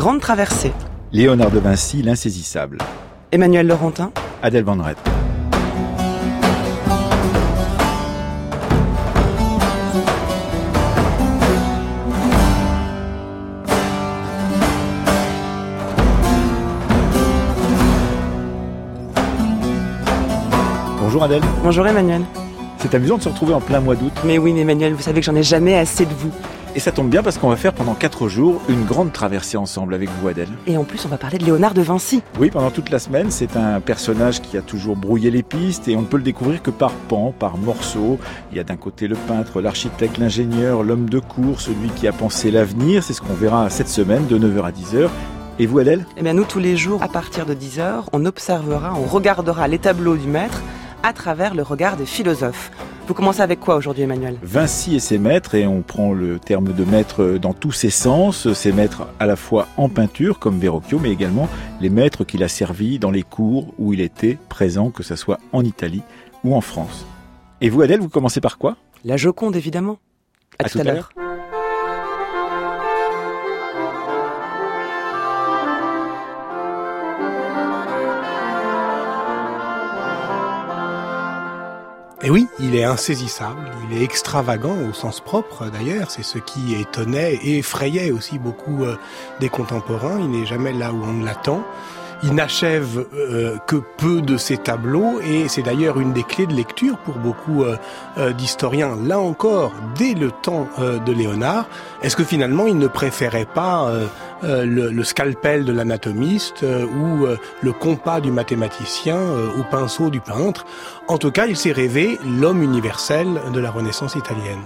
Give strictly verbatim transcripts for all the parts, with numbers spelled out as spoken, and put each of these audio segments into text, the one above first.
grande traversée. Léonard de Vinci, l'insaisissable. Emmanuel Laurentin. Adèle Van Rett. Bonjour Adèle. Bonjour Emmanuel. C'est amusant de se retrouver en plein mois d'août. Mais oui, mais Emmanuel, vous savez que j'en ai jamais assez de vous. Et ça tombe bien parce qu'on va faire pendant quatre jours une grande traversée ensemble avec vous Adèle. Et en plus, on va parler de Léonard de Vinci. Oui, pendant toute la semaine, c'est un personnage qui a toujours brouillé les pistes et on ne peut le découvrir que par pans, par morceaux. Il y a d'un côté le peintre, l'architecte, l'ingénieur, l'homme de cour, celui qui a pensé l'avenir. C'est ce qu'on verra cette semaine de neuf heures à dix heures. Et vous Adèle ? Eh bien nous, tous les jours, à partir de dix heures, on observera, on regardera les tableaux du maître à travers le regard des philosophes. Vous commencez avec quoi aujourd'hui Emmanuel ? Vinci et ses maîtres, et on prend le terme de maître dans tous ses sens, ses maîtres à la fois en peinture comme Verrocchio, mais également les maîtres qu'il a servis dans les cours où il était présent, que ce soit en Italie ou en France. Et vous Adèle, vous commencez par quoi ? La Joconde évidemment. À, à tout, tout à l'heure. l'heure. Et oui, il est insaisissable, il est extravagant au sens propre d'ailleurs, c'est ce qui étonnait et effrayait aussi beaucoup euh, des contemporains, il n'est jamais là où on l'attend. Il n'achève euh, que peu de ses tableaux et c'est d'ailleurs une des clés de lecture pour beaucoup euh, euh, d'historiens. Là encore, dès le temps euh, de Léonard, est-ce que finalement il ne préférait pas euh, euh, le, le scalpel de l'anatomiste euh, ou euh, le compas du mathématicien euh, au pinceau du peintre ? En tout cas, il s'est rêvé l'homme universel de la Renaissance italienne.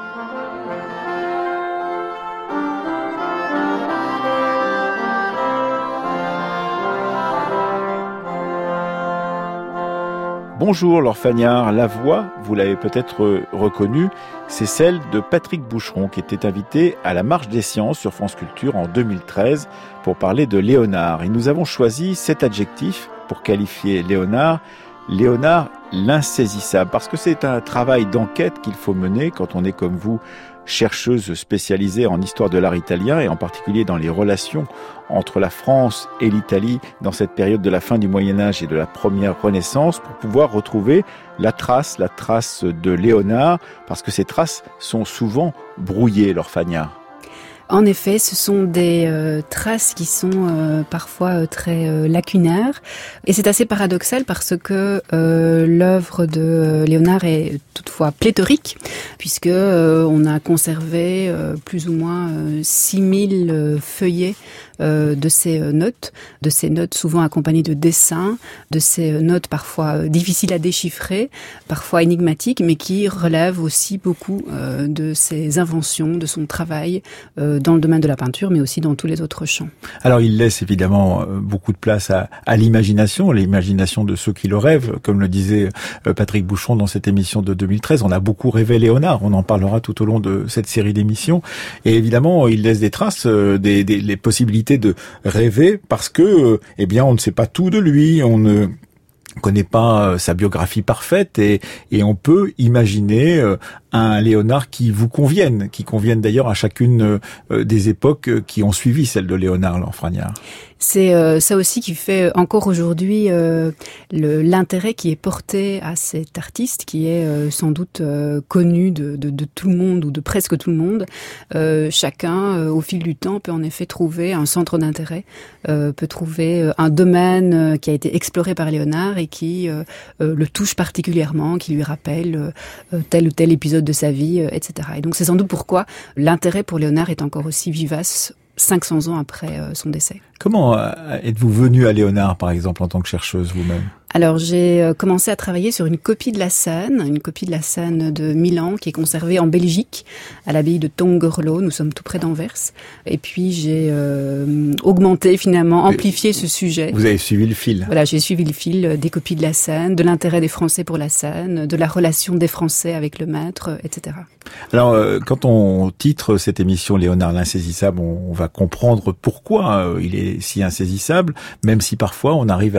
Bonjour Laure Fagnard, la voix, vous l'avez peut-être reconnue, c'est celle de Patrick Boucheron qui était invité à la Marche des Sciences sur France Culture en deux mille treize pour parler de Léonard. Et nous avons choisi cet adjectif pour qualifier Léonard, Léonard l'insaisissable, parce que c'est un travail d'enquête qu'il faut mener quand on est comme vous, chercheuse spécialisée en histoire de l'art italien et en particulier dans les relations entre la France et l'Italie dans cette période de la fin du Moyen-Âge et de la première Renaissance pour pouvoir retrouver la trace, la trace de Léonard, parce que ces traces sont souvent brouillées, Laure Fagnard. En effet, ce sont des euh, traces qui sont euh, parfois euh, très euh, lacunaires. Et c'est assez paradoxal parce que euh, l'œuvre de Léonard est toutefois pléthorique, puisque euh, on a conservé euh, plus ou moins euh, six mille euh, feuillets euh, de ces euh, notes, de ces notes souvent accompagnées de dessins, de ces euh, notes parfois euh, difficiles à déchiffrer, parfois énigmatiques, mais qui relèvent aussi beaucoup euh, de ses inventions, de son travail, euh, dans le domaine de la peinture, mais aussi dans tous les autres champs. Alors, il laisse évidemment beaucoup de place à, à l'imagination, l'imagination de ceux qui le rêvent, comme le disait Patrick Boucheron dans cette émission de deux mille treize. On a beaucoup rêvé Léonard, on en parlera tout au long de cette série d'émissions. Et évidemment, il laisse des traces, des, des les possibilités de rêver, parce que, eh bien, on ne sait pas tout de lui, on ne connaît pas sa biographie parfaite et, et on peut imaginer un Léonard qui vous convienne, qui convienne d'ailleurs à chacune des époques qui ont suivi celle de Léonard, Laure Fagnard. C'est euh, ça aussi qui fait encore aujourd'hui euh, le, l'intérêt qui est porté à cet artiste qui est euh, sans doute euh, connu de, de, de tout le monde ou de presque tout le monde. Euh, chacun, euh, au fil du temps, peut en effet trouver un centre d'intérêt, euh, peut trouver euh, un domaine euh, qui a été exploré par Léonard et qui euh, euh, le touche particulièrement, qui lui rappelle euh, tel ou tel épisode de sa vie, euh, et cetera. Et donc c'est sans doute pourquoi l'intérêt pour Léonard est encore aussi vivace cinq cents ans après euh, son décès. Comment euh, êtes-vous venue à Léonard, par exemple, en tant que chercheuse vous-même ? Alors j'ai commencé à travailler sur une copie de la scène, une copie de la scène de Milan qui est conservée en Belgique, à l'abbaye de Tongerlo, nous sommes tout près d'Anvers. Et puis j'ai euh, augmenté finalement, amplifié ce sujet. Vous avez suivi le fil. Voilà, j'ai suivi le fil des copies de la scène, de l'intérêt des Français pour la scène, de la relation des Français avec le maître, et cetera. Alors euh, quand on titre cette émission Léonard l'insaisissable, on, on va comprendre pourquoi euh, il est si insaisissable, même si parfois on arrive à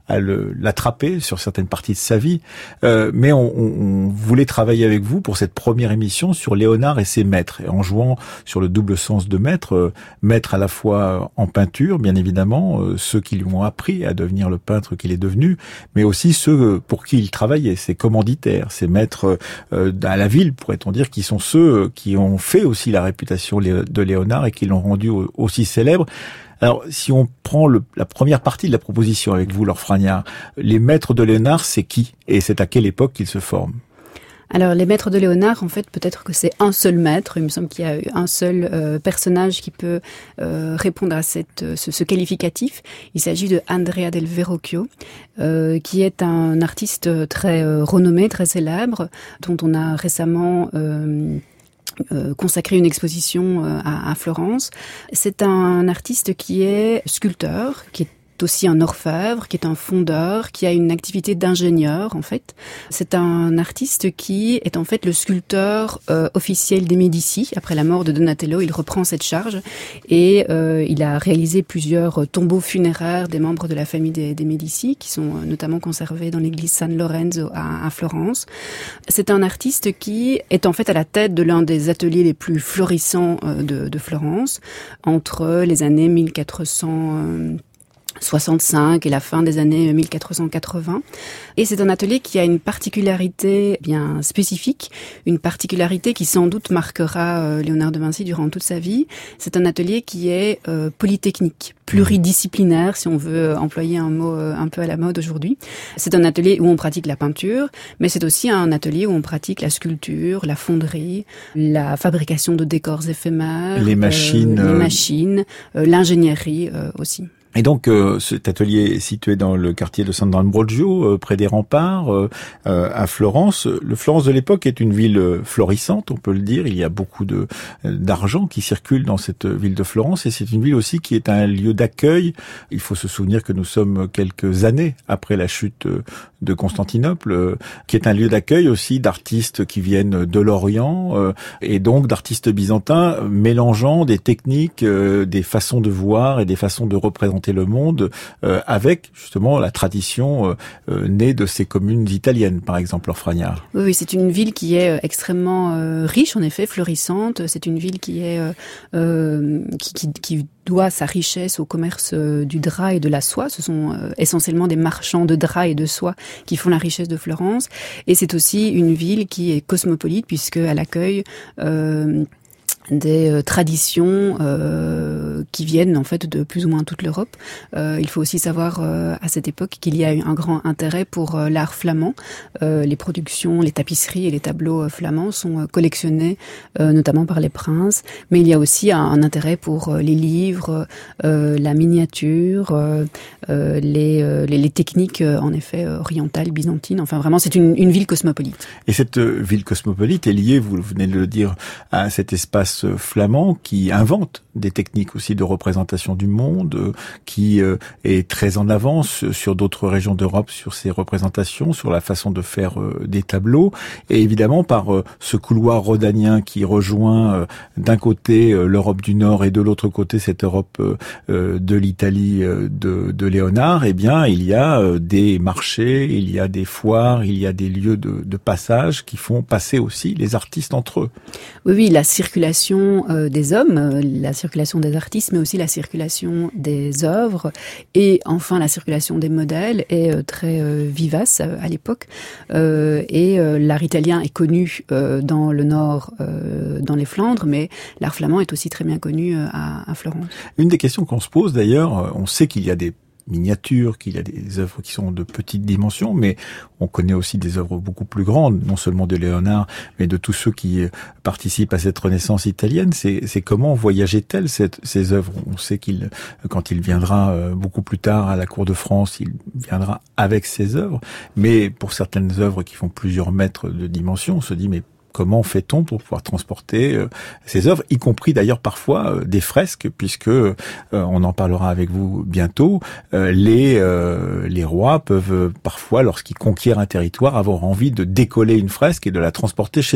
à le, l'attraper sur certaines parties de sa vie. Euh, mais on, on, on voulait travailler avec vous pour cette première émission sur Léonard et ses maîtres, et en jouant sur le double sens de maître, euh, maître à la fois en peinture, bien évidemment, euh, ceux qui lui ont appris à devenir le peintre qu'il est devenu, mais aussi ceux pour qui il travaillait, ses commanditaires, ses maîtres euh, à la ville, pourrait-on dire, qui sont ceux qui ont fait aussi la réputation de Léonard et qui l'ont rendu aussi célèbre. Alors, si on prend le, la première partie de la proposition avec vous, Laure Fragnard, les maîtres de Léonard, c'est qui? Et c'est à quelle époque qu'ils se forment? Alors, les maîtres de Léonard, en fait, peut-être que c'est un seul maître. Il me semble qu'il y a un seul euh, personnage qui peut euh, répondre à cette, ce, ce qualificatif. Il s'agit de Andrea del Verrocchio, euh, qui est un artiste très euh, renommé, très célèbre, dont on a récemment Euh, Euh, consacré une exposition euh, à, à Florence. C'est un artiste qui est sculpteur, qui est aussi un orfèvre, qui est un fondeur, qui a une activité d'ingénieur, en fait. C'est un artiste qui est en fait le sculpteur euh, officiel des Médicis. Après la mort de Donatello, il reprend cette charge et euh, il a réalisé plusieurs tombeaux funéraires des membres de la famille des, des Médicis, qui sont euh, notamment conservés dans l'église San Lorenzo à, à Florence. C'est un artiste qui est en fait à la tête de l'un des ateliers les plus florissants euh, de, de Florence, entre les années mille quatre cents soixante-cinq et la fin des années mille quatre cent quatre-vingts. Et c'est un atelier qui a une particularité bien spécifique, une particularité qui sans doute marquera euh, Léonard de Vinci durant toute sa vie. C'est un atelier qui est euh, polytechnique, pluridisciplinaire, si on veut employer un mot euh, un peu à la mode aujourd'hui. C'est un atelier où on pratique la peinture, mais c'est aussi un atelier où on pratique la sculpture, la fonderie, la fabrication de décors éphémères, les machines, euh, les machines, euh, l'ingénierie euh, aussi. Et donc, euh, cet atelier est situé dans le quartier de San Ambrogio, euh, près des remparts, euh, euh, à Florence. Le Florence de l'époque est une ville florissante, on peut le dire. Il y a beaucoup de d'argent qui circule dans cette ville de Florence, et c'est une ville aussi qui est un lieu d'accueil. Il faut se souvenir que nous sommes quelques années après la chute de Constantinople, euh, qui est un lieu d'accueil aussi d'artistes qui viennent de l'Orient, euh, et donc d'artistes byzantins mélangeant des techniques, euh, des façons de voir et des façons de représenter le monde euh, avec justement la tradition euh, euh, née de ces communes italiennes, par exemple, Laure Fragnard. Oui, oui, c'est une ville qui est extrêmement euh, riche, en effet, florissante. C'est une ville qui est euh, euh, qui, qui, qui doit sa richesse au commerce euh, du drap et de la soie. Ce sont euh, essentiellement des marchands de drap et de soie qui font la richesse de Florence. Et c'est aussi une ville qui est cosmopolite puisqu'elle accueille euh, des euh, traditions euh, qui viennent en fait de plus ou moins toute l'Europe. Euh, il faut aussi savoir euh, à cette époque qu'il y a eu un grand intérêt pour euh, l'art flamand. Euh, les productions, les tapisseries et les tableaux euh, flamands sont euh, collectionnés euh, notamment par les princes, mais il y a aussi un, un intérêt pour euh, les livres, euh, la miniature, euh, euh, les, euh, les, les techniques euh, en effet orientales, byzantines. Enfin vraiment, c'est une, une ville cosmopolite. Et cette euh, ville cosmopolite est liée, vous venez de le dire, à cet espace flamand qui invente des techniques aussi de représentation du monde, qui euh, est très en avance sur d'autres régions d'Europe sur ces représentations, sur la façon de faire euh, des tableaux, et évidemment par euh, ce couloir rhodanien qui rejoint euh, d'un côté euh, l'Europe du Nord et de l'autre côté cette Europe euh, de l'Italie euh, de, de Léonard. Eh bien, il y a euh, des marchés, il y a des foires, il y a des lieux de, de passage qui font passer aussi les artistes entre eux. Oui, oui, la circulation euh, des hommes, euh, la circulation des artistes, mais aussi la circulation des œuvres et enfin la circulation des modèles est euh, très euh, vivace euh, à l'époque. Euh, et euh, l'art italien est connu euh, dans le nord, euh, dans les Flandres, mais l'art flamand est aussi très bien connu euh, à, à Florence. Une des questions qu'on se pose d'ailleurs, on sait qu'il y a des miniatures, qu'il y a des œuvres qui sont de petites dimensions, mais on connaît aussi des œuvres beaucoup plus grandes, non seulement de Léonard, mais de tous ceux qui participent à cette renaissance italienne. C'est, c'est comment voyageait-elle cette, ces œuvres? On sait qu'il, quand il viendra beaucoup plus tard à la cour de France, il viendra avec ses œuvres, mais pour certaines œuvres qui font plusieurs mètres de dimension, on se dit mais comment fait-on pour pouvoir transporter euh, ces œuvres, y compris d'ailleurs parfois euh, des fresques, puisque euh, on en parlera avec vous bientôt. Euh, les euh, les rois peuvent euh, parfois, lorsqu'ils conquièrent un territoire, avoir envie de décoller une fresque et de la transporter chez eux.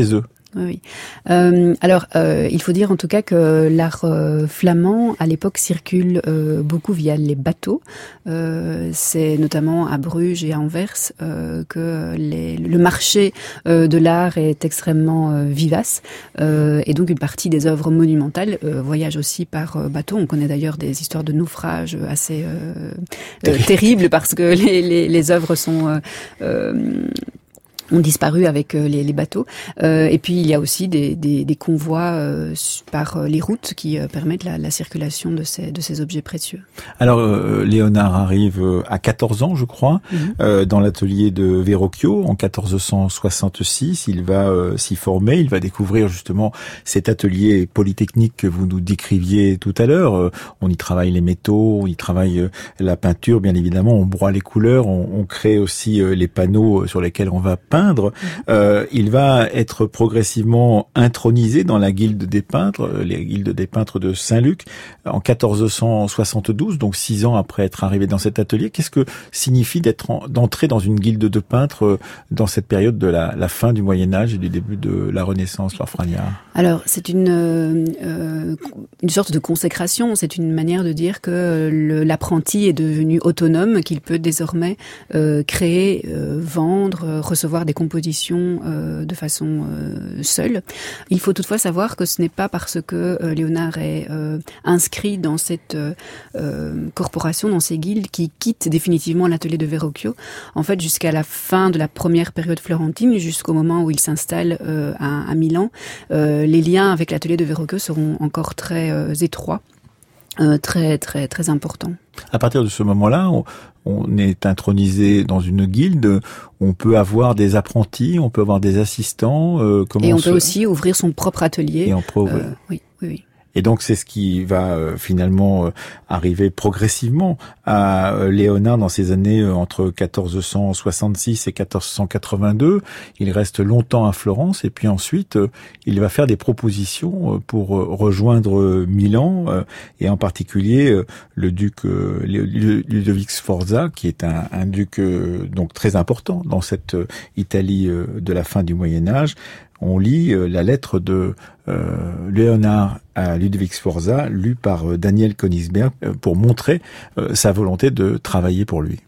Oui, oui. Euh, alors, euh, il faut dire en tout cas que l'art euh, flamand, à l'époque, circule euh, beaucoup via les bateaux. Euh, c'est notamment à Bruges et à Anvers euh, que les, le marché euh, de l'art est extrêmement euh, vivace. Euh, et donc, une partie des œuvres monumentales euh, voyagent aussi par euh, bateau. On connaît d'ailleurs des histoires de naufrages assez euh, euh, terribles parce que les, les, les œuvres sont... Euh, euh, ont disparu avec les, les bateaux. Euh, et puis il y a aussi des, des, des convois euh, par les routes qui euh, permettent la, la circulation de ces, de ces objets précieux. Alors euh, Léonard arrive à quatorze ans, je crois, mm-hmm. euh, dans l'atelier de Verrocchio en quatorze cent soixante-six. Il va euh, s'y former, il va découvrir justement cet atelier polytechnique que vous nous décriviez tout à l'heure. Euh, on y travaille les métaux, on y travaille euh, la peinture, bien évidemment, on broie les couleurs, on, on crée aussi euh, les panneaux sur lesquels on va peindre. Euh, il va être progressivement intronisé dans la guilde des peintres, les guildes des peintres de Saint-Luc, en quatorze cent soixante-douze, donc six ans après être arrivé dans cet atelier. Qu'est-ce que signifie d'être en, d'entrer dans une guilde de peintres dans cette période de la, la fin du Moyen-Âge et du début de la Renaissance, Laure Fragnard? Alors, c'est une, euh, une sorte de consécration. C'est une manière de dire que le, l'apprenti est devenu autonome, qu'il peut désormais euh, créer, euh, vendre, recevoir des compositions euh, de façon euh, seule. Il faut toutefois savoir que ce n'est pas parce que euh, Léonard est euh, inscrit dans cette euh, corporation, dans ces guildes, qu'il quitte définitivement l'atelier de Verrocchio. En fait, jusqu'à la fin de la première période florentine, jusqu'au moment où il s'installe euh, à, à Milan, euh, les liens avec l'atelier de Verrocchio seront encore très euh, étroits, euh, très très très importants. À partir de ce moment-là, on, on est intronisé dans une guilde, on peut avoir des apprentis, on peut avoir des assistants. Euh, comment et on se... peut aussi ouvrir son propre atelier. Et on peut ouvrir. Euh, oui, oui, oui. Et donc c'est ce qui va euh, finalement euh, arriver progressivement à euh, Léonard dans ces années euh, entre quatorze cent soixante-six et quatorze cent quatre-vingt-deux. Il reste longtemps à Florence et puis ensuite euh, il va faire des propositions euh, pour euh, rejoindre euh, Milan euh, et en particulier euh, le duc euh, Ludovic Sforza qui est un, un duc euh, donc très important dans cette euh, Italie euh, de la fin du Moyen-Âge. On lit euh, la lettre de euh, Léonard à Ludovic Sforza, lue par euh, Daniel Königsberg, euh, pour montrer euh, sa volonté de travailler pour lui.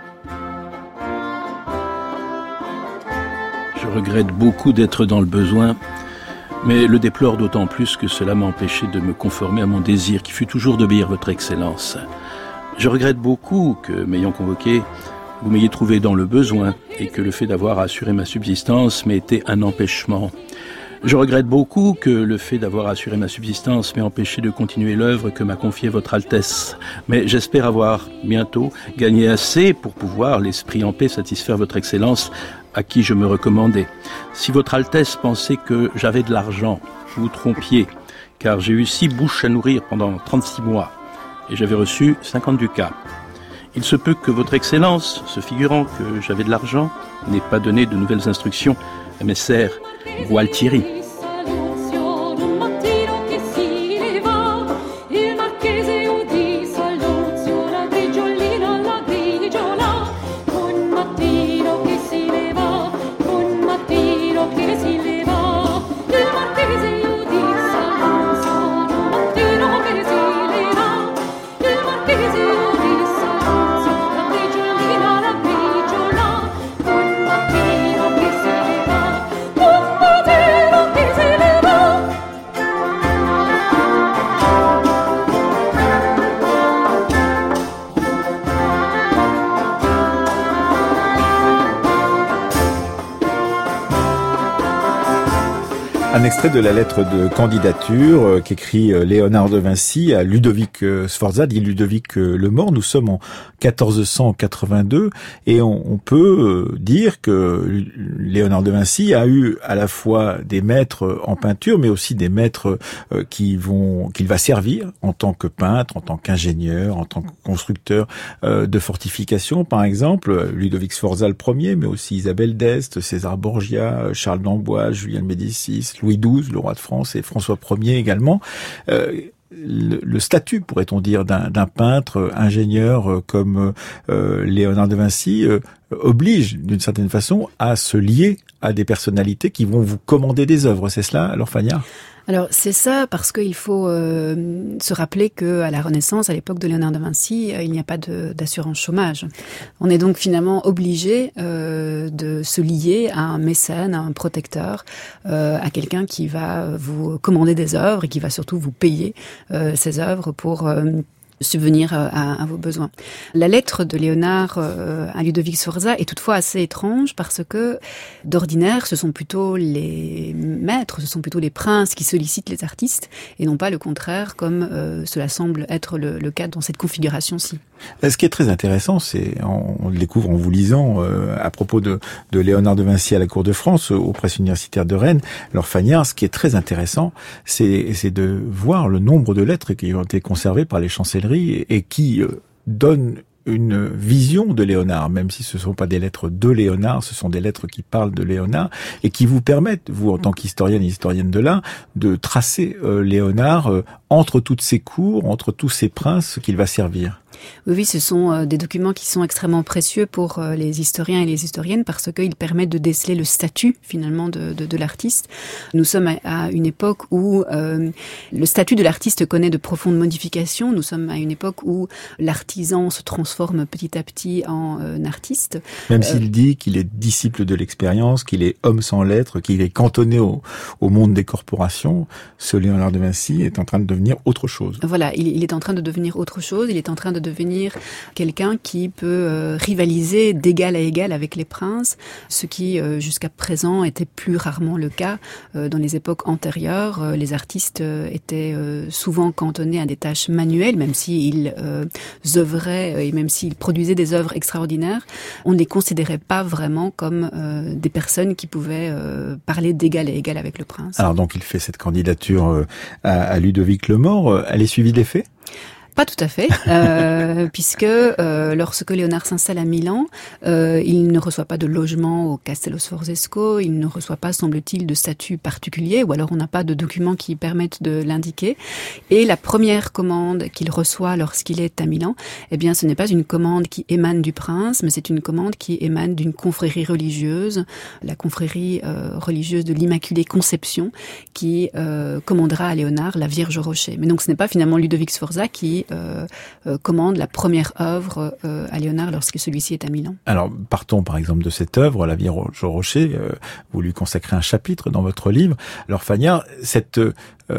Je regrette beaucoup d'être dans le besoin, mais le déplore d'autant plus que cela m'a empêché de me conformer à mon désir, qui fut toujours d'obéir votre Excellence. Je regrette beaucoup que, m'ayant convoqué, vous m'ayez trouvé dans le besoin et que le fait d'avoir assuré ma subsistance m'ait été un empêchement. Je regrette beaucoup que le fait d'avoir assuré ma subsistance m'ait empêché de continuer l'œuvre que m'a confiée votre Altesse. Mais j'espère avoir bientôt gagné assez pour pouvoir, l'esprit en paix, satisfaire votre Excellence à qui je me recommandais. Si votre Altesse pensait que j'avais de l'argent, vous vous trompiez, car j'ai eu six bouches à nourrir pendant trente-six mois et j'avais reçu cinquante ducats. Il se peut que votre Excellence, se figurant que j'avais de l'argent, n'ait pas donné de nouvelles instructions à mes serfs Gualtieri. Un extrait de la lettre de candidature euh, qu'écrit euh, Léonard de Vinci à Ludovic euh, Sforza, dit Ludovic euh, le Mort. Nous sommes en quatorze cent quatre-vingt-deux et on, on peut euh, dire que Léonard de Vinci a eu à la fois des maîtres en peinture, mais aussi des maîtres euh, qui vont qu'il va servir en tant que peintre, en tant qu'ingénieur, en tant que constructeur euh, de fortifications, par exemple. Ludovic Sforza le premier, mais aussi Isabelle d'Este, César Borgia, Charles d'Amboise, Julien de Médicis, Louis douze, le roi de France, et François Ier également. Euh, le, le statut, pourrait-on dire, d'un, d'un peintre, ingénieur comme euh, Léonard de Vinci euh, oblige, d'une certaine façon, à se lier à des personnalités qui vont vous commander des œuvres. C'est cela, Laure Fagnard ? Alors c'est ça, parce qu'il faut euh, se rappeler que à la Renaissance, à l'époque de Léonard de Vinci, euh, il n'y a pas de, d'assurance chômage. On est donc finalement obligé euh, de se lier à un mécène, à un protecteur, euh, à quelqu'un qui va vous commander des œuvres et qui va surtout vous payer euh, ces œuvres pour euh, subvenir à, à vos besoins. La lettre de Léonard euh, à Ludovic Sforza est toutefois assez étrange parce que, d'ordinaire, ce sont plutôt les maîtres, ce sont plutôt les princes qui sollicitent les artistes et non pas le contraire, comme euh, cela semble être le, le cas dans cette configuration-ci. Ce qui est très intéressant, c'est, on, on le découvre en vous lisant euh, à propos de, de Léonard de Vinci à la cour de France, aux presses universitaires de Rennes, Laure Fagnard, ce qui est très intéressant, c'est, c'est de voir le nombre de lettres qui ont été conservées par les chancelleries et qui euh, donnent une vision de Léonard, même si ce ne sont pas des lettres de Léonard, ce sont des lettres qui parlent de Léonard et qui vous permettent, vous en tant qu'historienne et historienne de l'art, de tracer euh, Léonard euh, entre toutes ses cours, entre tous ces princes qu'il va servir. Oui, oui, ce sont euh, des documents qui sont extrêmement précieux pour euh, les historiens et les historiennes parce qu'ils permettent de déceler le statut finalement de, de, de l'artiste. Nous sommes à, à une époque où euh, le statut de l'artiste connaît de profondes modifications. Nous sommes à une époque où l'artisan se transforme petit à petit en euh, artiste. Même euh, s'il dit qu'il est disciple de l'expérience, qu'il est homme sans lettres, qu'il est cantonné au, au monde des corporations, ce Léonard de Vinci est en train de devenir autre chose. Voilà, il, il est en train de devenir autre chose. Il est en train de devenir quelqu'un qui peut euh, rivaliser d'égal à égal avec les princes, ce qui euh, jusqu'à présent était plus rarement le cas. Euh, dans les époques antérieures, euh, les artistes euh, étaient euh, souvent cantonnés à des tâches manuelles, même s'ils euh, œuvraient et même s'ils produisaient des œuvres extraordinaires, on ne les considérait pas vraiment comme euh, des personnes qui pouvaient euh, parler d'égal à égal avec le prince. Alors donc il fait cette candidature euh, à, à Ludovic le Mort, elle est suivie des faits ? Pas tout à fait, euh, puisque euh, lorsque Léonard s'installe à Milan, euh, il ne reçoit pas de logement au Castello Sforzesco, il ne reçoit pas, semble-t-il, de statut particulier, ou alors on n'a pas de documents qui permettent de l'indiquer. Et la première commande qu'il reçoit lorsqu'il est à Milan, eh bien, ce n'est pas une commande qui émane du prince, mais c'est une commande qui émane d'une confrérie religieuse, la confrérie euh, religieuse de l'Immaculée Conception, qui euh, commandera à Léonard la Vierge au Rocher. Mais donc, ce n'est pas finalement Ludovic Sforza qui Euh, euh, commande la première œuvre euh, à Léonard lorsque celui-ci est à Milan. Alors, partons par exemple de cette œuvre, La Vierge au Rocher, euh, vous lui consacrez un chapitre dans votre livre. Alors Fagnard, cette euh,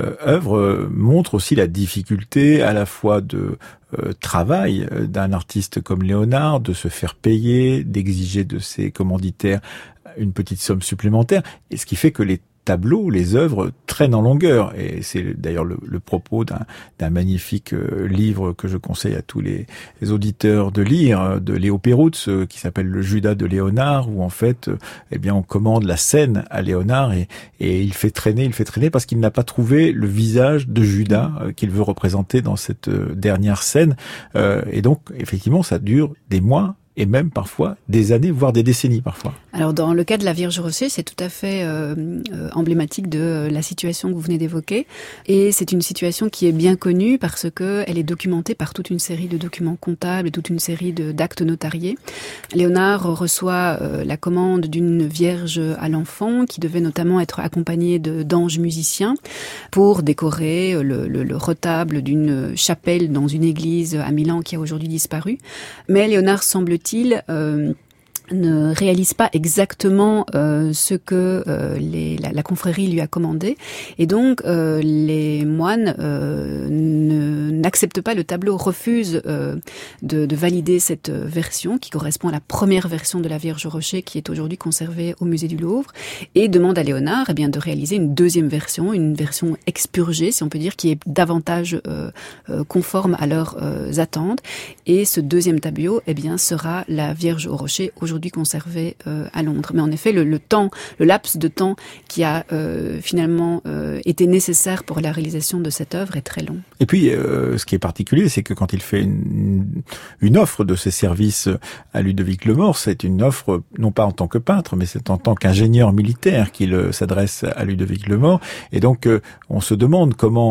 œuvre montre aussi la difficulté à la fois de euh, travail d'un artiste comme Léonard, de se faire payer, d'exiger de ses commanditaires une petite somme supplémentaire, et ce qui fait que les tableaux, les œuvres traînent en longueur. Et c'est d'ailleurs le, le propos d'un, d'un magnifique euh, livre que je conseille à tous les, les auditeurs de lire, de Léo Perutz, euh, qui s'appelle Le Judas de Léonard, où en fait, euh, eh bien, on commande la scène à Léonard et, et il fait traîner, il fait traîner parce qu'il n'a pas trouvé le visage de Judas euh, qu'il veut représenter dans cette euh, dernière scène. Euh, et donc, effectivement, ça dure des mois, et même parfois des années, voire des décennies parfois. Alors dans le cas de la Vierge au Rocher, c'est tout à fait euh, euh, emblématique de euh, la situation que vous venez d'évoquer. Et c'est une situation qui est bien connue parce que elle est documentée par toute une série de documents comptables et toute une série de, d'actes notariés. Léonard reçoit euh, la commande d'une Vierge à l'enfant qui devait notamment être accompagnée de, d'anges musiciens pour décorer le, le, le retable d'une chapelle dans une église à Milan qui a aujourd'hui disparu. Mais Léonard semble il euh, ne réalise pas exactement euh, ce que euh, les, la, la confrérie lui a commandé. Et donc, euh, les moines euh, ne, n'acceptent pas le tableau, refusent euh, de, de valider cette version qui correspond à la première version de la Vierge au Rocher qui est aujourd'hui conservée au musée du Louvre et demandent à Léonard eh bien, de réaliser une deuxième version, une version expurgée, si on peut dire, qui est davantage euh, euh, conforme à leurs euh, attentes. Et ce deuxième tableau eh bien, sera la Vierge au Rocher, aujourd'hui conservé euh, à Londres. Mais en effet, le, le temps, le laps de temps qui a euh, finalement euh, été nécessaire pour la réalisation de cette œuvre est très long. Et puis, euh, ce qui est particulier, c'est que quand il fait une, une offre de ses services à Ludovic le Mort, c'est une offre non pas en tant que peintre, mais c'est en tant qu'ingénieur militaire qu'il s'adresse à Ludovic le Mort. Et donc, euh, on se demande comment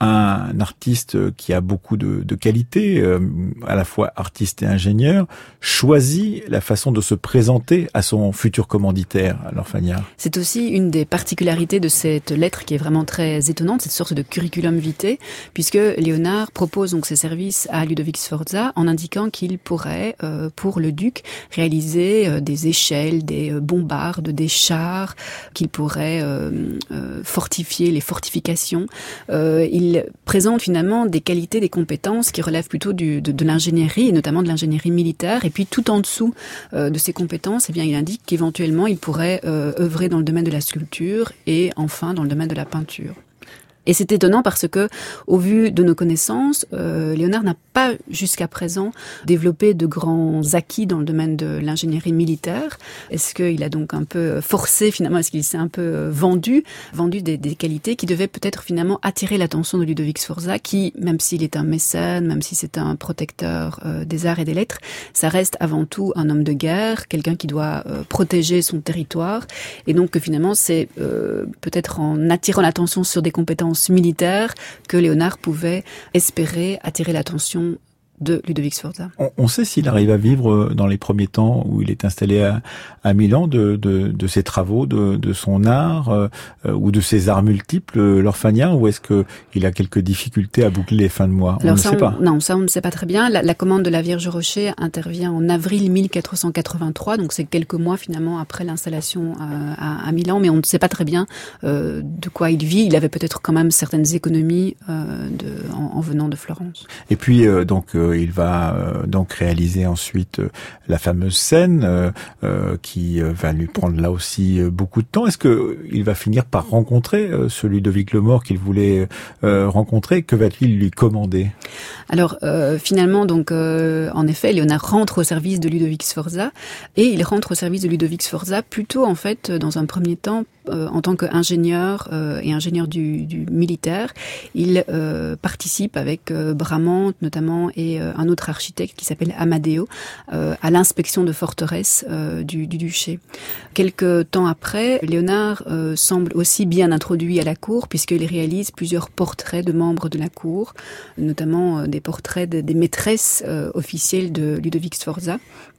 un artiste qui a beaucoup de, de qualités, euh, à la fois artiste et ingénieur, choisit la façon de se présenter à son futur commanditaire, alors Fagniard? C'est aussi une des particularités de cette lettre qui est vraiment très étonnante, cette sorte de curriculum vitae, puisque Léonard propose donc ses services à Ludovic Sforza en indiquant qu'il pourrait, euh, pour le duc, réaliser euh, des échelles, des euh, bombardes, des chars, qu'il pourrait euh, euh, fortifier les fortifications. Euh, il Il présente finalement des qualités, des compétences qui relèvent plutôt du, de, de l'ingénierie, et notamment de l'ingénierie militaire. Et puis tout en dessous euh, de ces compétences, eh bien, il indique qu'éventuellement il pourrait euh, œuvrer dans le domaine de la sculpture et enfin dans le domaine de la peinture. Et c'est étonnant parce que, au vu de nos connaissances, euh, Léonard n'a pas jusqu'à présent développé de grands acquis dans le domaine de l'ingénierie militaire. Est-ce qu'il a donc un peu forcé finalement, est-ce qu'il s'est un peu vendu, vendu des, des qualités qui devaient peut-être finalement attirer l'attention de Ludovic Sforza, qui, même s'il est un mécène, même si c'est un protecteur euh, des arts et des lettres, ça reste avant tout un homme de guerre, quelqu'un qui doit euh, protéger son territoire, et donc que finalement c'est euh, peut-être en attirant l'attention sur des compétences militaire que Léonard pouvait espérer attirer l'attention de Ludovic Sforza. On, on sait s'il arrive à vivre dans les premiers temps où il est installé à, à Milan de, de, de ses travaux, de, de son art euh, ou de ses arts multiples, Laure Fagniard, ou est-ce que il a quelques difficultés à boucler les fins de mois? On Alors ne ça, sait on, pas. Non, ça on ne sait pas très bien. La, la commande de la Vierge Rocher intervient en avril mille quatre cent quatre-vingt-trois, donc c'est quelques mois finalement après l'installation à, à, à Milan, mais on ne sait pas très bien euh, de quoi il vit. Il avait peut-être quand même certaines économies euh, de, en, en venant de Florence. Et puis euh, donc euh, il va euh, donc réaliser ensuite euh, la fameuse scène euh, euh, qui euh, va lui prendre là aussi euh, beaucoup de temps. Est-ce que euh, il va finir par rencontrer euh, ce Ludovic le Mort qu'il voulait euh, rencontrer? Que va-t-il lui commander? Alors euh, finalement donc euh, en effet Léonard rentre au service de Ludovic Sforza, et il rentre au service de Ludovic Sforza plutôt en fait dans un premier temps euh, en tant qu'ingénieur euh, et ingénieur du, du militaire. Il euh, participe avec euh, Bramante notamment et euh, un autre architecte qui s'appelle Amadeo euh, à l'inspection de forteresse euh, du, du duché. Quelques temps après, Léonard euh, semble aussi bien introduit à la cour puisqu'il réalise plusieurs portraits de membres de la cour, notamment euh, des portraits de, des maîtresses euh, officielles de Ludovic Sforza.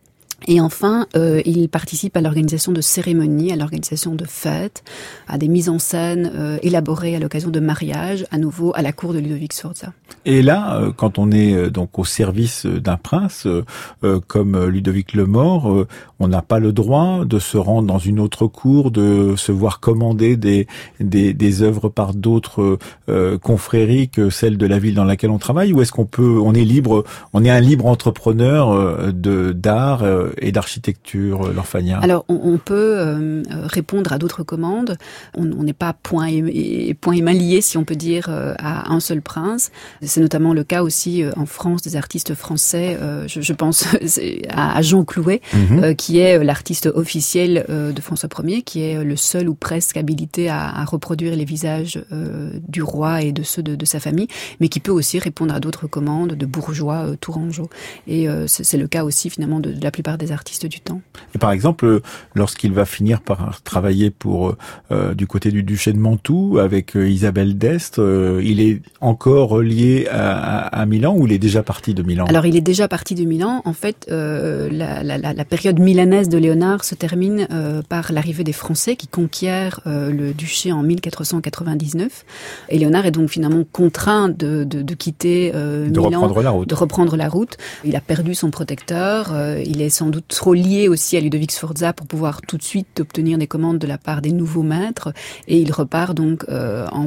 Et enfin, euh, il participe à l'organisation de cérémonies, à l'organisation de fêtes, à des mises en scène euh, élaborées à l'occasion de mariages, à nouveau à la cour de Ludovic Sforza. Et là, euh, quand on est euh, donc au service d'un prince euh, euh, comme Ludovic le Mort, euh, on n'a pas le droit de se rendre dans une autre cour, de se voir commander des des, des œuvres par d'autres euh, confréries que celles de la ville dans laquelle on travaille. Ou est-ce qu'on peut, on est libre, on est un libre entrepreneur euh, de d'art euh, et d'architecture, Laure Fagniard? Alors, on, on peut euh, répondre à d'autres commandes. On n'est pas point et, et, point et main liés, si on peut dire, euh, à un seul prince. C'est notamment le cas aussi euh, en France des artistes français. Euh, je, je pense à, à Jean Clouet, mm-hmm. euh, qui est l'artiste officiel euh, de François Ier, qui est le seul ou presque habilité à, à reproduire les visages euh, du roi et de ceux de, de sa famille, mais qui peut aussi répondre à d'autres commandes de bourgeois euh, tourangeaux. Et euh, c'est, c'est le cas aussi finalement de, de la plupart des artistes du temps. Et par exemple, lorsqu'il va finir par travailler pour euh, du côté du duché de Mantoue avec euh, Isabelle d'Este, euh, il est encore lié à, à, à Milan ou il est déjà parti de Milan? Alors il est déjà parti de Milan. En fait, euh, la, la, la période milanaise de Léonard se termine euh, par l'arrivée des Français qui conquièrent euh, le duché en mille quatre cent quatre-vingt-dix-neuf. Et Léonard est donc finalement contraint de, de, de quitter euh, de Milan, reprendre la route. de reprendre la route. Il a perdu son protecteur. Euh, il est sans doute trop lié aussi à Ludovic Sforza pour pouvoir tout de suite obtenir des commandes de la part des nouveaux maîtres, et il repart donc euh, en,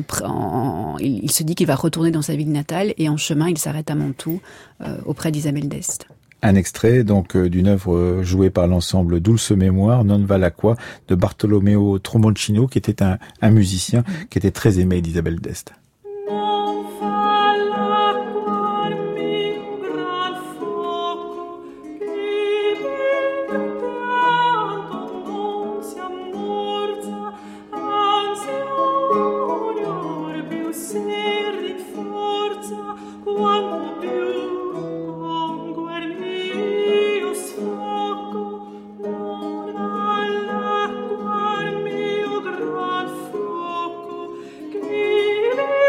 en il, il se dit qu'il va retourner dans sa ville natale, et en chemin il s'arrête à Mantoue euh, auprès d'Isabelle d'Este. Un extrait donc d'une œuvre jouée par l'ensemble Dulce Mémoire, Non va l'acqua, de Bartolomeo Tromoncino, qui était un, un musicien qui était très aimé d'Isabelle d'Este. Give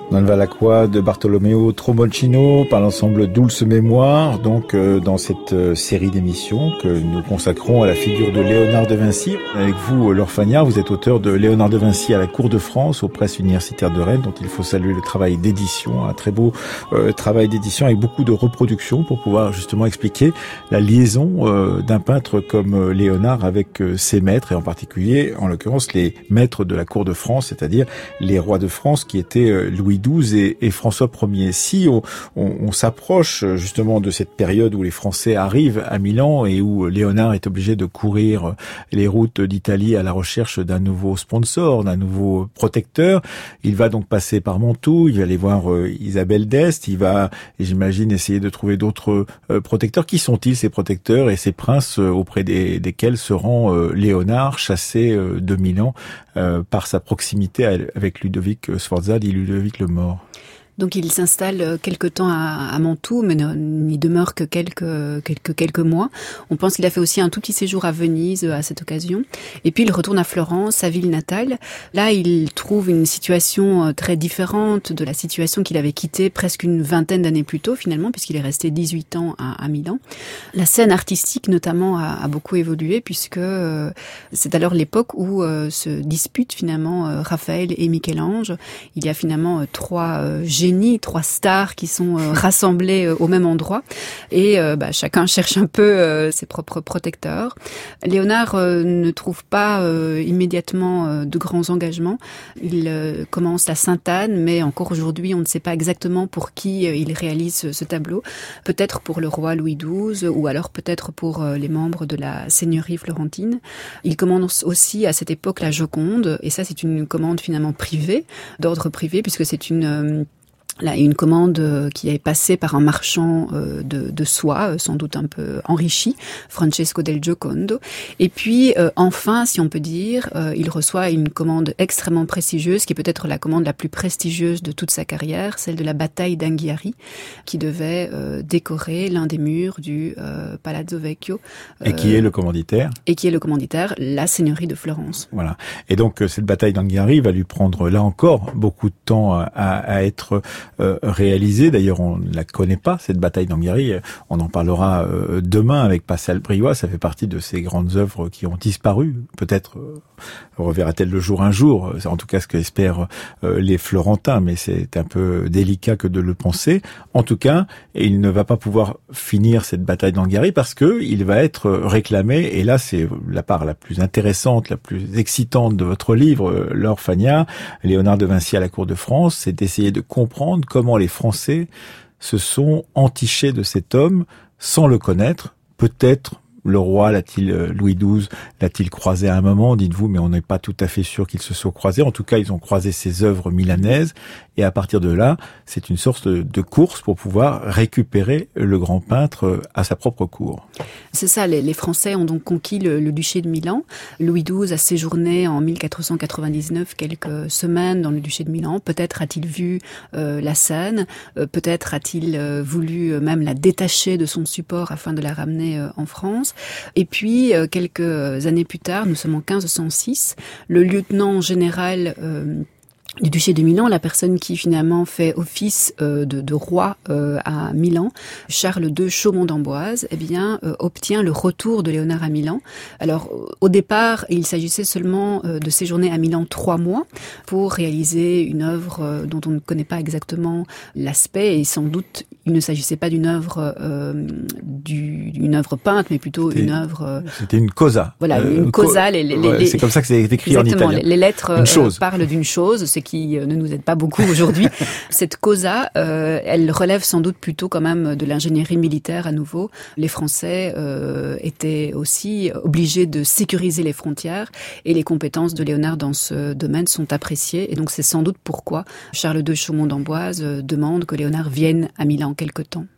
Don Valacqua de Bartolomeo Tromolchino par l'ensemble Dulce Mémoire, donc euh, dans cette euh, série d'émissions que nous consacrons à la figure de Léonard de Vinci. Avec vous, Laure Fagnard, vous êtes auteur de Léonard de Vinci à la cour de France aux presses universitaires de Rennes, dont il faut saluer le travail d'édition, un très beau euh, travail d'édition avec beaucoup de reproductions pour pouvoir justement expliquer la liaison euh, d'un peintre comme euh, Léonard avec euh, ses maîtres, et en particulier, en l'occurrence, les maîtres de la cour de France, c'est-à-dire les rois de France qui étaient euh, Louis douze et, et François Ier. Si on, on, on s'approche justement de cette période où les Français arrivent à Milan et où Léonard est obligé de courir les routes d'Italie à la recherche d'un nouveau sponsor, d'un nouveau protecteur, il va donc passer par Mantoue, il va aller voir euh, Isabelle d'Este, il va, j'imagine, essayer de trouver d'autres euh, protecteurs. Qui sont-ils, ces protecteurs et ces princes euh, auprès des, desquels se rend euh, Léonard, chassé euh, de Milan euh, par sa proximité avec Ludovic Sforza, dit Ludovic le Mort? Donc il s'installe quelque temps à, à Mantoue, mais n'y demeure que quelques, quelques, quelques mois. On pense qu'il a fait aussi un tout petit séjour à Venise à cette occasion. Et puis il retourne à Florence, sa ville natale. Là, il trouve une situation très différente de la situation qu'il avait quittée presque une vingtaine d'années plus tôt, finalement, puisqu'il est resté dix-huit ans à, à Milan. La scène artistique, notamment, a, a beaucoup évolué, puisque euh, c'est alors l'époque où euh, se disputent finalement euh, Raphaël et Michel-Ange. Il y a finalement euh, trois euh, génies, trois stars qui sont euh, rassemblées euh, au même endroit, et euh, bah, chacun cherche un peu euh, ses propres protecteurs. Léonard euh, ne trouve pas euh, immédiatement euh, de grands engagements. Il euh, commence à Sainte-Anne, mais encore aujourd'hui, on ne sait pas exactement pour qui euh, il réalise ce, ce tableau. Peut-être pour le roi Louis douze, ou alors peut-être pour euh, les membres de la seigneurie florentine. Il commence aussi à cette époque la Joconde, et ça c'est une commande finalement privée, d'ordre privé, puisque c'est une... Euh, Là, une commande qui est passée par un marchand de, de soie, sans doute un peu enrichi, Francesco del Giocondo. Et puis, euh, enfin, si on peut dire, euh, il reçoit une commande extrêmement prestigieuse, qui est peut-être la commande la plus prestigieuse de toute sa carrière, celle de la bataille d'Anghiari, qui devait euh, décorer l'un des murs du euh, Palazzo Vecchio. Euh, et qui est le commanditaire Et qui est le commanditaire, la seigneurie de Florence. Voilà. Et donc, cette bataille d'Anghiari va lui prendre, là encore, beaucoup de temps à, à être... Euh, réalisée. D'ailleurs, on ne la connaît pas, cette bataille d'Anghiari. On en parlera euh, demain avec Pascal Briouat. Ça fait partie de ces grandes œuvres qui ont disparu. Peut-être euh, reverra-t-elle le jour un jour. C'est en tout cas ce qu'espèrent euh, les Florentins, mais c'est un peu délicat que de le penser. En tout cas, il ne va pas pouvoir finir cette bataille d'Anghiari parce que il va être réclamé, et là, c'est la part la plus intéressante, la plus excitante de votre livre, Laure Fagnard, Léonard de Vinci à la cour de France, c'est d'essayer de comprendre comment les Français se sont entichés de cet homme sans le connaître. Peut-être le roi l'a-t-il, Louis douze, l'a-t-il croisé à un moment, dites-vous, mais on n'est pas tout à fait sûr qu'ils se soient croisés. En tout cas, ils ont croisé ses œuvres milanaises, et à partir de là, c'est une sorte de, de course pour pouvoir récupérer le grand peintre à sa propre cour. C'est ça, les, les Français ont donc conquis le, le duché de Milan. Louis douze a séjourné en mille quatre cent quatre-vingt-dix-neuf quelques semaines dans le duché de Milan. Peut-être a-t-il vu euh, la Seine, euh, peut-être a-t-il euh, voulu euh, même la détacher de son support afin de la ramener euh, en France. Et puis, euh, quelques années plus tard, nous sommes en quinze cent six, le lieutenant général euh, du duché de Milan, la personne qui finalement fait office euh, de, de roi euh, à Milan, Charles deux Chaumont d'Amboise, eh bien euh, obtient le retour de Léonard à Milan. Alors au départ, il s'agissait seulement euh, de séjourner à Milan trois mois pour réaliser une œuvre euh, dont on ne connaît pas exactement l'aspect, et sans doute il ne s'agissait pas d'une œuvre euh, du, une œuvre peinte, mais plutôt une œuvre. Euh, C'était une causa. Voilà, euh, une causa. Les, les, ouais, les, c'est comme ça que c'est écrit en italien. Les, les lettres une chose. Euh, parlent d'une chose, ce qui ne nous aide pas beaucoup aujourd'hui. Cette causa, euh, elle relève sans doute plutôt quand même de l'ingénierie militaire à nouveau. Les Français euh, étaient aussi obligés de sécuriser les frontières, et les compétences de Léonard dans ce domaine sont appréciées. Et donc c'est sans doute pourquoi Charles deux Chaumont d'Amboise demande que Léonard vienne à Milan quelque temps.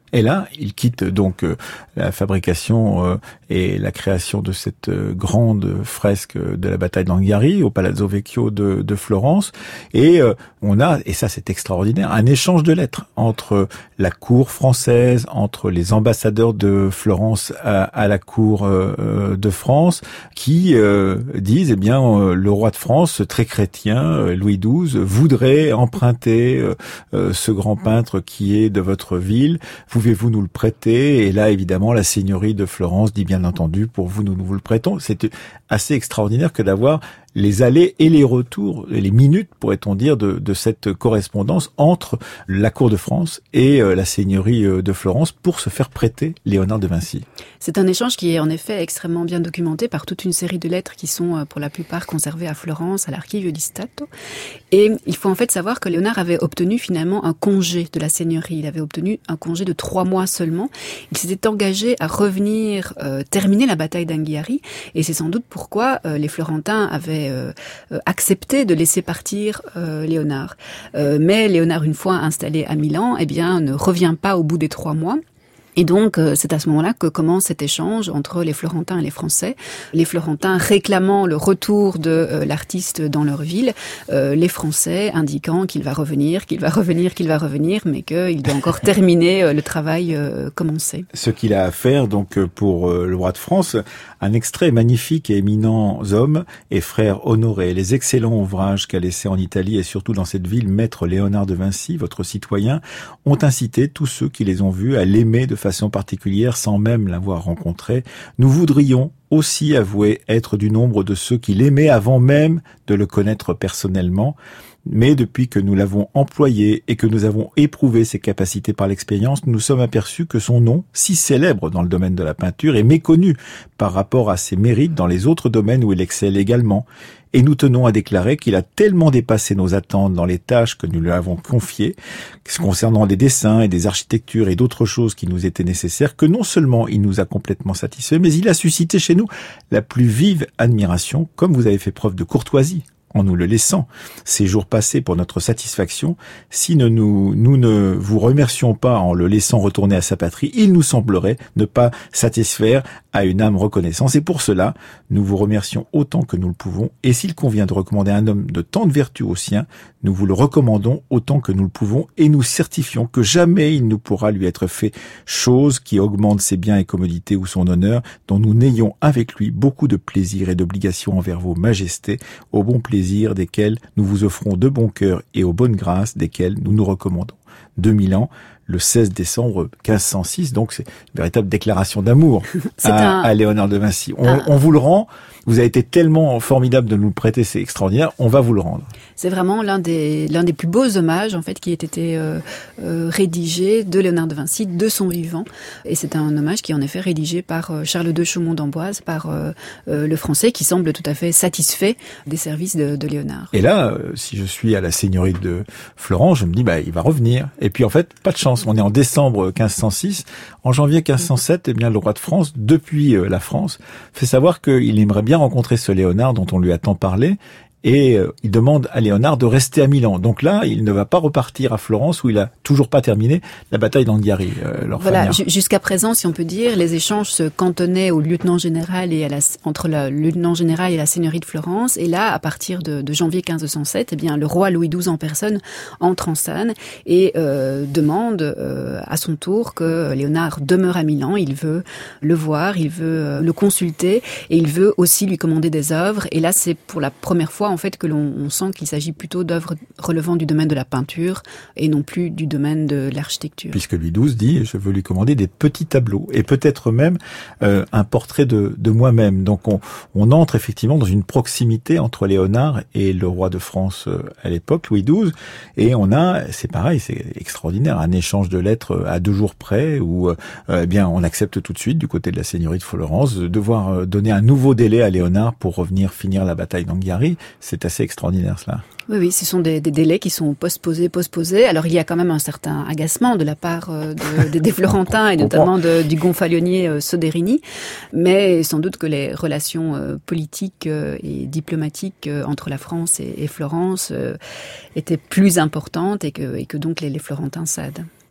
Et là, il quitte donc euh, la fabrication euh, et la création de cette euh, grande fresque de la bataille d'Anghiari au Palazzo Vecchio de, de Florence. Et euh, on a, et ça c'est extraordinaire, un échange de lettres entre la cour française, entre les ambassadeurs de Florence à, à la cour euh, de France, qui euh, disent, eh bien, euh, le roi de France, très chrétien, euh, Louis douze, voudrait emprunter euh, euh, ce grand peintre qui est de votre ville. Pouvez-vous nous le prêter? Et là, évidemment, la seigneurie de Florence dit bien entendu, pour vous, nous, nous vous le prêtons. C'est assez extraordinaire que d'avoir les allers et les retours, les minutes, pourrait-on dire, de, de cette correspondance entre la cour de France et euh, la seigneurie de Florence pour se faire prêter Léonard de Vinci. C'est un échange qui est en effet extrêmement bien documenté par toute une série de lettres qui sont pour la plupart conservées à Florence, à l'Archivio di Stato. Et il faut en fait savoir que Léonard avait obtenu finalement un congé de la seigneurie. Il avait obtenu un congé de trois mois seulement. Il s'était engagé à revenir euh, terminer la bataille d'Anghiari. Et c'est sans doute pourquoi euh, les Florentins avaient Euh, euh, accepté de laisser partir euh, Léonard. Euh, mais Léonard, une fois installé à Milan, eh bien, ne revient pas au bout des trois mois. Et donc, euh, c'est à ce moment-là que commence cet échange entre les Florentins et les Français. Les Florentins réclamant le retour de euh, l'artiste dans leur ville, euh, les Français indiquant qu'il va revenir, qu'il va revenir, qu'il va revenir, mais qu'il doit encore terminer euh, le travail euh, commencé. Ce qu'il a à faire, donc, pour euh, le roi de France, un extrait magnifique et éminents hommes et frères honorés. Les excellents ouvrages qu'a laissés en Italie et surtout dans cette ville maître Léonard de Vinci, votre citoyen, ont incité tous ceux qui les ont vus à l'aimer de façon particulière sans même l'avoir rencontré. Nous voudrions aussi avouer être du nombre de ceux qui l'aimaient avant même de le connaître personnellement. Mais depuis que nous l'avons employé et que nous avons éprouvé ses capacités par l'expérience, nous nous sommes aperçus que son nom, si célèbre dans le domaine de la peinture, est méconnu par rapport à ses mérites dans les autres domaines où il excelle également. Et nous tenons à déclarer qu'il a tellement dépassé nos attentes dans les tâches que nous lui avons confiées, concernant des dessins et des architectures et d'autres choses qui nous étaient nécessaires, que non seulement il nous a complètement satisfaits, mais il a suscité chez nous la plus vive admiration, comme vous avez fait preuve de courtoisie en nous le laissant, ces jours passés pour notre satisfaction. Si ne nous, nous ne vous remercions pas en le laissant retourner à sa patrie, il nous semblerait ne pas satisfaire à une âme reconnaissance. Et pour cela, nous vous remercions autant que nous le pouvons. Et s'il convient de recommander un homme de tant de vertus au sien, nous vous le recommandons autant que nous le pouvons et nous certifions que jamais il ne pourra lui être fait chose qui augmente ses biens et commodités ou son honneur, dont nous n'ayons avec lui beaucoup de plaisir et d'obligation envers vos majestés, au bon plaisir desquels nous vous offrons de bon cœur et aux bonnes grâces desquelles nous nous recommandons. De Milan, le seize décembre quinze cent six, donc c'est une véritable déclaration d'amour à, un... à Léonard de Vinci. On, un... on vous le rend, vous avez été tellement formidable de nous le prêter, c'est extraordinaire, on va vous le rendre. C'est vraiment l'un des, l'un des plus beaux hommages en fait qui ait été euh, euh, rédigé de Léonard de Vinci de son vivant. Et c'est un hommage qui est en effet rédigé par euh, Charles deux Chaumont d'Amboise, par euh, euh, le Français, qui semble tout à fait satisfait des services de, de Léonard. Et là, euh, si je suis à la seigneurie de Florence, je me dis bah il va revenir. Et puis en fait, pas de chance. On est en décembre quinze cent six. En janvier quinze cent sept, eh bien le roi de France, depuis euh, la France, fait savoir qu'il aimerait bien rencontrer ce Léonard dont on lui a tant parlé. Et euh, il demande à Léonard de rester à Milan. Donc là, il ne va pas repartir à Florence où il a toujours pas terminé la bataille d'Anghiari. Euh, voilà, jusqu'à présent, si on peut dire, les échanges se cantonnaient au lieutenant général et à la, entre le lieutenant général et la seigneurie de Florence. Et là, à partir de, de janvier quinze cent sept, eh bien, le roi Louis douze en personne entre en scène et euh, demande euh, à son tour que Léonard demeure à Milan. Il veut le voir, il veut euh, le consulter et il veut aussi lui commander des œuvres. Et là, c'est pour la première fois en fait que l'on on sent qu'il s'agit plutôt d'œuvres relevant du domaine de la peinture et non plus du domaine de l'architecture. Puisque Louis douze dit, je veux lui commander des petits tableaux et peut-être même euh, un portrait de, de moi-même. Donc on, on entre effectivement dans une proximité entre Léonard et le roi de France euh, à l'époque, Louis douze, et on a, c'est pareil, c'est extraordinaire, un échange de lettres à deux jours près où euh, eh bien on accepte tout de suite du côté de la seigneurie de Florence de devoir euh, donner un nouveau délai à Léonard pour revenir finir la bataille d'Anghiari. C'est assez extraordinaire cela. Oui, oui, ce sont des, des délais qui sont postposés, postposés. Alors il y a quand même un certain agacement de la part euh, de, de, des Florentins et notamment de, du gonfalonier euh, Soderini, mais sans doute que les relations euh, politiques euh, et diplomatiques euh, entre la France et, et Florence euh, étaient plus importantes et que, et que donc les, les Florentins cèdent.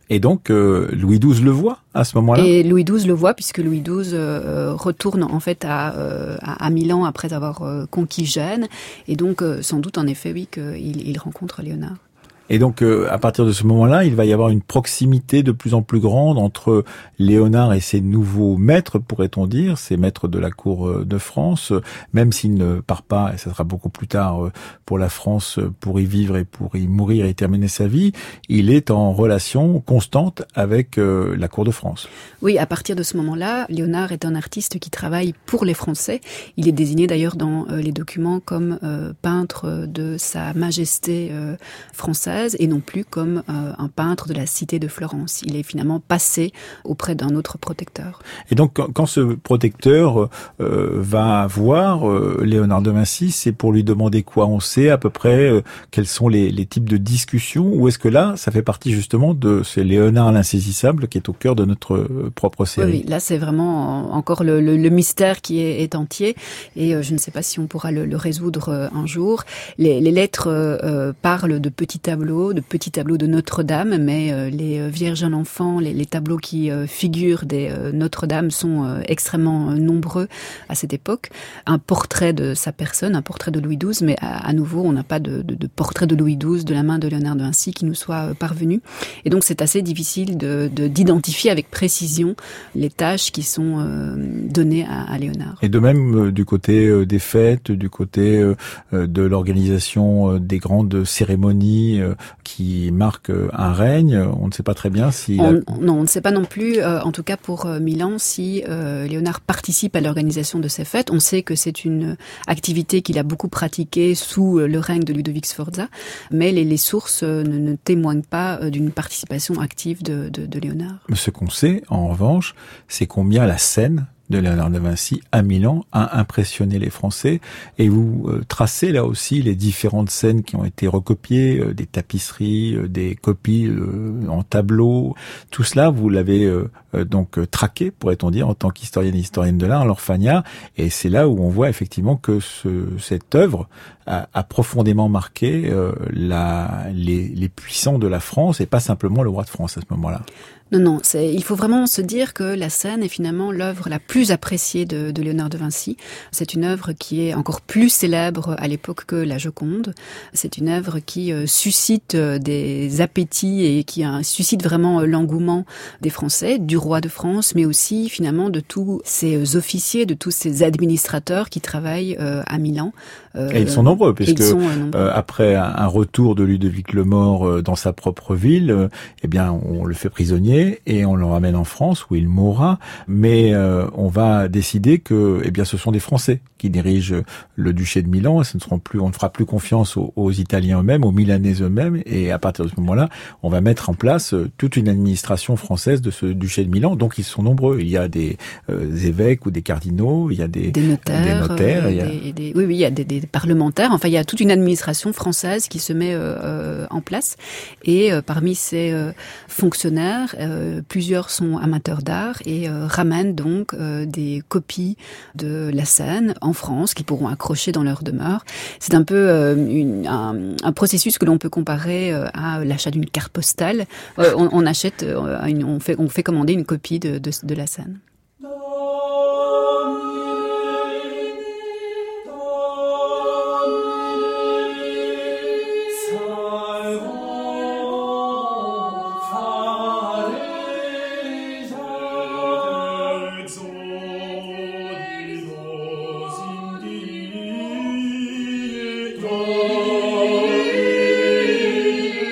Et donc euh, Louis douze le voit à ce moment-là. Et Louis douze le voit puisque Louis douze euh, retourne en fait à, euh, à, à Milan après avoir euh, conquis Gênes. Et donc euh, sans doute en effet oui qu'il il rencontre Léonard. Et donc, euh, à partir de ce moment-là, il va y avoir une proximité de plus en plus grande entre Léonard et ses nouveaux maîtres, pourrait-on dire, ses maîtres de la cour de France, même s'il ne part pas, et ça sera beaucoup plus tard, pour la France, pour y vivre et pour y mourir et terminer sa vie, il est en relation constante avec euh, la cour de France. Oui, à partir de ce moment-là, Léonard est un artiste qui travaille pour les Français. Il est désigné d'ailleurs dans euh, les documents comme euh, peintre de Sa Majesté euh, française, et non plus comme euh, un peintre de la cité de Florence. Il est finalement passé auprès d'un autre protecteur. Et donc, quand, quand ce protecteur euh, va voir euh, Léonard de Vinci, c'est pour lui demander quoi? On sait à peu près euh, quels sont les, les types de discussions, ou est-ce que là, ça fait partie justement de ce Léonard l'insaisissable qui est au cœur de notre euh, propre série? Oui, oui, là c'est vraiment encore le, le, le mystère qui est, est entier, et euh, je ne sais pas si on pourra le, le résoudre euh, un jour. Les, les lettres euh, parlent de petits tableaux, de petits tableaux de Notre-Dame, mais euh, les Vierges à l'enfant, les, les tableaux qui euh, figurent des euh, Notre-Dame sont euh, extrêmement euh, nombreux à cette époque. Un portrait de sa personne, un portrait de Louis douze, mais à, à nouveau, on n'a pas de, de, de portrait de Louis douze de la main de Léonard de Vinci qui nous soit euh, parvenu. Et donc, c'est assez difficile de, de, d'identifier avec précision les tâches qui sont euh, données à, à Léonard. Et de même, euh, du côté euh, des fêtes, du côté euh, de l'organisation euh, des grandes cérémonies euh, qui marquent un règne, on ne sait pas très bien si... On, la... Non, on ne sait pas non plus, euh, en tout cas pour euh, Milan, si euh, Léonard participe à l'organisation de ces fêtes. On sait que c'est une activité qu'il a beaucoup pratiquée sous le règne de Ludovic Sforza, mais les, les sources euh, ne, ne témoignent pas euh, d'une participation active de, de, de Léonard. Ce qu'on sait, en revanche, c'est combien la scène de Léonard de Vinci à Milan a impressionné les Français, et vous euh, tracez là aussi les différentes scènes qui ont été recopiées, euh, des tapisseries, euh, des copies euh, en tableau, tout cela vous l'avez euh, euh, donc euh, traqué, pourrait-on dire, en tant qu'historienne et historienne de l'art, Laure Fagna, et c'est là où on voit effectivement que ce, cette œuvre a, a profondément marqué euh, la, les, les puissants de la France, et pas simplement le roi de France à ce moment-là. Non, non, c'est, il faut vraiment se dire que la scène est finalement l'œuvre la plus appréciée de, de Léonard de Vinci. C'est une œuvre qui est encore plus célèbre à l'époque que la Joconde. C'est une œuvre qui euh, suscite euh, des appétits et qui euh, suscite vraiment euh, l'engouement des Français, du roi de France, mais aussi finalement de tous ces officiers, de tous ces administrateurs qui travaillent euh, à Milan. Euh, et ils sont nombreux, puisque sont, euh, nombreux. Euh, après un, un retour de Ludovic le Mort euh, dans sa propre ville, euh, eh bien on le fait prisonnier et on le ramène en France où il mourra, mais euh, on va décider que eh bien ce sont des Français qui dirigent le duché de Milan, et ce ne seront plus, on ne fera plus confiance aux, aux Italiens eux-mêmes, aux Milanais eux-mêmes, et à partir de ce moment-là, on va mettre en place toute une administration française de ce duché de Milan. Donc ils sont nombreux, il y a des euh, évêques ou des cardinaux, il y a des, des notaires, des notaires euh, il y a... des, des, oui, oui, il y a des, des parlementaires. Enfin, il y a toute une administration française qui se met euh, en place, et euh, parmi ces euh, fonctionnaires, euh, plusieurs sont amateurs d'art et euh, ramènent donc euh, des copies de la scène en France qu'ils pourront accrocher dans leur demeure. C'est un peu euh, une, un, un processus que l'on peut comparer euh, à l'achat d'une carte postale. Euh, on, on achète, euh, une, on fait, on fait commander une copie de, de, de la scène.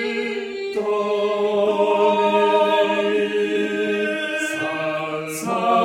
Sa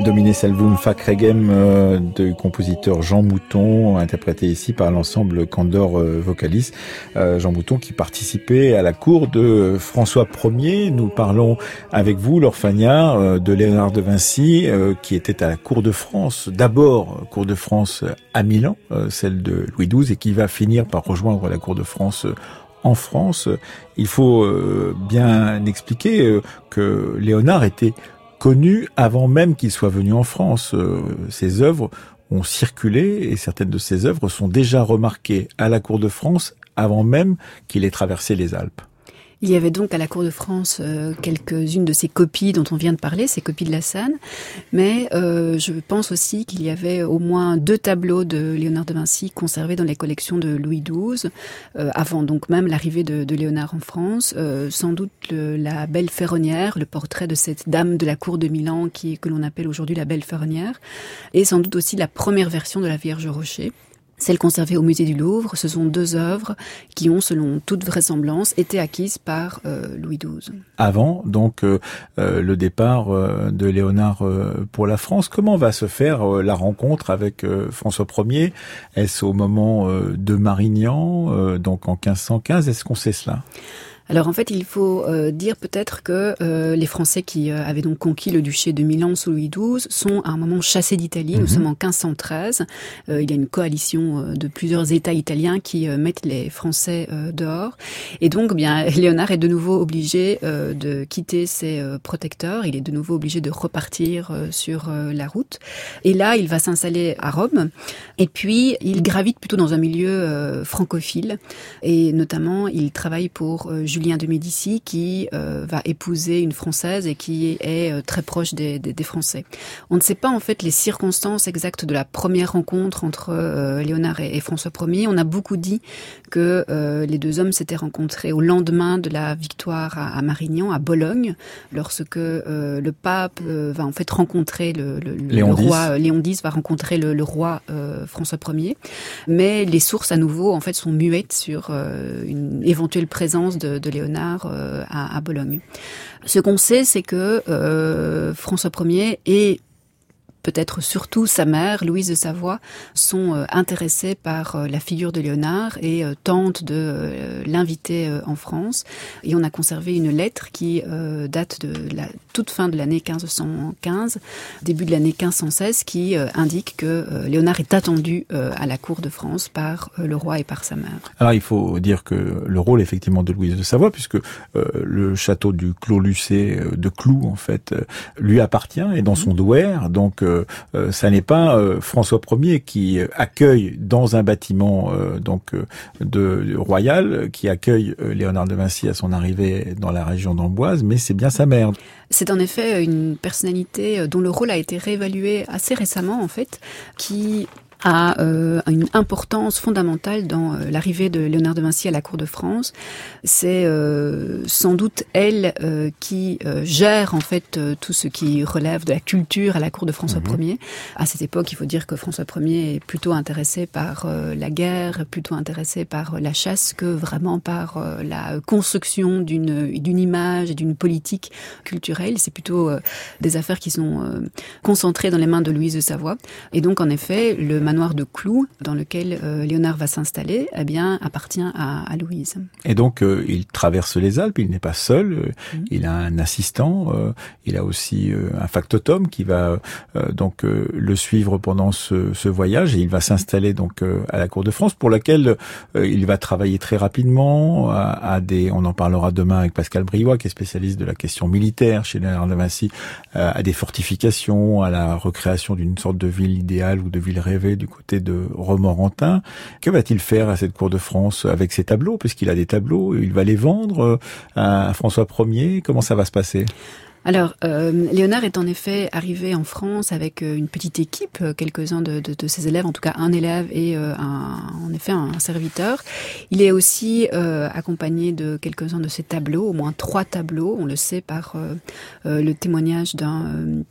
Domine Salvum Fac Regem euh, du compositeur Jean Mouton, interprété ici par l'ensemble Candor euh, Vocalis. Euh, Jean Mouton qui participait à la cour de François Ier. Nous parlons avec vous, Laure Fagnard, euh, de Léonard de Vinci, euh, qui était à la cour de France, d'abord cour de France à Milan, euh, celle de Louis douze, et qui va finir par rejoindre la cour de France euh, en France. Il faut euh, bien expliquer euh, que Léonard était connu avant même qu'il soit venu en France. Euh, ses œuvres ont circulé et certaines de ses œuvres sont déjà remarquées à la cour de France avant même qu'il ait traversé les Alpes. Il y avait donc à la cour de France euh, quelques-unes de ces copies dont on vient de parler, ces copies de la Seine, mais euh, je pense aussi qu'il y avait au moins deux tableaux de Léonard de Vinci conservés dans les collections de Louis douze, euh, avant donc même l'arrivée de, de Léonard en France. Euh, sans doute le, la Belle Ferronnière, le portrait de cette dame de la cour de Milan qui que l'on appelle aujourd'hui la Belle Ferronnière, et sans doute aussi la première version de la Vierge Rocher. Celles conservées au musée du Louvre, ce sont deux œuvres qui ont, selon toute vraisemblance, été acquises par euh, Louis douze. Avant, donc, euh, euh, le départ euh, de Léonard euh, pour la France, comment va se faire euh, la rencontre avec euh, François Ier ? Est-ce au moment euh, de Marignan, euh, donc en quinze cent quinze ? Est-ce qu'on sait cela ? Alors en fait, il faut euh, dire peut-être que euh, les Français qui euh, avaient donc conquis le duché de Milan sous Louis douze sont à un moment chassés d'Italie. Mmh. Nous sommes en quinze cent treize. Euh, il y a une coalition euh, de plusieurs États italiens qui euh, mettent les Français euh, dehors. Et donc, eh bien, Léonard est de nouveau obligé euh, de quitter ses euh, protecteurs. Il est de nouveau obligé de repartir euh, sur euh, la route. Et là, il va s'installer à Rome. Et puis, il gravite plutôt dans un milieu euh, francophile. Et notamment, il travaille pour euh, Julien de Médicis qui euh, va épouser une Française et qui est euh, très proche des, des, des Français. On ne sait pas en fait les circonstances exactes de la première rencontre entre euh, Léonard et, et François Ier. On a beaucoup dit que euh, les deux hommes s'étaient rencontrés au lendemain de la victoire à, à Marignan, à Bologne, lorsque euh, le pape euh, va en fait rencontrer le, le, le, le roi euh, Léon X va rencontrer le, le roi euh, François Ier. Mais les sources à nouveau en fait sont muettes sur euh, une éventuelle présence de de Léonard euh, à, à Bologne. Ce qu'on sait, c'est que euh, François Ier et peut-être surtout sa mère, Louise de Savoie, sont euh, intéressés par euh, la figure de Léonard et euh, tentent de euh, l'inviter euh, en France. Et on a conservé une lettre qui euh, date de la toute fin de l'année quinze cent quinze, début de l'année quinze cent seize, qui euh, indique que euh, Léonard est attendu euh, à la cour de France par euh, le roi et par sa mère. Alors il faut dire que le rôle effectivement de Louise de Savoie, puisque euh, le château du Clos Lucé euh, de Cloux en fait euh, lui appartient et dans son douaire, donc euh, Euh, ça n'est pas euh, François Ier qui euh, accueille dans un bâtiment euh, donc euh, de, de royal qui accueille euh, Léonard de Vinci à son arrivée dans la région d'Amboise, mais c'est bien sa mère. C'est en effet une personnalité dont le rôle a été réévalué assez récemment en fait, qui a euh, une importance fondamentale dans euh, l'arrivée de Léonard de Vinci à la cour de France. C'est euh, sans doute elle euh, qui euh, gère en fait euh, tout ce qui relève de la culture à la cour de François mmh. Ier. À cette époque, il faut dire que François Ier est plutôt intéressé par euh, la guerre, plutôt intéressé par euh, la chasse que vraiment par euh, la construction d'une d'une image et d'une politique culturelle. C'est plutôt euh, des affaires qui sont euh, concentrées dans les mains de Louise de Savoie. Et donc, en effet, le manoir de Cloux, dans lequel euh, Léonard va s'installer, eh bien, appartient à, à Louise. Et donc, euh, il traverse les Alpes, il n'est pas seul, euh, mmh. il a un assistant, euh, il a aussi euh, un factotum qui va euh, donc euh, le suivre pendant ce, ce voyage, et il va s'installer donc euh, à la cour de France, pour laquelle euh, il va travailler très rapidement à, à des, on en parlera demain avec Pascal Briouat, qui est spécialiste de la question militaire chez Léonard de Vinci, euh, à des fortifications, à la recréation d'une sorte de ville idéale ou de ville rêvée du côté de Romorantin. Que va-t-il faire à cette cour de France avec ses tableaux, puisqu'il a des tableaux, il va les vendre à François Ier? Comment ça va se passer? Alors, euh, Léonard est en effet arrivé en France avec une petite équipe, quelques-uns de, de, de ses élèves, en tout cas un élève et euh, un, en effet un serviteur. Il est aussi euh, accompagné de quelques-uns de ses tableaux, au moins trois tableaux, on le sait par euh, euh, le témoignage d'un... Euh,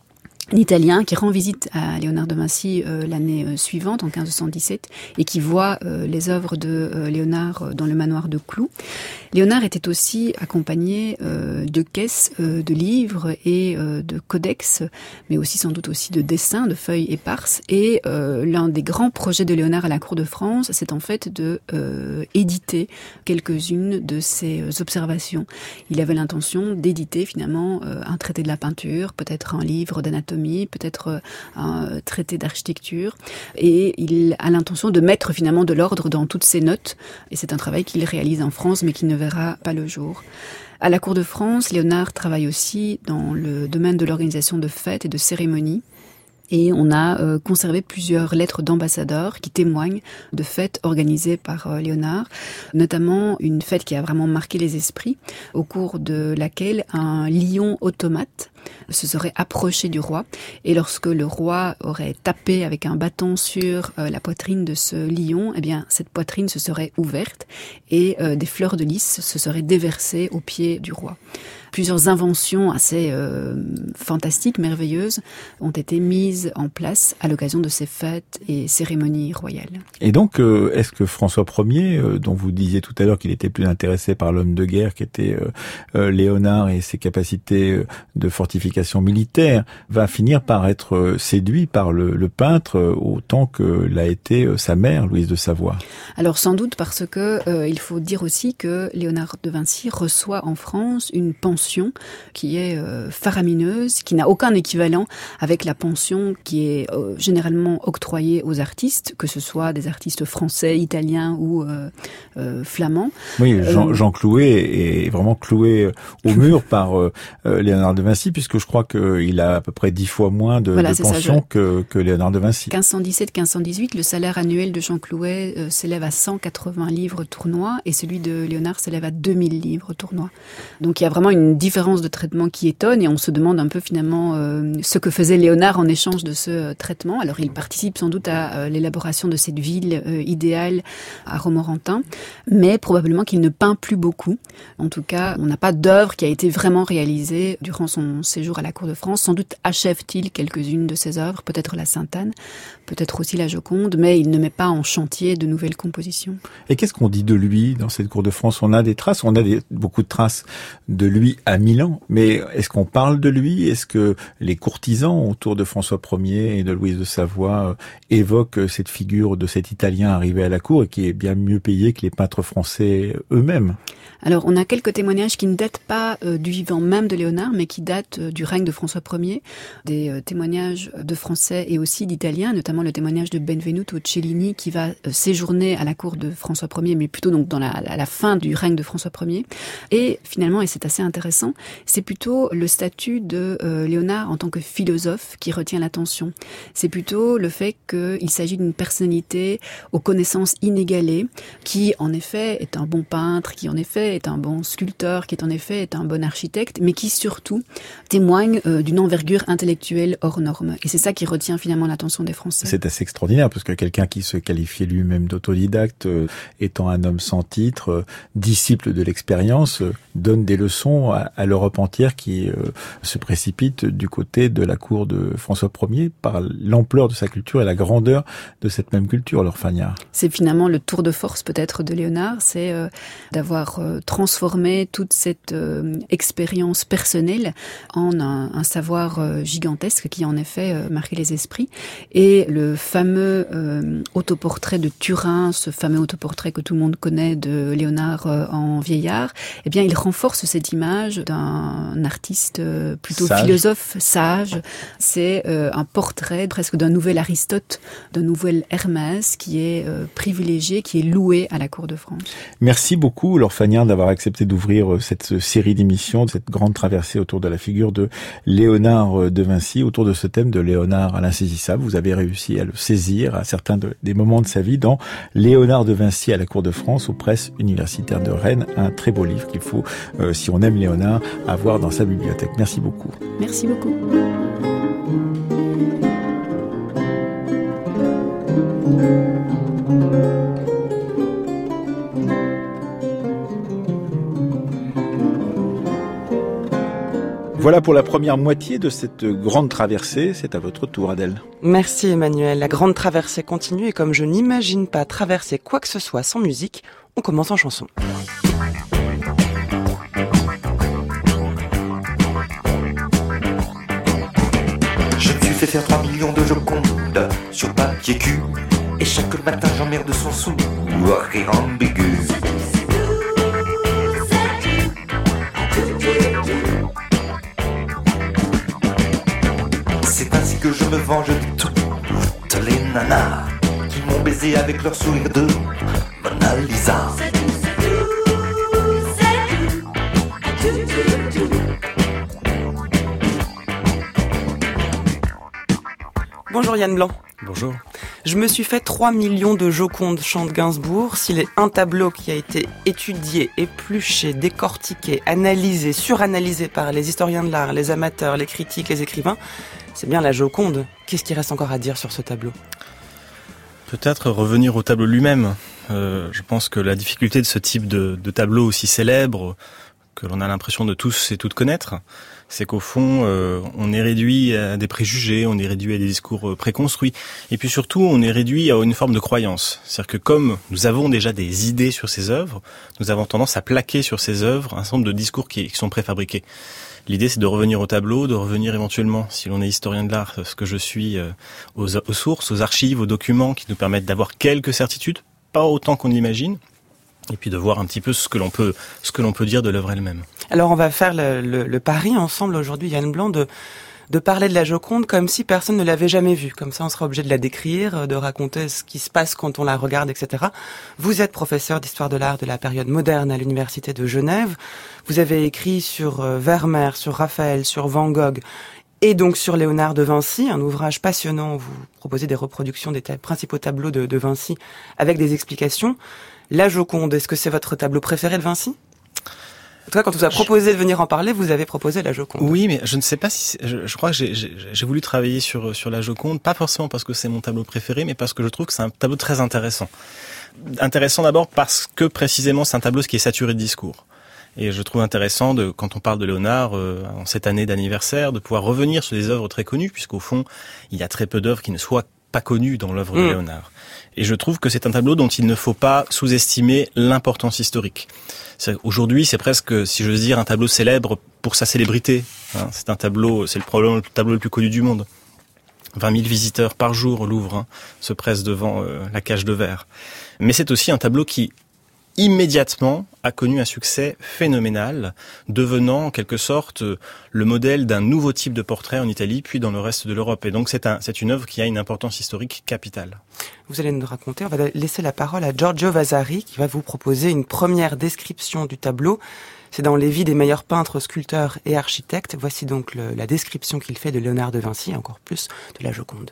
un Italien qui rend visite à Léonard de Vinci euh, l'année euh, suivante, en quinze cent dix-sept, et qui voit euh, les œuvres de euh, Léonard dans le manoir de Cloux. Léonard était aussi accompagné euh, de caisses euh, de livres et euh, de codex, mais aussi sans doute aussi de dessins, de feuilles éparses. Et euh, l'un des grands projets de Léonard à la cour de France, c'est en fait de euh, éditer quelques-unes de ses observations. Il avait l'intention d'éditer finalement euh, un traité de la peinture, peut-être un livre d'anatomie, peut-être un traité d'architecture, et il a l'intention de mettre finalement de l'ordre dans toutes ses notes, et c'est un travail qu'il réalise en France mais qui ne verra pas le jour. À la cour de France, Léonard travaille aussi dans le domaine de l'organisation de fêtes et de cérémonies. Et on a euh, conservé plusieurs lettres d'ambassadeurs qui témoignent de fêtes organisées par euh, Léonard, notamment une fête qui a vraiment marqué les esprits, au cours de laquelle un lion automate se serait approché du roi, et lorsque le roi aurait tapé avec un bâton sur euh, la poitrine de ce lion, eh bien cette poitrine se serait ouverte et euh, des fleurs de lys se seraient déversées aux pieds du roi. Plusieurs inventions assez euh, fantastiques, merveilleuses, ont été mises en place à l'occasion de ces fêtes et cérémonies royales. Et donc, euh, est-ce que François Ier, euh, dont vous disiez tout à l'heure qu'il était plus intéressé par l'homme de guerre qui était euh, euh, Léonard et ses capacités euh, de fortification militaire, va finir par être euh, séduit par le, le peintre euh, autant que l'a été euh, sa mère, Louise de Savoie? Alors sans doute parce que euh, il faut dire aussi que Léonard de Vinci reçoit en France une pension qui est euh, faramineuse, qui n'a aucun équivalent avec la pension qui est euh, généralement octroyée aux artistes, que ce soit des artistes français, italiens ou euh, euh, flamands. Oui, Jean, euh, Jean Clouet est vraiment cloué au mur par euh, Léonard de Vinci, puisque je crois qu'il a à peu près dix fois moins de, voilà, de pension ça, que, que Léonard de Vinci. quinze cent dix-sept quinze cent dix-huit, le salaire annuel de Jean Clouet euh, s'élève à cent quatre-vingts livres tournois et celui de Léonard s'élève à deux mille livres tournois. Donc il y a vraiment une différence de traitement qui étonne et on se demande un peu finalement euh, ce que faisait Léonard en échange de ce euh, traitement. Alors il participe sans doute à euh, l'élaboration de cette ville euh, idéale à Romorantin, mais probablement qu'il ne peint plus beaucoup. En tout cas, on n'a pas d'œuvre qui a été vraiment réalisée durant son séjour à la cour de France. Sans doute achève-t-il quelques-unes de ses œuvres, peut-être la Sainte-Anne, peut-être aussi la Joconde, mais il ne met pas en chantier de nouvelles compositions. Et qu'est-ce qu'on dit de lui dans cette cour de France? On a des traces, on a des, beaucoup de traces de lui à Milan, mais est-ce qu'on parle de lui? Est-ce que les courtisans autour de François Ier et de Louise de Savoie euh, évoquent cette figure de cet Italien arrivé à la cour et qui est bien mieux payé que les peintres français eux-mêmes? Alors, on a quelques témoignages qui ne datent pas euh, du vivant même de Léonard, mais qui datent euh, du règne de François Ier, des euh, témoignages de Français et aussi d'Italiens, notamment le témoignage de Benvenuto Cellini, qui va euh, séjourner à la cour de François Ier, mais plutôt donc dans la, à la fin du règne de François Ier. Et finalement, et c'est assez intéressant, c'est plutôt le statut de euh, Léonard en tant que philosophe qui retient l'attention. C'est plutôt le fait qu'il s'agit d'une personnalité aux connaissances inégalées, qui en effet est un bon peintre, qui en effet est un bon sculpteur, qui est en effet est un bon architecte, mais qui surtout témoigne euh, d'une envergure intellectuelle hors norme. Et c'est ça qui retient finalement l'attention des Français. C'est assez extraordinaire, parce que quelqu'un qui se qualifiait lui-même d'autodidacte, euh, étant un homme sans titre, euh, disciple de l'expérience, euh, donne des leçons à, à l'Europe entière qui euh, se précipite du côté de la cour de François Ier par l'ampleur de sa culture et la grandeur de cette même culture, Laure Fagnard. C'est finalement le tour de force peut-être de Léonard, c'est euh, d'avoir euh, transformé toute cette euh, expérience personnelle en un, un savoir euh, gigantesque qui en effet euh, marquait les esprits. Et le fameux euh, autoportrait de Turin, ce fameux autoportrait que tout le monde connaît de Léonard euh, en vieillard, eh bien il renforce cette image d'un artiste euh, plutôt sage. Philosophe, sage. C'est euh, un portrait presque d'un nouvel Aristote, d'un nouvel Hermès qui est euh, privilégié, qui est loué à la cour de France. Merci beaucoup, Laure Fagnard, d'avoir accepté d'ouvrir cette série d'émissions, cette grande traversée autour de la figure de Léonard de Vinci, autour de ce thème de Léonard à l'insaisissable. Vous avez réussi à le saisir à certains de, des moments de sa vie dans Léonard de Vinci à la cour de France, aux presses universitaires de Rennes. Un très beau livre qu'il faut, euh, si on aime Léonard, avoir dans sa bibliothèque. Merci beaucoup. Merci beaucoup. Voilà pour la première moitié de cette grande traversée. C'est à votre tour, Adèle. Merci Emmanuel. La grande traversée continue et comme je n'imagine pas traverser quoi que ce soit sans musique, on commence en chanson. Je me suis fait faire trois millions de Joconde sur papier cul et chaque matin j'emmerde son sou à rire ambigu. C'est ainsi que je me venge de toutes les nanas qui m'ont baisé avec leur sourire de Mona Lisa. Bonjour Yann Blanc. Bonjour. Je me suis fait trois millions de Joconde, chante Gainsbourg. S'il est un tableau qui a été étudié, épluché, décortiqué, analysé, suranalysé par les historiens de l'art, les amateurs, les critiques, les écrivains, c'est bien la Joconde. Qu'est-ce qu'il reste encore à dire sur ce tableau ? Peut-être revenir au tableau lui-même. Euh, je pense que la difficulté de ce type de, de tableau aussi célèbre, que l'on a l'impression de tous et toutes connaître, c'est qu'au fond, euh, on est réduit à des préjugés, on est réduit à des discours euh, préconstruits, et puis surtout, on est réduit à une forme de croyance. C'est-à-dire que comme nous avons déjà des idées sur ces œuvres, nous avons tendance à plaquer sur ces œuvres un certain nombre de discours qui, qui sont préfabriqués. L'idée, c'est de revenir au tableau, de revenir éventuellement, si l'on est historien de l'art, ce que je suis, euh, aux, aux sources, aux archives, aux documents qui nous permettent d'avoir quelques certitudes, pas autant qu'on l'imagine, et puis de voir un petit peu ce que l'on peut, ce que l'on peut dire de l'œuvre elle-même. Alors on va faire le, le, le pari ensemble aujourd'hui, Yann Blanc, de, de parler de la Joconde comme si personne ne l'avait jamais vue. Comme ça, on sera obligé de la décrire, de raconter ce qui se passe quand on la regarde, et cetera. Vous êtes professeur d'histoire de l'art de la période moderne à l'Université de Genève. Vous avez écrit sur Vermeer, sur Raphaël, sur Van Gogh et donc sur Léonard de Vinci, un ouvrage passionnant où vous proposez des reproductions des ta- principaux tableaux de, de Vinci avec des explications. La Joconde, est-ce que c'est votre tableau préféré de Vinci ? En tout cas, quand on vous a proposé de venir en parler, vous avez proposé la Joconde. Oui, mais je ne sais pas si... Je, je crois que j'ai, j'ai, j'ai voulu travailler sur, sur la Joconde, pas forcément parce que c'est mon tableau préféré, mais parce que je trouve que c'est un tableau très intéressant. Intéressant d'abord parce que précisément c'est un tableau qui est saturé de discours. Et je trouve intéressant, de, quand on parle de Léonard, euh, en cette année d'anniversaire, de pouvoir revenir sur des œuvres très connues, puisqu'au fond, il y a très peu d'œuvres qui ne soient pas connues dans l'œuvre mmh. de Léonard. Et je trouve que c'est un tableau dont il ne faut pas sous-estimer l'importance historique. C'est, aujourd'hui, c'est presque, si j'ose dire, un tableau célèbre pour sa célébrité. Hein, c'est un tableau, c'est le probablement le tableau le plus connu du monde. vingt mille visiteurs par jour au Louvre hein, se pressent devant euh, la cage de verre. Mais c'est aussi un tableau qui, immédiatement, a connu un succès phénoménal, devenant en quelque sorte le modèle d'un nouveau type de portrait en Italie, puis dans le reste de l'Europe. Et donc c'est, un, c'est une œuvre qui a une importance historique capitale. Vous allez nous raconter, on va laisser la parole à Giorgio Vasari, qui va vous proposer une première description du tableau. C'est dans les vies des meilleurs peintres, sculpteurs et architectes. Voici donc le, la description qu'il fait de Léonard de Vinci, et encore plus de la Joconde.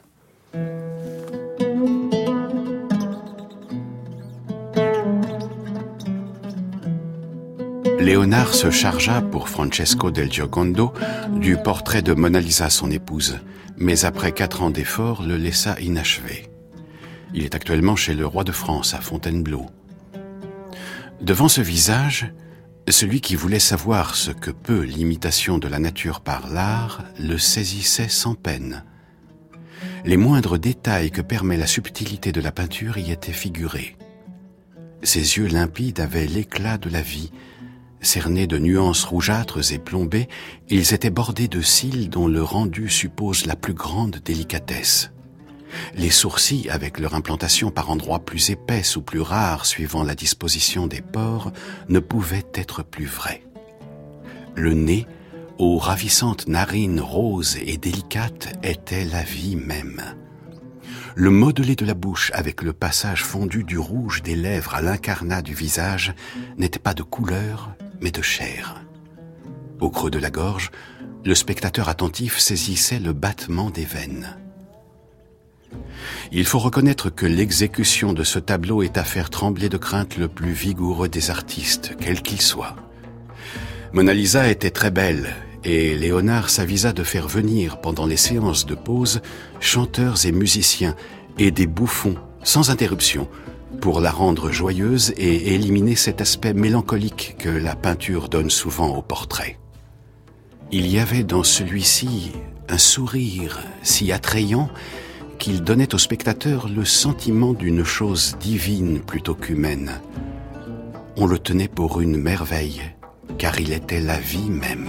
Léonard se chargea pour Francesco del Giocondo du portrait de Mona Lisa, son épouse, mais après quatre ans d'efforts, le laissa inachevé. Il est actuellement chez le roi de France, à Fontainebleau. Devant ce visage, celui qui voulait savoir ce que peut l'imitation de la nature par l'art le saisissait sans peine. Les moindres détails que permet la subtilité de la peinture y étaient figurés. Ses yeux limpides avaient l'éclat de la vie. Cernés de nuances rougeâtres et plombées, ils étaient bordés de cils dont le rendu suppose la plus grande délicatesse. Les sourcils, avec leur implantation par endroits plus épaisse ou plus rares suivant la disposition des pores, ne pouvaient être plus vrais. Le nez, aux ravissantes narines roses et délicates, était la vie même. Le modelé de la bouche avec le passage fondu du rouge des lèvres à l'incarnat du visage n'était pas de couleur, mais de chair. Au creux de la gorge, le spectateur attentif saisissait le battement des veines. Il faut reconnaître que l'exécution de ce tableau est à faire trembler de crainte le plus vigoureux des artistes, quel qu'il soit. Mona Lisa était très belle, et Léonard s'avisa de faire venir, pendant les séances de pause, chanteurs et musiciens, et des bouffons, sans interruption, pour la rendre joyeuse et éliminer cet aspect mélancolique que la peinture donne souvent au portrait. Il y avait dans celui-ci un sourire si attrayant qu'il donnait au spectateur le sentiment d'une chose divine plutôt qu'humaine. On le tenait pour une merveille, car il était la vie même.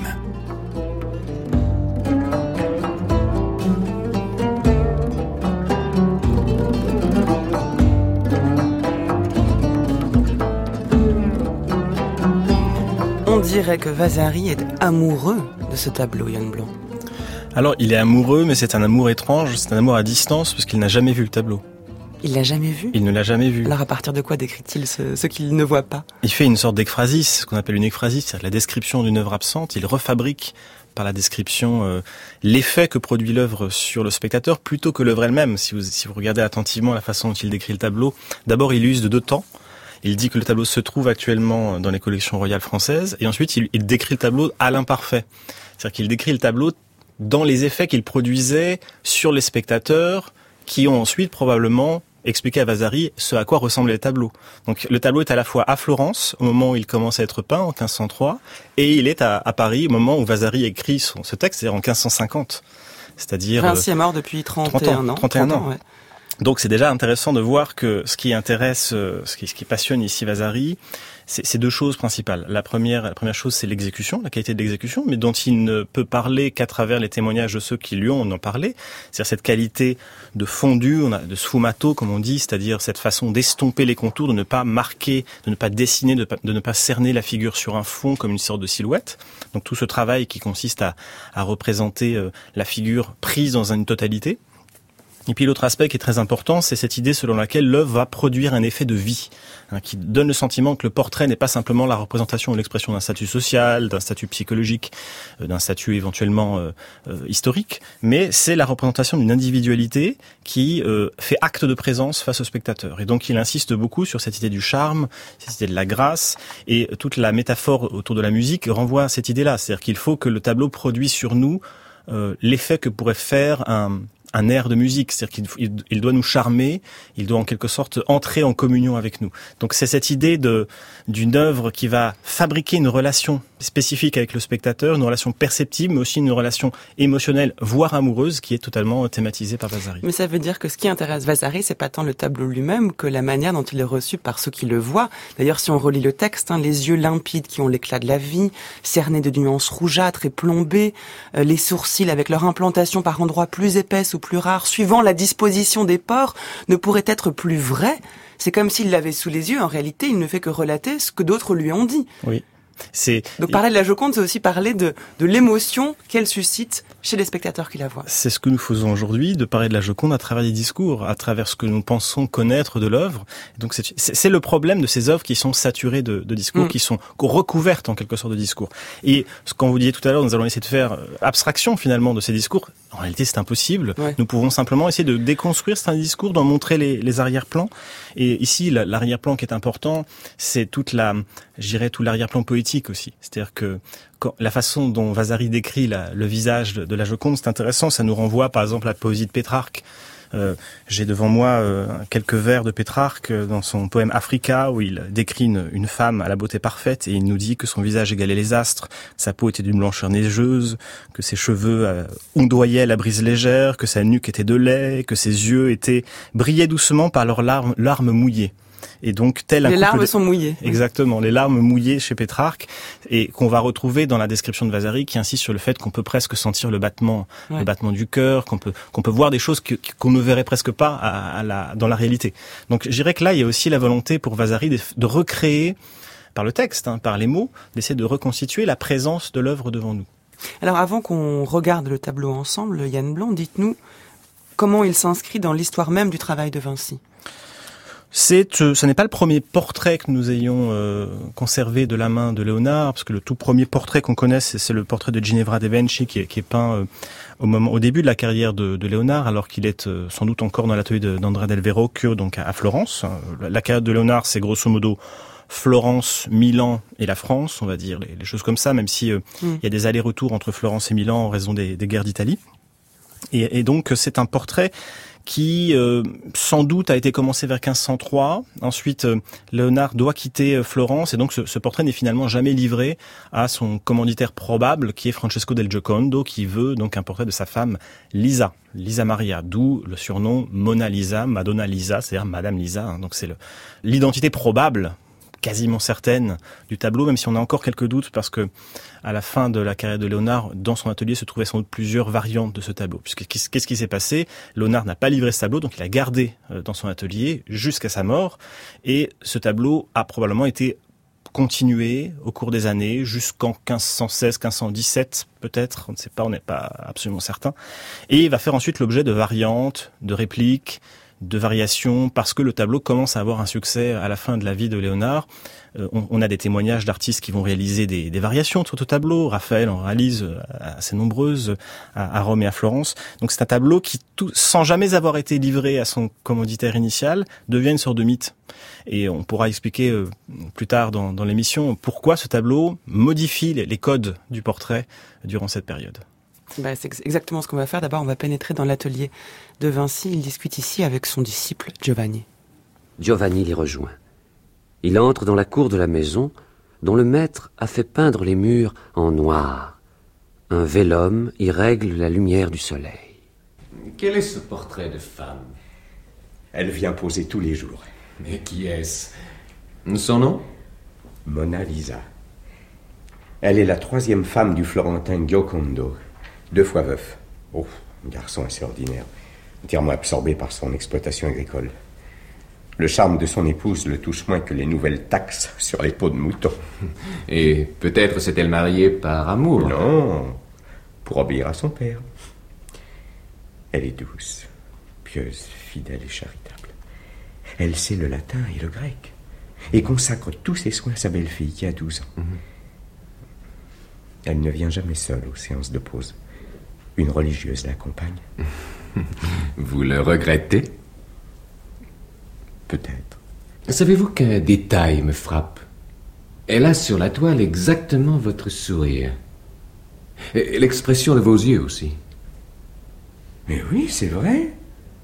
On dirait que Vasari est amoureux de ce tableau, Yann Blanc. Alors, il est amoureux, mais c'est un amour étrange, c'est un amour à distance, parce qu'il n'a jamais vu le tableau. Il l'a jamais vu? Il ne l'a jamais vu. Alors, à partir de quoi décrit-il ce, ce qu'il ne voit pas? Il fait une sorte d'ekphrasis, ce qu'on appelle une ekphrasis, c'est-à-dire la description d'une œuvre absente. Il refabrique par la description euh, l'effet que produit l'œuvre sur le spectateur, plutôt que l'œuvre elle-même. Si vous, si vous regardez attentivement la façon dont il décrit le tableau, d'abord, il use de deux temps. Il dit que le tableau se trouve actuellement dans les collections royales françaises, et ensuite il, il décrit le tableau à l'imparfait. C'est-à-dire qu'il décrit le tableau dans les effets qu'il produisait sur les spectateurs, qui ont ensuite probablement expliqué à Vasari ce à quoi ressemblait le tableau. Donc le tableau est à la fois à Florence, au moment où il commence à être peint, en quinze cent trois, et il est à, à Paris, au moment où Vasari écrit son, ce texte, c'est-à-dire en quinze cent cinquante. C'est-à-dire... Vinci est mort depuis trente et un ans. trente et un ans. Ouais. Donc c'est déjà intéressant de voir que ce qui intéresse, ce qui, ce qui passionne ici Vasari, c'est, c'est deux choses principales. La première, la première chose, c'est l'exécution, la qualité de l'exécution, mais dont il ne peut parler qu'à travers les témoignages de ceux qui lui ont en parlé. C'est-à-dire cette qualité de fondu, on a, de sfumato, comme on dit, c'est-à-dire cette façon d'estomper les contours, de ne pas marquer, de ne pas dessiner, de, de ne pas cerner la figure sur un fond comme une sorte de silhouette. Donc tout ce travail qui consiste à, à représenter euh, la figure prise dans une totalité. Et puis l'autre aspect qui est très important, c'est cette idée selon laquelle l'œuvre va produire un effet de vie, hein, qui donne le sentiment que le portrait n'est pas simplement la représentation ou l'expression d'un statut social, d'un statut psychologique, euh, d'un statut éventuellement euh, euh, historique, mais c'est la représentation d'une individualité qui euh, fait acte de présence face au spectateur. Et donc il insiste beaucoup sur cette idée du charme, cette idée de la grâce, et toute la métaphore autour de la musique renvoie à cette idée-là, c'est-à-dire qu'il faut que le tableau produise sur nous euh, l'effet que pourrait faire un... un air de musique, c'est-à-dire qu'il il doit nous charmer, il doit en quelque sorte entrer en communion avec nous. Donc c'est cette idée de d'une œuvre qui va fabriquer une relation spécifique avec le spectateur, une relation perceptible, mais aussi une relation émotionnelle, voire amoureuse, qui est totalement thématisée par Vasari. Mais ça veut dire que ce qui intéresse Vasari, c'est pas tant le tableau lui-même que la manière dont il est reçu par ceux qui le voient. D'ailleurs, si on relit le texte, hein, les yeux limpides qui ont l'éclat de la vie, cernés de nuances rougeâtres et plombées, euh, les sourcils avec leur implantation par endroits plus épaisse ou plus rare, suivant la disposition des pores, ne pourrait être plus vrai. C'est comme s'il l'avait sous les yeux. En réalité, il ne fait que relater ce que d'autres lui ont dit. Oui. C'est... Donc parler de la Joconde, c'est aussi parler de, de l'émotion qu'elle suscite chez les spectateurs qui la voient. C'est ce que nous faisons aujourd'hui, de parler de la Joconde à travers des discours, à travers ce que nous pensons connaître de l'œuvre. Donc c'est, c'est le problème de ces œuvres qui sont saturées de, de discours, mmh. qui sont recouvertes en quelque sorte de discours. Et ce qu'on vous disait tout à l'heure, nous allons essayer de faire abstraction finalement de ces discours. En réalité, c'est impossible. Ouais. Nous pouvons simplement essayer de déconstruire certains discours, d'en montrer les, les arrière-plans. Et ici, la, l'arrière-plan qui est important, c'est toute la, je dirais, tout l'arrière-plan poétique aussi. C'est-à-dire que quand, la façon dont Vasari décrit la, le visage de, de la Joconde, c'est intéressant. Ça nous renvoie, par exemple, à la poésie de Pétrarque. Euh, j'ai devant moi euh, quelques vers de Pétrarque euh, dans son poème Africa, où il décrit une, une femme à la beauté parfaite, et il nous dit que son visage égalait les astres, sa peau était d'une blancheur neigeuse, que ses cheveux euh, ondoyaient la brise légère, que sa nuque était de lait, que ses yeux étaient brillaient doucement par leurs larmes, larmes mouillées. Et donc, tel un les larmes de... sont mouillées. Exactement, les larmes mouillées chez Pétrarque, et qu'on va retrouver dans la description de Vasari, qui insiste sur le fait qu'on peut presque sentir le battement, ouais. le battement du cœur, qu'on peut qu'on peut voir des choses que, qu'on ne verrait presque pas à, à la, dans la réalité. Donc, je dirais que là, il y a aussi la volonté pour Vasari de, de recréer, par le texte, hein, par les mots, d'essayer de reconstituer la présence de l'œuvre devant nous. Alors, avant qu'on regarde le tableau ensemble, Yann Blanc, dites-nous comment il s'inscrit dans l'histoire même du travail de Vinci. C'est, euh, ce n'est pas le premier portrait que nous ayons euh, conservé de la main de Léonard, parce que le tout premier portrait qu'on connaisse, c'est, c'est le portrait de Ginevra de' Benci, qui est, qui est peint euh, au moment, au début de la carrière de, de Léonard, alors qu'il est euh, sans doute encore dans l'atelier de, d'Andrea del Verrocchio, donc à, à Florence. La carrière de Léonard, c'est grosso modo Florence, Milan et la France, on va dire les, les choses comme ça, même si euh, mm. il y a des allers-retours entre Florence et Milan en raison des, des guerres d'Italie. Et, et donc c'est un portrait qui euh, sans doute a été commencé vers quinze cent trois. Ensuite, euh, Léonard doit quitter euh, Florence et donc ce, ce portrait n'est finalement jamais livré à son commanditaire probable qui est Francesco del Giocondo, qui veut donc un portrait de sa femme Lisa, Lisa Maria, d'où le surnom Mona Lisa, Madonna Lisa, c'est-à-dire Madame Lisa. Hein, donc c'est le, l'identité probable, quasiment certaine, du tableau, même si on a encore quelques doutes parce que à la fin de la carrière de Léonard, dans son atelier se trouvaient sans doute plusieurs variantes de ce tableau. Puisque qu'est-ce qui s'est passé? Léonard n'a pas livré ce tableau, donc il a gardé dans son atelier jusqu'à sa mort. Et ce tableau a probablement été continué au cours des années jusqu'en quinze cent seize, quinze cent dix-sept peut-être, on ne sait pas, on n'est pas absolument certain. Et il va faire ensuite l'objet de variantes, de répliques, de variations, parce que le tableau commence à avoir un succès à la fin de la vie de Léonard. Euh, on, on a des témoignages d'artistes qui vont réaliser des, des variations sur ce tableau. Raphaël en réalise assez nombreuses à, à Rome et à Florence. Donc c'est un tableau qui, tout, sans jamais avoir été livré à son commanditaire initial, devient une sorte de mythe. Et on pourra expliquer euh, plus tard dans, dans l'émission pourquoi ce tableau modifie les, les codes du portrait durant cette période. Bah, c'est exactement ce qu'on va faire. D'abord, on va pénétrer dans l'atelier de Vinci. Il discute ici avec son disciple Giovanni. Giovanni l'y rejoint. Il entre dans la cour de la maison, dont le maître a fait peindre les murs en noir. Un vélum y règle la lumière du soleil. Quel est ce portrait de femme? Elle vient poser tous les jours. Mais qui est-ce? Son nom? Mona Lisa. Elle est la troisième femme du Florentin Giocondo. Deux fois veuf. Oh, un garçon assez ordinaire, entièrement absorbé par son exploitation agricole. Le charme de son épouse le touche moins que les nouvelles taxes sur les peaux de mouton. Et peut-être s'est-elle mariée par amour? Non, pour obéir à son père. Elle est douce, pieuse, fidèle et charitable. Elle sait le latin et le grec, et consacre tous ses soins à sa belle-fille qui a douze ans. Mm-hmm. Elle ne vient jamais seule aux séances de pause. Une religieuse l'accompagne. Vous le regrettez? Peut-être. Savez-vous qu'un détail me frappe? Elle a sur la toile exactement votre sourire. Et l'expression de vos yeux aussi. Mais oui, c'est vrai.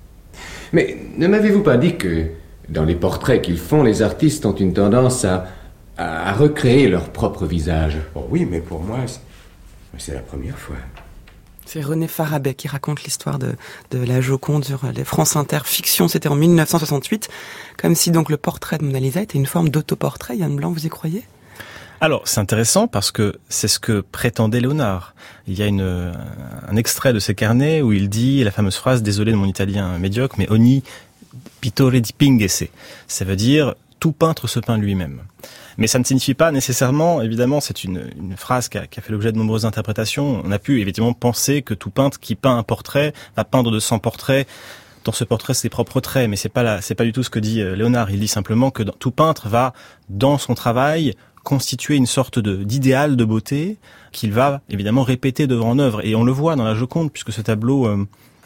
Mais ne m'avez-vous pas dit que, dans les portraits qu'ils font, les artistes ont une tendance à, à, à recréer leur propre visage? Oh oui, mais pour moi, c'est, c'est la première fois. C'est René Farabet qui raconte l'histoire de, de la Joconde sur les France Inter Fiction. C'était en mille neuf cent soixante-huit. Comme si donc le portrait de Mona Lisa était une forme d'autoportrait. Yann Blanc, vous y croyez? Alors, c'est intéressant parce que c'est ce que prétendait Léonard. Il y a une, un extrait de ses carnets où il dit la fameuse phrase « Désolé de mon italien médiocre, mais ogni pittore dipingue-se ». Ça veut dire « tout peintre se peint lui-même ». Mais ça ne signifie pas nécessairement, évidemment, c'est une, une phrase qui a, qui a fait l'objet de nombreuses interprétations. On a pu évidemment penser que tout peintre qui peint un portrait va peindre de cent portraits. Dans ce portrait, ses propres traits, mais c'est pas la, c'est pas du tout ce que dit Léonard. Il dit simplement que dans, tout peintre va, dans son travail, constituer une sorte de, d'idéal de beauté qu'il va évidemment répéter d'œuvre en œuvre. Et on le voit dans la Joconde, puisque ce tableau, euh,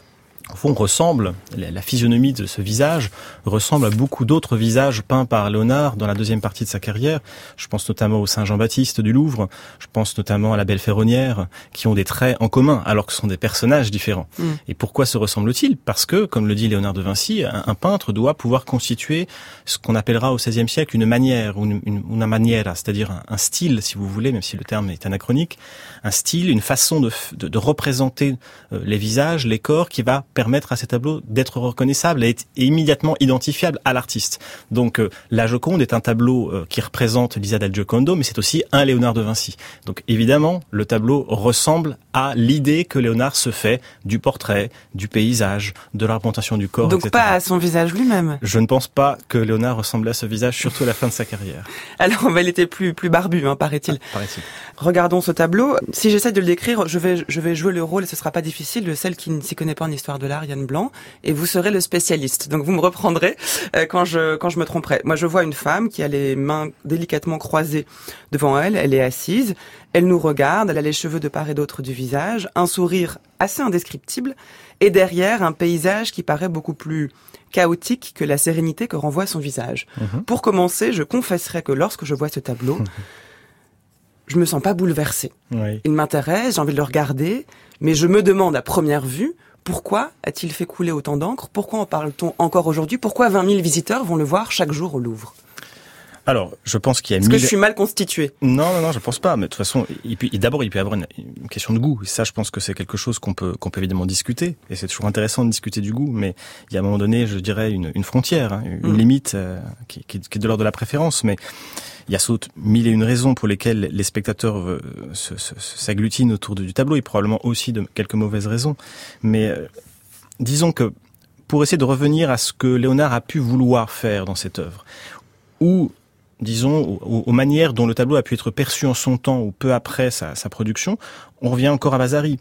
au fond, ressemble, la, la physionomie de ce visage ressemble à beaucoup d'autres visages peints par Léonard dans la deuxième partie de sa carrière. Je pense notamment au Saint Jean-Baptiste du Louvre, je pense notamment à la Belle Ferronnière, qui ont des traits en commun, alors que ce sont des personnages différents. Mmh. Et pourquoi se ressemblent-ils? Parce que, comme le dit Léonard de Vinci, un, un peintre doit pouvoir constituer ce qu'on appellera au seizième siècle une manière, une, une, una maniera, c'est-à-dire un, un style, si vous voulez, même si le terme est anachronique, un style, une façon de, de, de représenter euh, les visages, les corps, qui va permettre à ces tableaux d'être reconnaissables et être immédiatement identifiables à l'artiste. Donc euh, la Joconde est un tableau euh, qui représente Lisa del Giocondo, mais c'est aussi un Léonard de Vinci. Donc évidemment, le tableau ressemble à l'idée que Léonard se fait du portrait, du paysage, de la représentation du corps, donc et cetera. Donc pas à son visage lui-même. Je ne pense pas que Léonard ressemblait à ce visage, surtout à la fin de sa carrière. Alors il était plus plus barbu, hein, paraît-il. Ah, paraît-il. Regardons ce tableau. Si j'essaie de le décrire, je vais je vais jouer le rôle, et ce sera pas difficile, de celle qui ne s'y connaît pas en histoire de l'art, Yann Blanc, et vous serez le spécialiste. Donc vous me reprendrez euh, quand je quand je me tromperai. Moi je vois une femme qui a les mains délicatement croisées devant elle, elle est assise, elle nous regarde, elle a les cheveux de part et d'autre du visage, un sourire assez indescriptible, et derrière un paysage qui paraît beaucoup plus chaotique que la sérénité que renvoie son visage. Mmh. Pour commencer, je confesserai que lorsque je vois ce tableau, mmh. je me sens pas bouleversée. Oui. Il m'intéresse, j'ai envie de le regarder, mais je me demande à première vue Pourquoi a-t-il fait couler autant d'encre? Pourquoi en parle-t-on encore aujourd'hui? Pourquoi vingt mille visiteurs vont le voir chaque jour au Louvre? Alors, je pense qu'il y a Est-ce mille... que je suis mal constitué? Non, non, non, je pense pas. Mais de toute façon, et puis, d'abord, il peut y avoir une, une question de goût. Et ça, je pense que c'est quelque chose qu'on peut, qu'on peut évidemment discuter. Et c'est toujours intéressant de discuter du goût. Mais il y a à un moment donné, je dirais, une, une frontière, hein, une mmh. limite euh, qui, qui, qui est de l'ordre de la préférence. Mais il y a sans doute mille et une raisons pour lesquelles les spectateurs euh, se, se, s'agglutinent autour du tableau, et probablement aussi de quelques mauvaises raisons. Mais euh, disons que pour essayer de revenir à ce que Léonard a pu vouloir faire dans cette œuvre, ou disons, aux, aux manières dont le tableau a pu être perçu en son temps ou peu après sa, sa production, on revient encore à Vasari.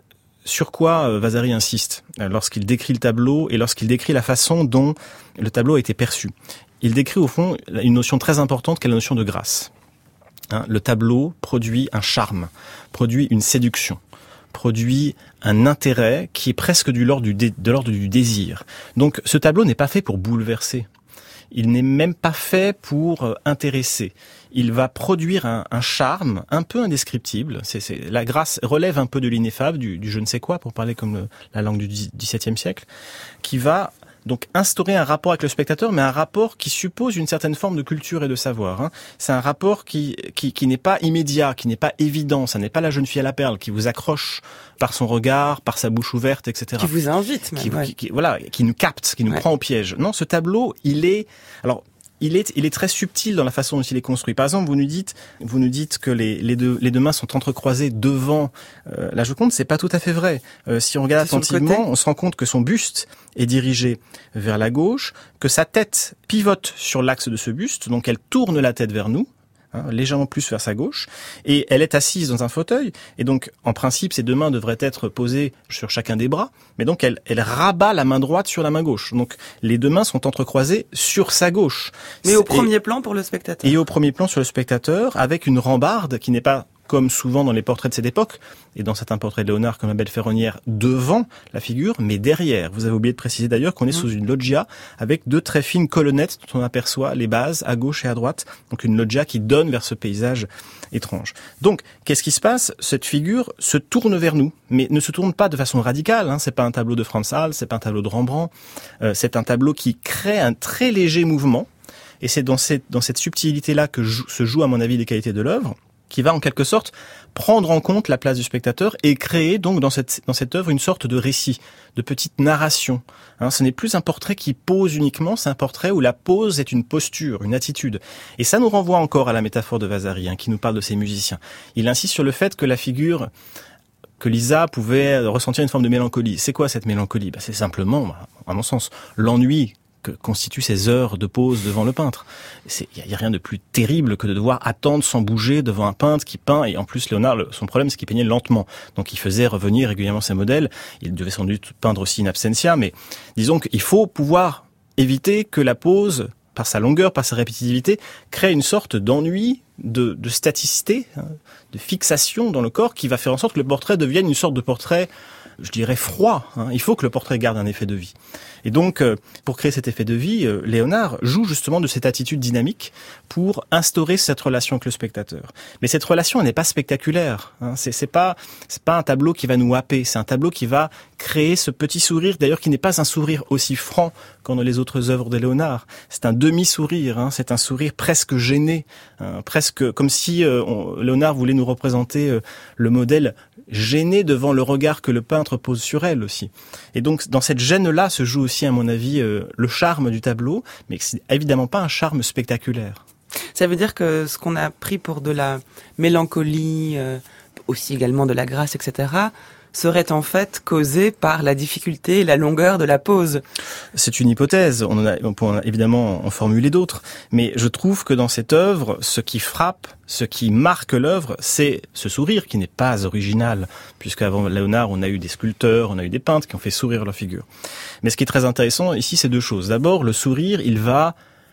Sur quoi euh, Vasari insiste lorsqu'il décrit le tableau et lorsqu'il décrit la façon dont le tableau a été perçu? Il décrit au fond une notion très importante qu'est la notion de grâce. Hein, le tableau produit un charme, produit une séduction, produit un intérêt qui est presque du l'ordre du, dé, de l'ordre du désir. Donc ce tableau n'est pas fait pour bouleverser. Il n'est même pas fait pour euh, intéresser. Il va produire un, un charme un peu indescriptible. C'est, c'est, la grâce relève un peu de l'ineffable, du, du je ne sais quoi, pour parler comme le, la langue du dix-septième siècle, qui va donc instaurer un rapport avec le spectateur, mais un rapport qui suppose une certaine forme de culture et de savoir. Hein. C'est un rapport qui, qui, qui n'est pas immédiat, qui n'est pas évident. Ça n'est pas la jeune fille à la perle qui vous accroche par son regard, par sa bouche ouverte, et cetera. Qui vous invite, même. Qui, ouais. qui, qui, voilà, qui nous capte, qui nous ouais. prend au piège. Non, ce tableau, il est... alors. Il est, il est très subtil dans la façon dont il est construit. Par exemple, vous nous dites, vous nous dites que les, les deux, les deux mains sont entrecroisées devant euh, la Joconde. C'est pas tout à fait vrai. Euh, si on regarde c'est attentivement, on se rend compte que son buste est dirigé vers la gauche, que sa tête pivote sur l'axe de ce buste, donc elle tourne la tête vers nous. Hein, légèrement plus vers sa gauche, et elle est assise dans un fauteuil, et donc en principe ses deux mains devraient être posées sur chacun des bras, mais donc elle, elle rabat la main droite sur la main gauche, donc les deux mains sont entrecroisées sur sa gauche. Mais au premier et, plan pour le spectateur. Et au premier plan sur le spectateur, avec une rambarde qui n'est pas comme souvent dans les portraits de cette époque, et dans certains portraits de Léonard comme la Belle Ferronnière, devant la figure, mais derrière. Vous avez oublié de préciser d'ailleurs qu'on est mmh. sous une loggia avec deux très fines colonnettes dont on aperçoit les bases à gauche et à droite. Donc une loggia qui donne vers ce paysage étrange. Donc, qu'est-ce qui se passe? Cette figure se tourne vers nous, mais ne se tourne pas de façon radicale. Hein. C'est pas un tableau de Frans Hals, c'est pas un tableau de Rembrandt. Euh, c'est un tableau qui crée un très léger mouvement. Et c'est dans cette, dans cette subtilité-là que jou- se jouent, à mon avis, les qualités de l'œuvre, qui va en quelque sorte prendre en compte la place du spectateur et créer donc dans cette dans cette œuvre une sorte de récit, de petite narration. Hein, ce n'est plus un portrait qui pose uniquement, c'est un portrait où la pose est une posture, une attitude. Et ça nous renvoie encore à la métaphore de Vasari, hein, qui nous parle de ses musiciens. Il insiste sur le fait que la figure, que Lisa pouvait ressentir une forme de mélancolie. C'est quoi cette mélancolie? Bah, c'est simplement, à mon sens, l'ennui que constituent ces heures de pause devant le peintre. Il n'y a, a rien de plus terrible que de devoir attendre sans bouger devant un peintre qui peint, et en plus Léonard, le, son problème c'est qu'il peignait lentement, donc il faisait revenir régulièrement ses modèles, il devait sans doute peindre aussi in absentia, mais disons qu'il faut pouvoir éviter que la pose, par sa longueur, par sa répétitivité, crée une sorte d'ennui, de, de staticité, hein, de fixation dans le corps, qui va faire en sorte que le portrait devienne une sorte de portrait, je dirais, froid. Hein. Il faut que le portrait garde un effet de vie. Et donc, euh, pour créer cet effet de vie, euh, Léonard joue justement de cette attitude dynamique pour instaurer cette relation avec le spectateur. Mais cette relation, elle n'est pas spectaculaire. Hein. C'est, c'est pas, c'est pas un tableau qui va nous happer. C'est un tableau qui va créer ce petit sourire, d'ailleurs, qui n'est pas un sourire aussi franc qu'en dans les autres œuvres de Léonard. C'est un demi-sourire. Hein. C'est un sourire presque gêné, hein, presque comme si euh, on, Léonard voulait nous représenter euh, le modèle gêné devant le regard que le peintre pose sur elle aussi. Et donc, dans cette gêne-là se joue aussi, à mon avis, euh, le charme du tableau, mais c'est évidemment pas un charme spectaculaire. Ça veut dire que ce qu'on a pris pour de la mélancolie, euh, aussi également de la grâce, et cetera, serait en fait causé par la difficulté et la longueur de la pose. C'est une hypothèse, on, en a, on peut en, évidemment en formuler d'autres, mais je trouve que dans cette œuvre, ce qui frappe, ce qui marque l'œuvre, c'est ce sourire qui n'est pas original, puisqu'avant Léonard, on a eu des sculpteurs, on a eu des peintres qui ont fait sourire leur figure. Mais ce qui est très intéressant ici, c'est deux choses. D'abord, le sourire, il va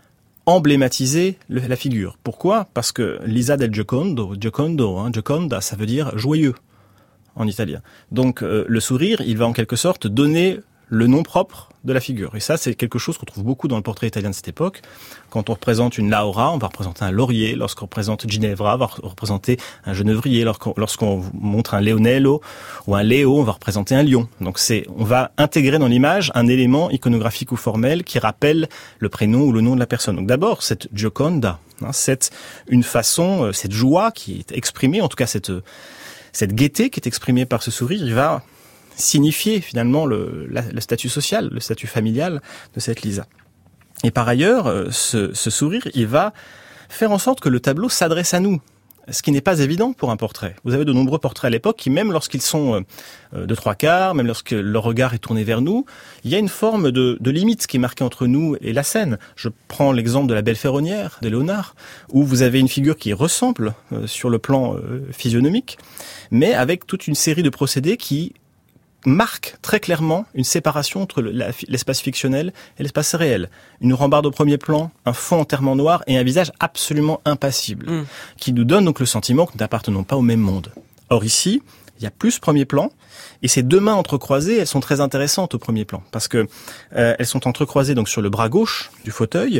emblématiser le, la figure. Pourquoi? Parce que Lisa del Giocondo, Giocondo, hein, Gioconda, ça veut dire joyeux en italien. Donc euh, le sourire, il va en quelque sorte donner le nom propre de la figure. Et ça, c'est quelque chose qu'on trouve beaucoup dans le portrait italien de cette époque. Quand on représente une Laura, on va représenter un laurier. Lorsqu'on représente Ginevra, on va représenter un genévrier. Lorsqu'on, lorsqu'on montre un Leonello ou un Léo, on va représenter un lion. Donc c'est, on va intégrer dans l'image un élément iconographique ou formel qui rappelle le prénom ou le nom de la personne. Donc d'abord, cette Gioconda, hein, c'est une façon, cette joie qui est exprimée, en tout cas cette, cette gaieté qui est exprimée par ce sourire, il va signifier finalement le, la, le statut social, le statut familial de cette Lisa. Et par ailleurs, ce, ce sourire, il va faire en sorte que le tableau s'adresse à nous, ce qui n'est pas évident pour un portrait. Vous avez de nombreux portraits à l'époque qui, même lorsqu'ils sont de trois quarts, même lorsque leur regard est tourné vers nous, il y a une forme de, de limite qui est marquée entre nous et la scène. Je prends l'exemple de la Belle Ferronnière de Léonard, où vous avez une figure qui ressemble euh, sur le plan euh, physionomique, mais avec toute une série de procédés qui marque très clairement une séparation entre l'espace fictionnel et l'espace réel. Une rambarde au premier plan, un fond entièrement noir et un visage absolument impassible, mmh. qui nous donne donc le sentiment que nous n'appartenons pas au même monde. Or ici, il y a plus premier plan, et ces deux mains entrecroisées, elles sont très intéressantes au premier plan, parce que euh, elles sont entrecroisées donc sur le bras gauche du fauteuil,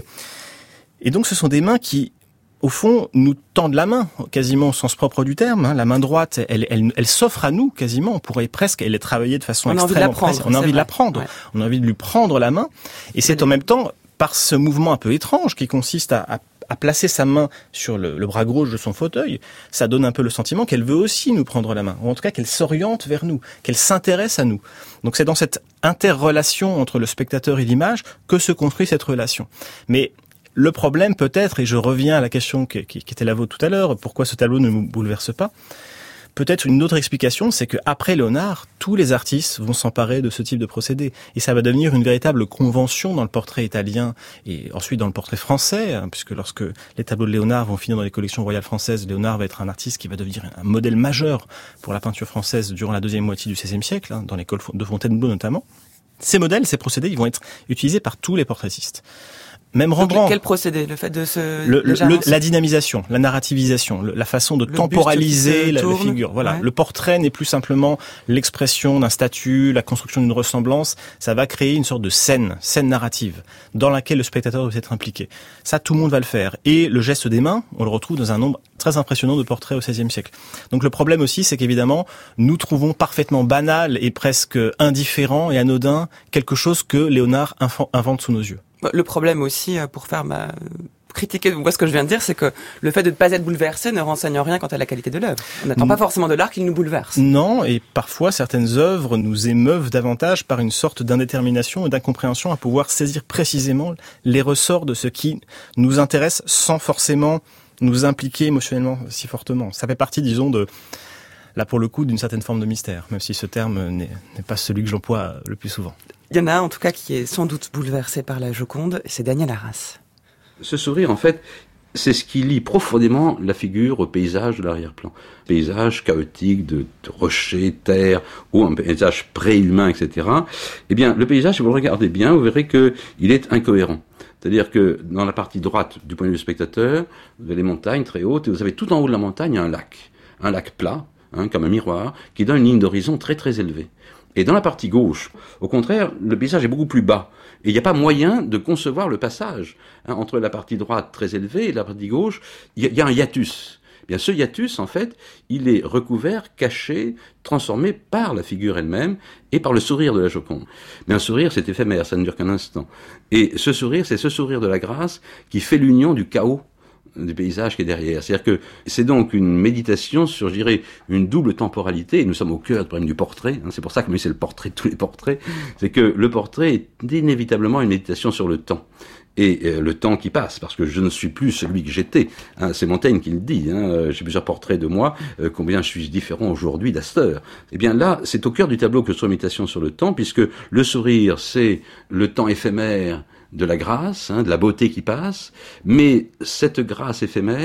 et donc ce sont des mains qui, au fond, nous tendent la main, quasiment au sens propre du terme. Hein. La main droite, elle, elle, elle s'offre à nous, quasiment. On pourrait presque, elle est travaillée de façon on extrêmement précise. On a envie de la prendre. Ouais. On a envie de lui prendre la main. Et c'est en même temps, par ce mouvement un peu étrange qui consiste à, à, à placer sa main sur le, le bras gauche de son fauteuil, ça donne un peu le sentiment qu'elle veut aussi nous prendre la main. Ou en tout cas, qu'elle s'oriente vers nous, qu'elle s'intéresse à nous. Donc c'est dans cette interrelation entre le spectateur et l'image que se construit cette relation. Mais le problème peut-être, et je reviens à la question qui, qui, qui était la vôtre tout à l'heure, pourquoi ce tableau ne nous bouleverse pas, peut-être une autre explication, c'est qu'après Léonard, tous les artistes vont s'emparer de ce type de procédé. Et ça va devenir une véritable convention dans le portrait italien et ensuite dans le portrait français, hein, puisque lorsque les tableaux de Léonard vont finir dans les collections royales françaises, Léonard va être un artiste qui va devenir un modèle majeur pour la peinture française durant la deuxième moitié du seizième siècle, hein, dans l'école de Fontainebleau notamment. Ces modèles, ces procédés, ils vont être utilisés par tous les portraitistes. Même Rembrandt. Quel procédé? Le fait de se... Le, le, la dynamisation, la narrativisation, le, la façon de le temporaliser la, la figure. Voilà. Ouais. Le portrait n'est plus simplement l'expression d'un statut, la construction d'une ressemblance. Ça va créer une sorte de scène, scène narrative, dans laquelle le spectateur doit être impliqué. Ça, tout le monde va le faire. Et le geste des mains, on le retrouve dans un nombre très impressionnant de portraits au seizième siècle. Donc le problème aussi, c'est qu'évidemment, nous trouvons parfaitement banal et presque indifférent et anodin quelque chose que Léonard invente sous nos yeux. Le problème aussi, pour faire ma... critiquer moi ce que je viens de dire, c'est que le fait de ne pas être bouleversé ne renseigne rien quant à la qualité de l'œuvre. On n'attend pas forcément de l'art qu'il nous bouleverse. Non, et parfois certaines œuvres nous émeuvent davantage par une sorte d'indétermination et d'incompréhension à pouvoir saisir précisément les ressorts de ce qui nous intéresse sans forcément nous impliquer émotionnellement si fortement. Ça fait partie, disons, de... là pour le coup, d'une certaine forme de mystère, même si ce terme n'est, n'est pas celui que j'emploie le plus souvent. Il y en a un, en tout cas, qui est sans doute bouleversé par la Joconde, et c'est Daniel Arras. Ce sourire, en fait, c'est ce qui lie profondément la figure au paysage de l'arrière-plan. Paysage chaotique de, de rochers, terre, ou un paysage préhumain, et cetera. Eh bien, le paysage, si vous le regardez bien, vous verrez qu'il est incohérent. C'est-à-dire que dans la partie droite, du point de vue du spectateur, vous avez les montagnes très hautes, et vous avez tout en haut de la montagne un lac. Un lac plat, hein, comme un miroir, qui donne une ligne d'horizon très très élevée. Et dans la partie gauche, au contraire, le paysage est beaucoup plus bas. Et il n'y a pas moyen de concevoir le passage. Hein, entre la partie droite très élevée et la partie gauche, il y, y a un hiatus. Eh bien, ce hiatus, en fait, il est recouvert, caché, transformé par la figure elle-même et par le sourire de la Joconde. Mais un sourire, c'est éphémère, ça ne dure qu'un instant. Et ce sourire, c'est ce sourire de la grâce qui fait l'union du chaos du paysage qui est derrière. C'est-à-dire que c'est donc une méditation sur, je dirais, une double temporalité, et nous sommes au cœur du problème du portrait, hein, c'est pour ça que c'est le portrait de tous les portraits, c'est que le portrait est inévitablement une méditation sur le temps. Et euh, le temps qui passe, parce que je ne suis plus celui que j'étais. Hein, c'est Montaigne qui le dit. Hein, j'ai plusieurs portraits de moi. Euh, combien je suis différent aujourd'hui d'Astor. Eh bien là, c'est au cœur du tableau que se trouve méditation sur le temps, puisque le sourire, c'est le temps éphémère de la grâce, hein, de la beauté qui passe, mais cette grâce éphémère,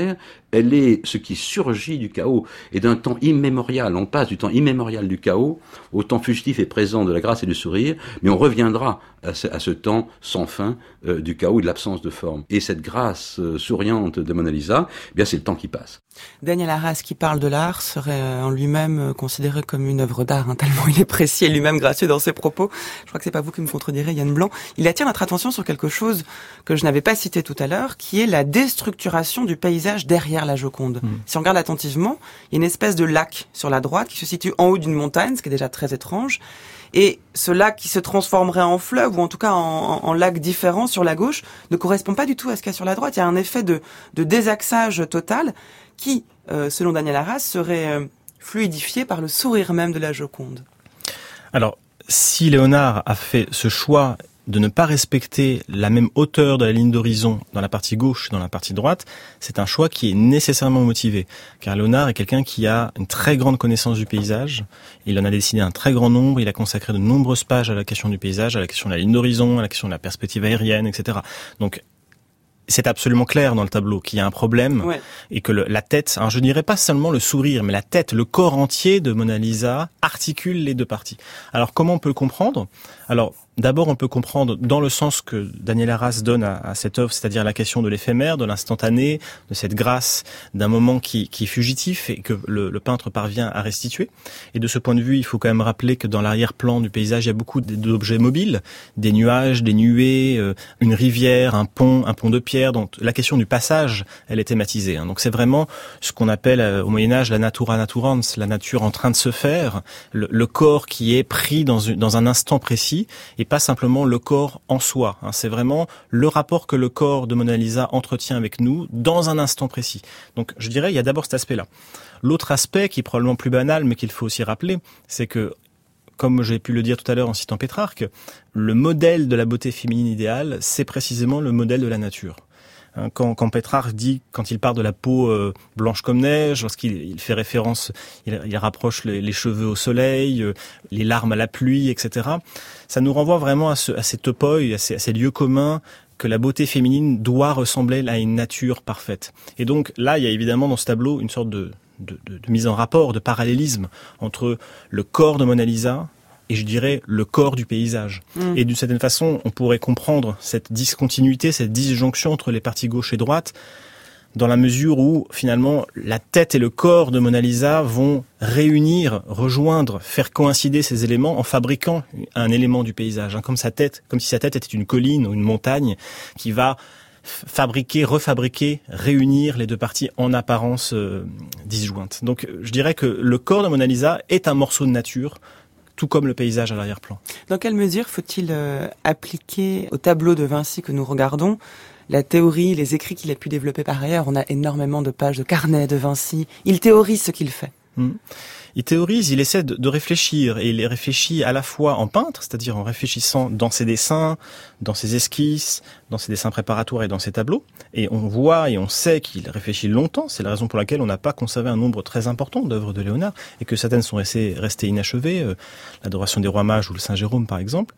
elle est ce qui surgit du chaos et d'un temps immémorial. On passe du temps immémorial du chaos au temps fugitif et présent de la grâce et du sourire, mais on reviendra à ce, à ce temps sans fin euh, du chaos et de l'absence de forme. Et cette grâce euh, souriante de Mona Lisa, eh bien c'est le temps qui passe. Daniel Arras, qui parle de l'art, serait en lui-même considéré comme une œuvre d'art, hein, tellement il est précis et lui-même gracieux dans ses propos. Je crois que c'est pas vous qui me contredirez, Yann Blanc. Il attire notre attention sur quelque chose que je n'avais pas cité tout à l'heure, qui est la déstructuration du paysage derrière la Joconde. Mmh. Si on regarde attentivement, il y a une espèce de lac sur la droite qui se situe en haut d'une montagne, ce qui est déjà très étrange. Et ce lac qui se transformerait en fleuve, ou en tout cas en, en, en lac différent sur la gauche, ne correspond pas du tout à ce qu'il y a sur la droite. Il y a un effet de, de désaxage total qui, euh, selon Daniel Arras, serait euh, fluidifié par le sourire même de la Joconde. Alors, si Léonard a fait ce choix de ne pas respecter la même hauteur de la ligne d'horizon dans la partie gauche et dans la partie droite, c'est un choix qui est nécessairement motivé. Car Léonard est quelqu'un qui a une très grande connaissance du paysage. Il en a dessiné un très grand nombre. Il a consacré de nombreuses pages à la question du paysage, à la question de la ligne d'horizon, à la question de la perspective aérienne, et cetera. Donc, c'est absolument clair dans le tableau qu'il y a un problème, ouais. Et que le, la tête, alors je dirais pas seulement le sourire, mais la tête, le corps entier de Mona Lisa articule les deux parties. Alors comment on peut le comprendre ? Alors d'abord on peut comprendre dans le sens que Daniel Arras donne à, à cette œuvre, c'est-à-dire la question de l'éphémère, de l'instantané, de cette grâce d'un moment qui, qui est fugitif et que le, le peintre parvient à restituer. Et de ce point de vue, il faut quand même rappeler que dans l'arrière-plan du paysage, il y a beaucoup d'objets mobiles, des nuages, des nuées, euh, une rivière, un pont, un pont de pierre. Donc la question du passage, elle est thématisée. Hein. Donc c'est vraiment ce qu'on appelle euh, au Moyen-Âge la natura naturans, la nature en train de se faire, le, le corps qui est pris dans, une, dans un instant précis et pas simplement le corps en soi. Hein. C'est vraiment le rapport que le corps de Mona Lisa entretient avec nous dans un instant précis. Donc je dirais, il y a d'abord cet aspect-là. L'autre aspect, qui est probablement plus banal, mais qu'il faut aussi rappeler, c'est que, comme j'ai pu le dire tout à l'heure en citant Pétrarque, le modèle de la beauté féminine idéale, c'est précisément le modèle de la nature. Quand, quand Pétrarque dit, quand il parle de la peau euh, blanche comme neige, lorsqu'il il fait référence, il, il rapproche les, les cheveux au soleil, euh, les larmes à la pluie, et cetera. Ça nous renvoie vraiment à, ce, à ces topoi, à ces, à ces lieux communs que la beauté féminine doit ressembler à une nature parfaite. Et donc là, il y a évidemment dans ce tableau une sorte de, de, de, de mise en rapport, de parallélisme entre le corps de Mona Lisa et je dirais le corps du paysage. Mmh. Et d'une certaine façon, on pourrait comprendre cette discontinuité, cette disjonction entre les parties gauche et droite, dans la mesure où, finalement, la tête et le corps de Mona Lisa vont réunir, rejoindre, faire coïncider ces éléments en fabriquant un élément du paysage. Hein, comme sa tête, comme si sa tête était une colline ou une montagne qui va fabriquer, refabriquer, réunir les deux parties en apparence euh, disjointes. Donc, je dirais que le corps de Mona Lisa est un morceau de nature, tout comme le paysage à l'arrière-plan. Dans quelle mesure faut-il euh, appliquer au tableau de Vinci que nous regardons la théorie, les écrits qu'il a pu développer par ailleurs? On a énormément de pages de carnet de Vinci. Il théorise ce qu'il fait. Mmh. Il théorise, il essaie de, de réfléchir, et il réfléchit à la fois en peintre, c'est-à-dire en réfléchissant dans ses dessins, dans ses esquisses, dans ses dessins préparatoires et dans ses tableaux. Et on voit et on sait qu'il réfléchit longtemps. C'est la raison pour laquelle on n'a pas conservé un nombre très important d'œuvres de Léonard et que certaines sont restées, restées inachevées, euh, l'Adoration des Rois Mages ou le Saint Jérôme par exemple.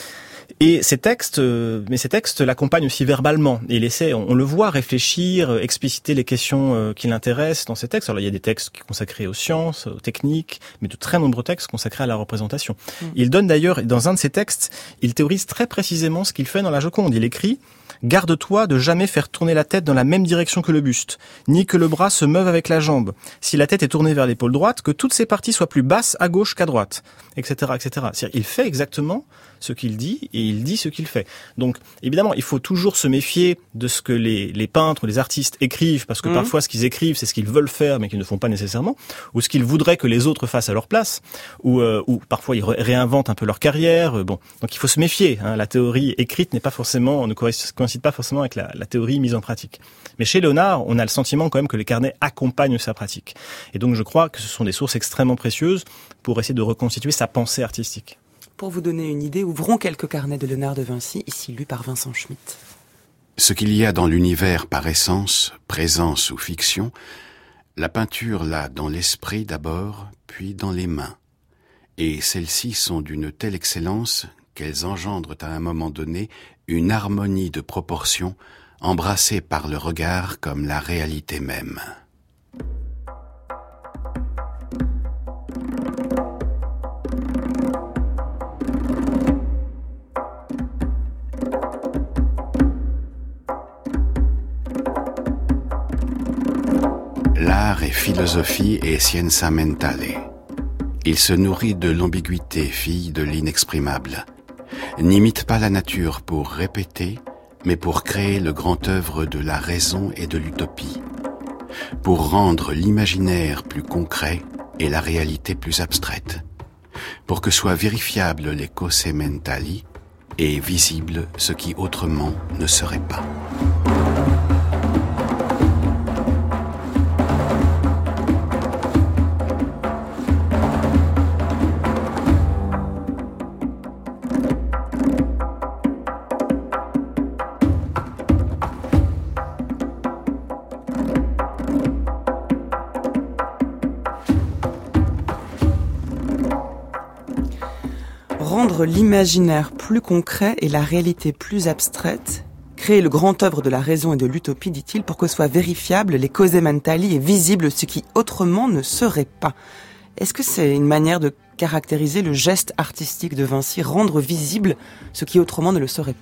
Et ces textes, mais ces textes l'accompagnent aussi verbalement. Et il essaie, on, on le voit réfléchir, expliciter les questions euh, qui l'intéressent dans ces textes. Alors il y a des textes consacrés aux sciences, aux techniques, mais de très nombreux textes consacrés à la représentation. Mmh. Il donne d'ailleurs, dans un de ses textes, il théorise très précisément ce qu'il fait dans la Joconde. Il écrit « Garde-toi de jamais faire tourner la tête dans la même direction que le buste, ni que le bras se meuve avec la jambe. Si la tête est tournée vers l'épaule droite, que toutes ses parties soient plus basses à gauche qu'à droite, et cetera, et cetera. C'est-à-dire, il fait exactement ce qu'il dit et il dit ce qu'il fait. Donc, évidemment, il faut toujours se méfier de ce que les, les peintres, les artistes écrivent, parce que mmh. parfois, ce qu'ils écrivent, c'est ce qu'ils veulent faire, mais qu'ils ne font pas nécessairement, ou ce qu'ils voudraient que les autres fassent à leur place, ou, euh, ou parfois ils ré- réinventent un peu leur carrière. Bon, donc il faut se méfier. Hein. La théorie écrite n'est pas forcément, ne coïncide pas forcément avec la, la théorie mise en pratique. Mais chez Léonard, on a le sentiment quand même que les carnets accompagnent sa pratique. Et donc, je crois que ce sont des sources extrêmement précieuses pour essayer de reconstituer sa pensée artistique. Pour vous donner une idée, ouvrons quelques carnets de Léonard de Vinci, ici lus par Vincent Schmitt. Ce qu'il y a dans l'univers par essence, présence ou fiction, la peinture l'a dans l'esprit d'abord, puis dans les mains. Et celles-ci sont d'une telle excellence qu'elles engendrent à un moment donné une harmonie de proportions embrassée par le regard comme la réalité même. philosophie et scienza mentale. Il se nourrit de l'ambiguïté, fille de l'inexprimable. N'imite pas la nature pour répéter, mais pour créer le grand œuvre de la raison et de l'utopie. Pour rendre l'imaginaire plus concret et la réalité plus abstraite. Pour que soient vérifiables les cose mentali et visible ce qui autrement ne serait pas. Rendre l'imaginaire plus concret et la réalité plus abstraite, créer le grand œuvre de la raison et de l'utopie, dit-il, pour que soient vérifiables les cause mentali et visibles ce qui autrement ne serait pas. Est-ce que c'est une manière de caractériser le geste artistique de Vinci, rendre visible ce qui autrement ne le serait pas ?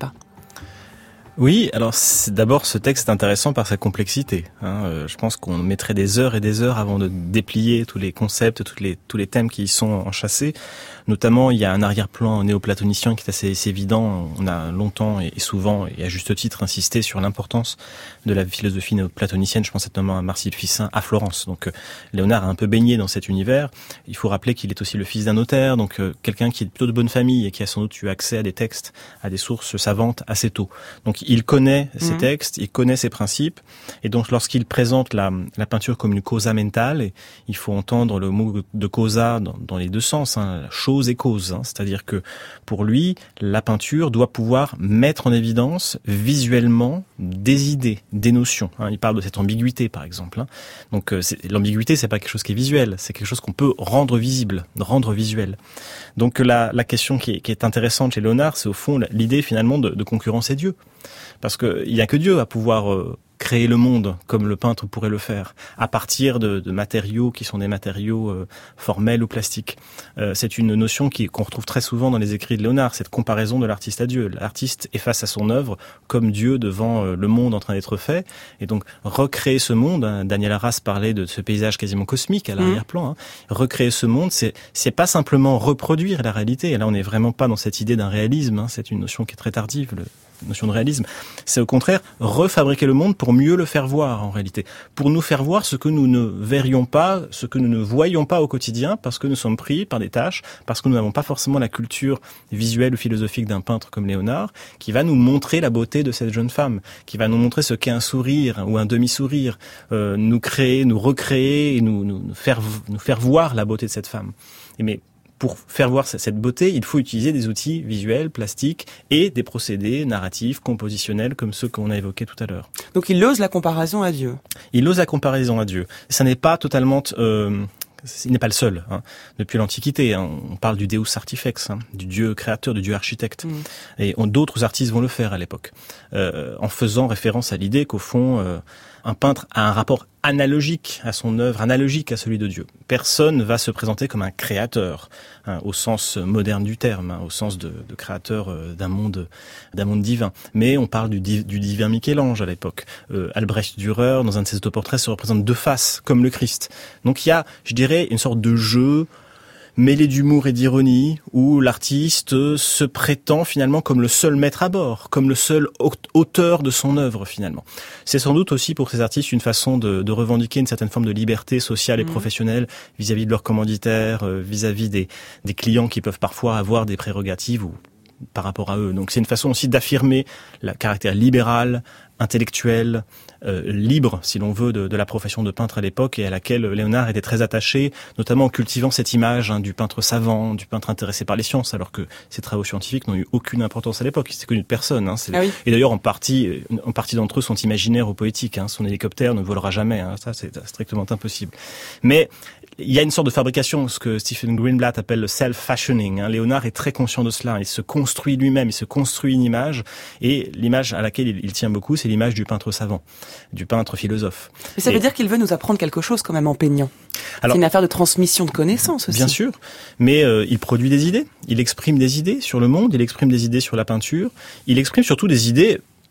Oui, alors c'est, d'abord ce texte est intéressant par sa complexité. Hein. Euh, je pense qu'on mettrait des heures et des heures avant de déplier tous les concepts, tous les tous les thèmes qui y sont enchâssés. Notamment, il y a un arrière-plan néoplatonicien qui est assez, assez évident. On a longtemps et souvent, et à juste titre, insisté sur l'importance de la philosophie néoplatonicienne. Je pense notamment à Marcille Ficin à Florence. Donc, euh, Léonard a un peu baigné dans cet univers. Il faut rappeler qu'il est aussi le fils d'un notaire, donc euh, quelqu'un qui est plutôt de bonne famille et qui a sans doute eu accès à des textes, à des sources savantes assez tôt. Donc, il connaît ses mmh. textes, il connaît ses principes, et donc lorsqu'il présente la, la peinture comme une causa mentale, il faut entendre le mot de causa dans, dans les deux sens, hein, chose et cause, hein, c'est-à-dire que pour lui, la peinture doit pouvoir mettre en évidence visuellement des idées, des notions. Hein. Il parle de cette ambiguïté, par exemple. Hein. Donc, euh, c'est, l'ambiguïté, c'est pas quelque chose qui est visuel, c'est quelque chose qu'on peut rendre visible, rendre visuel. Donc, la, la question qui est, qui est intéressante chez Léonard, c'est au fond l'idée finalement de, de concurrencer Dieu. Parce qu'il n'y a que Dieu à pouvoir euh, créer le monde comme le peintre pourrait le faire, à partir de, de matériaux qui sont des matériaux euh, formels ou plastiques. Euh, c'est une notion qui, qu'on retrouve très souvent dans les écrits de Léonard, cette comparaison de l'artiste à Dieu. L'artiste est face à son œuvre comme Dieu devant euh, le monde en train d'être fait. Et donc, recréer ce monde, hein, Daniel Arras parlait de ce paysage quasiment cosmique à l'arrière-plan, hein, recréer ce monde, c'est, c'est pas simplement reproduire la réalité. Et là, on n'est vraiment pas dans cette idée d'un réalisme, hein, c'est une notion qui est très tardive, le notion de réalisme, c'est au contraire refabriquer le monde pour mieux le faire voir en réalité, pour nous faire voir ce que nous ne verrions pas, ce que nous ne voyons pas au quotidien, parce que nous sommes pris par des tâches, parce que nous n'avons pas forcément la culture visuelle ou philosophique d'un peintre comme Léonard, qui va nous montrer la beauté de cette jeune femme, qui va nous montrer ce qu'est un sourire ou un demi-sourire, euh, nous créer, nous recréer et nous, nous, nous, faire, nous faire voir la beauté de cette femme. Et mais pour faire voir cette beauté, il faut utiliser des outils visuels, plastiques et des procédés narratifs, compositionnels, comme ceux qu'on a évoqués tout à l'heure. Donc il ose la comparaison à Dieu. Il ose la comparaison à Dieu. Ça n'est pas totalement... Euh, il n'est pas le seul. Hein. Depuis l'Antiquité, hein, on parle du Deus Artifex, hein, du Dieu créateur, du Dieu architecte. Mmh. Et on, d'autres artistes vont le faire à l'époque, euh, en faisant référence à l'idée qu'au fond... Euh, un peintre a un rapport analogique à son œuvre, analogique à celui de Dieu. Personne va se présenter comme un créateur, hein, au sens moderne du terme, hein, au sens de, de créateur euh, d'un monde, d'un monde divin. Mais on parle du, du divin Michel-Ange à l'époque. Euh, Albrecht Dürer, dans un de ses autoportraits, se représente deux faces, comme le Christ. Donc il y a, je dirais, une sorte de jeu mêlé d'humour et d'ironie, où l'artiste se prétend finalement comme le seul maître à bord, comme le seul auteur de son œuvre finalement. C'est sans doute aussi pour ces artistes une façon de, de revendiquer une certaine forme de liberté sociale et mmh. professionnelle vis-à-vis de leurs commanditaires, euh, vis-à-vis des, des clients qui peuvent parfois avoir des prérogatives ou par rapport à eux. Donc c'est une façon aussi d'affirmer le caractère libéral, intellectuel, euh, libre, si l'on veut, de, de la profession de peintre à l'époque et à laquelle Léonard était très attaché, notamment en cultivant cette image hein, du peintre savant, du peintre intéressé par les sciences, alors que ces travaux scientifiques n'ont eu aucune importance à l'époque. Il s'était connu de personne. Hein, c'est... Ah oui. Et d'ailleurs, en partie, en partie d'entre eux sont imaginaires ou poétiques. Hein, son hélicoptère ne volera jamais. Hein, ça, c'est strictement impossible. Mais il y a une sorte de fabrication, ce que Stephen Greenblatt appelle le self-fashioning. Hein. Léonard est très conscient de cela. Il se construit lui-même, il se construit une image, et l'image à laquelle il, il tient beaucoup, c'est l'image du peintre savant, du peintre philosophe. Mais ça et... veut dire qu'il veut nous apprendre quelque chose quand même en peignant. Alors, c'est une affaire de transmission de connaissances aussi. Bien sûr, mais euh, il produit des idées, il exprime des idées sur le monde, il exprime des idées sur la peinture, il exprime surtout des idées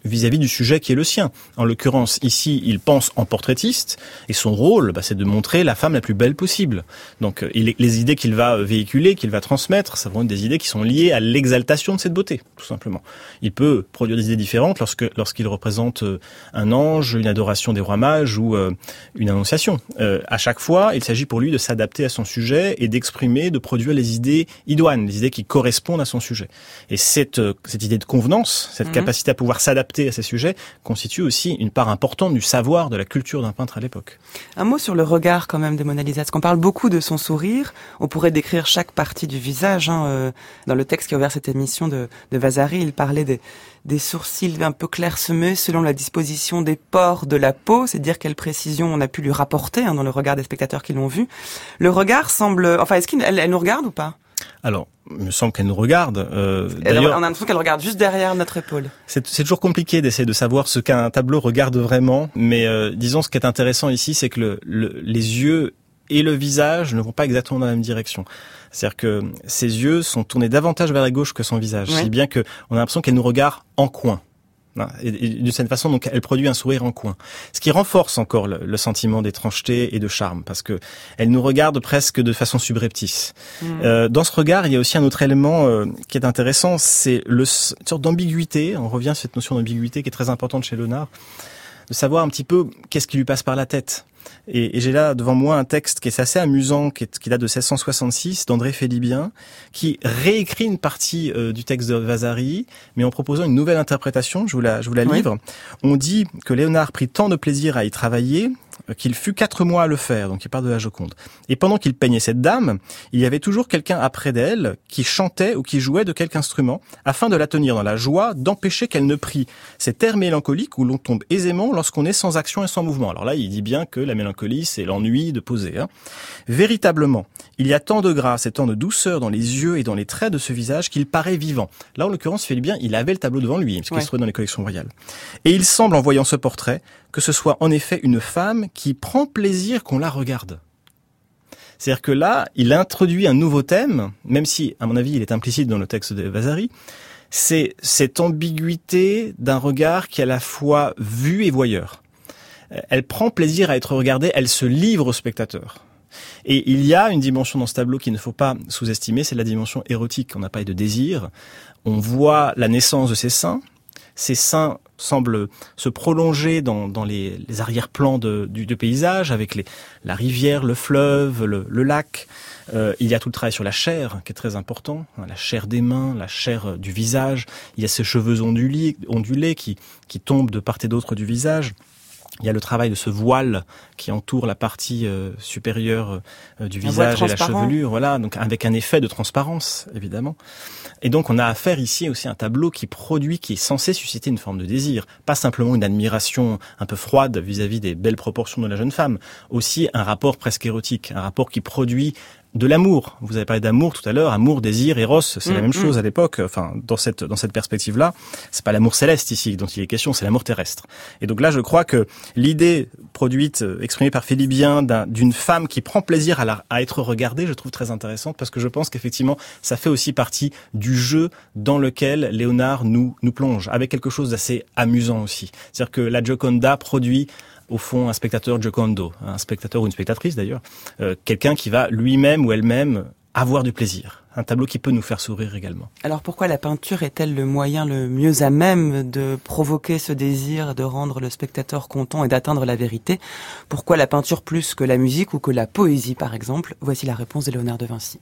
vis-à-vis du sujet qui est le sien. En l'occurrence, ici, il pense en portraitiste, et son rôle, bah, c'est de montrer la femme la plus belle possible. Donc, il, les idées qu'il va véhiculer, qu'il va transmettre, ça vont être des idées qui sont liées à l'exaltation de cette beauté, tout simplement. Il peut produire des idées différentes lorsque, lorsqu'il représente un ange, une adoration des rois mages ou euh, une annonciation. Euh, à chaque fois, il s'agit pour lui de s'adapter à son sujet et d'exprimer, de produire les idées idoines, les idées qui correspondent à son sujet. Et cette, cette idée de convenance, cette mmh. capacité à pouvoir s'adapter à ces sujets, constitue aussi une part importante du savoir, de la culture d'un peintre à l'époque. Un mot sur le regard quand même de Mona Lisa, parce qu'on parle beaucoup de son sourire, on pourrait décrire chaque partie du visage. Hein, euh, dans le texte qui a ouvert cette émission de, de Vasari, il parlait des, des sourcils un peu clairsemés selon la disposition des pores de la peau, c'est dire quelle précision on a pu lui rapporter hein, dans le regard des spectateurs qui l'ont vu. Le regard semble... Enfin, est-ce qu'elle elle nous regarde ou pas ? Alors, il me semble qu'elle nous regarde. Euh, d'ailleurs, on a l'impression qu'elle regarde juste derrière notre épaule. C'est, c'est toujours compliqué d'essayer de savoir ce qu'un tableau regarde vraiment, mais euh, disons ce qui est intéressant ici, c'est que le, le, les yeux et le visage ne vont pas exactement dans la même direction. C'est-à-dire que ses yeux sont tournés davantage vers la gauche que son visage, oui. Si bien que on a l'impression qu'elle nous regarde en coin. Et, et d'une certaine façon, donc, elle produit un sourire en coin. Ce qui renforce encore le, le sentiment d'étrangeté et de charme, parce que elle nous regarde presque de façon subreptice. Mmh. Euh, dans ce regard, il y a aussi un autre élément euh, qui est intéressant, c'est le, une sorte d'ambiguïté. On revient à cette notion d'ambiguïté qui est très importante chez Léonard, de savoir un petit peu qu'est-ce qui lui passe par la tête. Et, et j'ai là devant moi un texte qui est assez amusant, qui, est, qui date de seize cent soixante-six, d'André Félibien, qui réécrit une partie euh, du texte de Vasari, mais en proposant une nouvelle interprétation. Je vous la, je vous la livre. Oui. On dit que Léonard prit tant de plaisir à y travailler qu'il fut quatre mois à le faire, donc il parle de la Joconde. Et pendant qu'il peignait cette dame, il y avait toujours quelqu'un après d'elle qui chantait ou qui jouait de quelque instrument, afin de la tenir dans la joie, d'empêcher qu'elle ne prit cet air mélancolique où l'on tombe aisément lorsqu'on est sans action et sans mouvement. Alors là, il dit bien que la mélancolie, c'est l'ennui de poser. Hein. Véritablement, il y a tant de grâce et tant de douceur dans les yeux et dans les traits de ce visage qu'il paraît vivant. Là, en l'occurrence, Félibien, il avait le tableau devant lui, puisqu'il ouais. se trouvait dans les collections royales. Et il semble, en voyant ce portrait, que ce soit en effet une femme qui prend plaisir qu'on la regarde. C'est-à-dire que là, il introduit un nouveau thème, même si, à mon avis, il est implicite dans le texte de Vasari, c'est cette ambiguïté d'un regard qui est à la fois vu et voyeur. Elle prend plaisir à être regardée, elle se livre au spectateur. Et il y a une dimension dans ce tableau qu'il ne faut pas sous-estimer, c'est la dimension érotique. On a parlé de désir. On voit la naissance de ses seins. Ces seins semblent se prolonger dans, dans les, les arrière-plans de, du, du paysage, avec les, la rivière, le fleuve, le, le lac. Euh, il y a tout le travail sur la chair, qui est très important, hein, la chair des mains, la chair du visage. Il y a ces cheveux ondulés, ondulés qui, qui tombent de part et d'autre du visage. Il y a le travail de ce voile qui entoure la partie euh, supérieure euh, du visage et la chevelure, voilà, donc avec un effet de transparence, évidemment. Et donc on a affaire ici aussi à un tableau qui produit, qui est censé susciter une forme de désir, pas simplement une admiration un peu froide vis-à-vis des belles proportions de la jeune femme, aussi un rapport presque érotique, un rapport qui produit de l'amour. Vous avez parlé d'amour tout à l'heure, amour, désir, éros, c'est mmh, la même mmh. chose à l'époque. Enfin, dans cette dans cette perspective-là, c'est pas l'amour céleste ici dont il est question, c'est l'amour terrestre. Et donc là, je crois que l'idée produite, exprimée par Félibien, d'un, d'une femme qui prend plaisir à, la, à être regardée, je trouve très intéressante parce que je pense qu'effectivement, ça fait aussi partie du jeu dans lequel Léonard nous nous plonge, avec quelque chose d'assez amusant aussi. C'est-à-dire que la Gioconda produit au fond un spectateur Giocondo, un spectateur ou une spectatrice d'ailleurs, euh, quelqu'un qui va lui-même ou elle-même avoir du plaisir. Un tableau qui peut nous faire sourire également. Alors pourquoi la peinture est-elle le moyen le mieux à même de provoquer ce désir, de rendre le spectateur content et d'atteindre la vérité ? Pourquoi la peinture plus que la musique ou que la poésie par exemple ? Voici la réponse de Léonard de Vinci.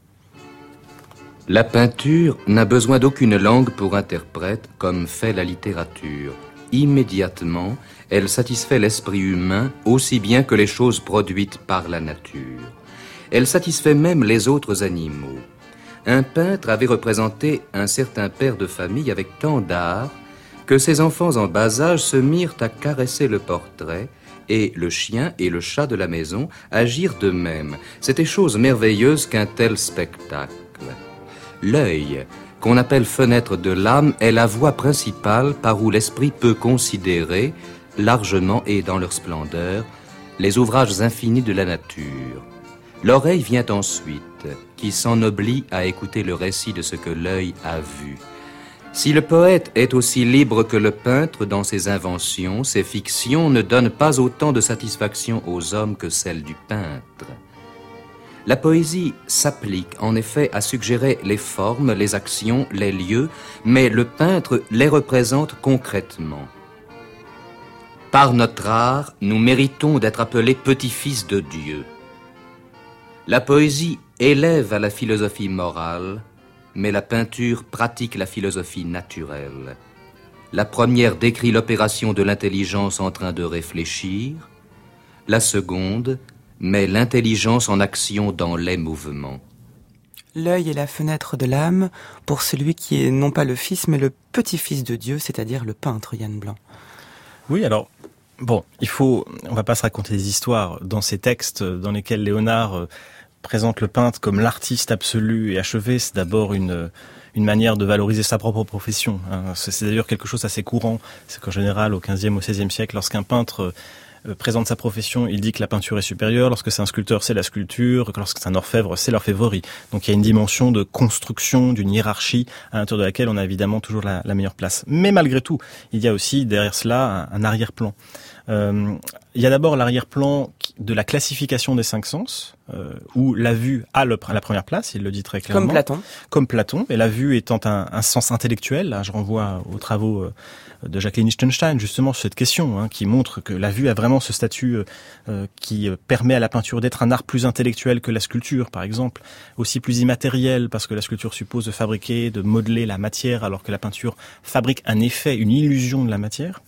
La peinture n'a besoin d'aucune langue pour interprète comme fait la littérature. Immédiatement, elle satisfait l'esprit humain aussi bien que les choses produites par la nature. Elle satisfait même les autres animaux. Un peintre avait représenté un certain père de famille avec tant d'art que ses enfants en bas âge se mirent à caresser le portrait et le chien et le chat de la maison agirent de même. C'était chose merveilleuse qu'un tel spectacle. L'œil, qu'on appelle fenêtre de l'âme, est la voie principale par où l'esprit peut considérer, largement et dans leur splendeur, les ouvrages infinis de la nature. L'oreille vient ensuite, qui s'ennoblit à écouter le récit de ce que l'œil a vu. Si le poète est aussi libre que le peintre dans ses inventions, ses fictions ne donnent pas autant de satisfaction aux hommes que celles du peintre. La poésie s'applique en effet à suggérer les formes, les actions, les lieux, mais le peintre les représente concrètement. Par notre art, nous méritons d'être appelés petits-fils de Dieu. La poésie élève à la philosophie morale, mais la peinture pratique la philosophie naturelle. La première décrit l'opération de l'intelligence en train de réfléchir, la seconde met l'intelligence en action dans les mouvements. L'œil est la fenêtre de l'âme pour celui qui est non pas le fils, mais le petit-fils de Dieu, c'est-à-dire le peintre Yann Blanc. Oui, alors, bon, il faut, on va pas se raconter des histoires dans ces textes dans lesquels Léonard euh, présente le peintre comme l'artiste absolu et achevé. C'est d'abord une une manière de valoriser sa propre profession. Hein. C'est d'ailleurs quelque chose assez courant. C'est qu'en général, au quinzième, au seizième siècle, lorsqu'un peintre euh, présente sa profession, il dit que la peinture est supérieure. Lorsque c'est un sculpteur, c'est la sculpture. Lorsque c'est un orfèvre, c'est l'orfèvrerie. Donc il y a une dimension de construction, d'une hiérarchie à l'intérieur de laquelle on a évidemment toujours la, la meilleure place. Mais malgré tout, il y a aussi derrière cela un, un arrière-plan. Euh, il y a d'abord l'arrière-plan de la classification des cinq sens, euh, où la vue a le, la première place, il le dit très clairement. Comme Platon. Comme Platon, et la vue étant un, un sens intellectuel. Là, je renvoie aux travaux de Jacqueline Lichtenstein, justement, sur cette question, hein, qui montre que la vue a vraiment ce statut euh, qui permet à la peinture d'être un art plus intellectuel que la sculpture, par exemple, aussi plus immatériel, parce que la sculpture suppose de fabriquer, de modeler la matière, alors que la peinture fabrique un effet, une illusion de la matière.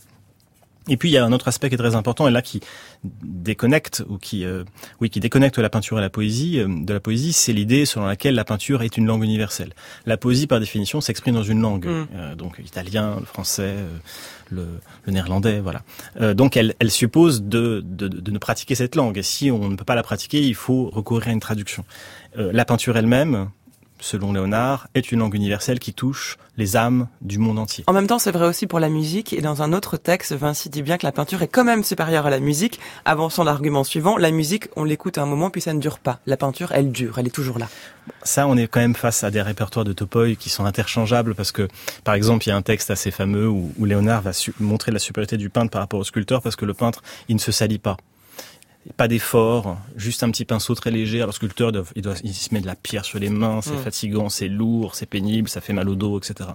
Et puis il y a un autre aspect qui est très important et là qui déconnecte ou qui euh, oui qui déconnecte la peinture et la poésie euh, de la poésie, c'est l'idée selon laquelle la peinture est une langue universelle. La poésie par définition s'exprime dans une langue, mmh. euh, donc l'italien, le français, euh, le, le néerlandais, voilà. Euh, donc elle, elle suppose de, de, de ne pratiquer cette langue et si on ne peut pas la pratiquer, il faut recourir à une traduction. Euh, la peinture elle-même, selon Léonard, est une langue universelle qui touche les âmes du monde entier. En même temps, c'est vrai aussi pour la musique, et dans un autre texte, Vinci dit bien que la peinture est quand même supérieure à la musique, avançant l'argument suivant, la musique, on l'écoute à un moment, puis ça ne dure pas. La peinture, elle dure, elle est toujours là. Ça, on est quand même face à des répertoires de Topoi qui sont interchangeables, parce que, par exemple, il y a un texte assez fameux où, où Léonard va su- montrer la supériorité du peintre par rapport au sculpteur, parce que le peintre, il ne se salit pas. Pas d'effort, juste un petit pinceau très léger. Alors le sculpteur, il, doit, il se met de la pierre sur les mains, c'est mmh. fatigant, c'est lourd, c'est pénible, ça fait mal au dos, et cetera.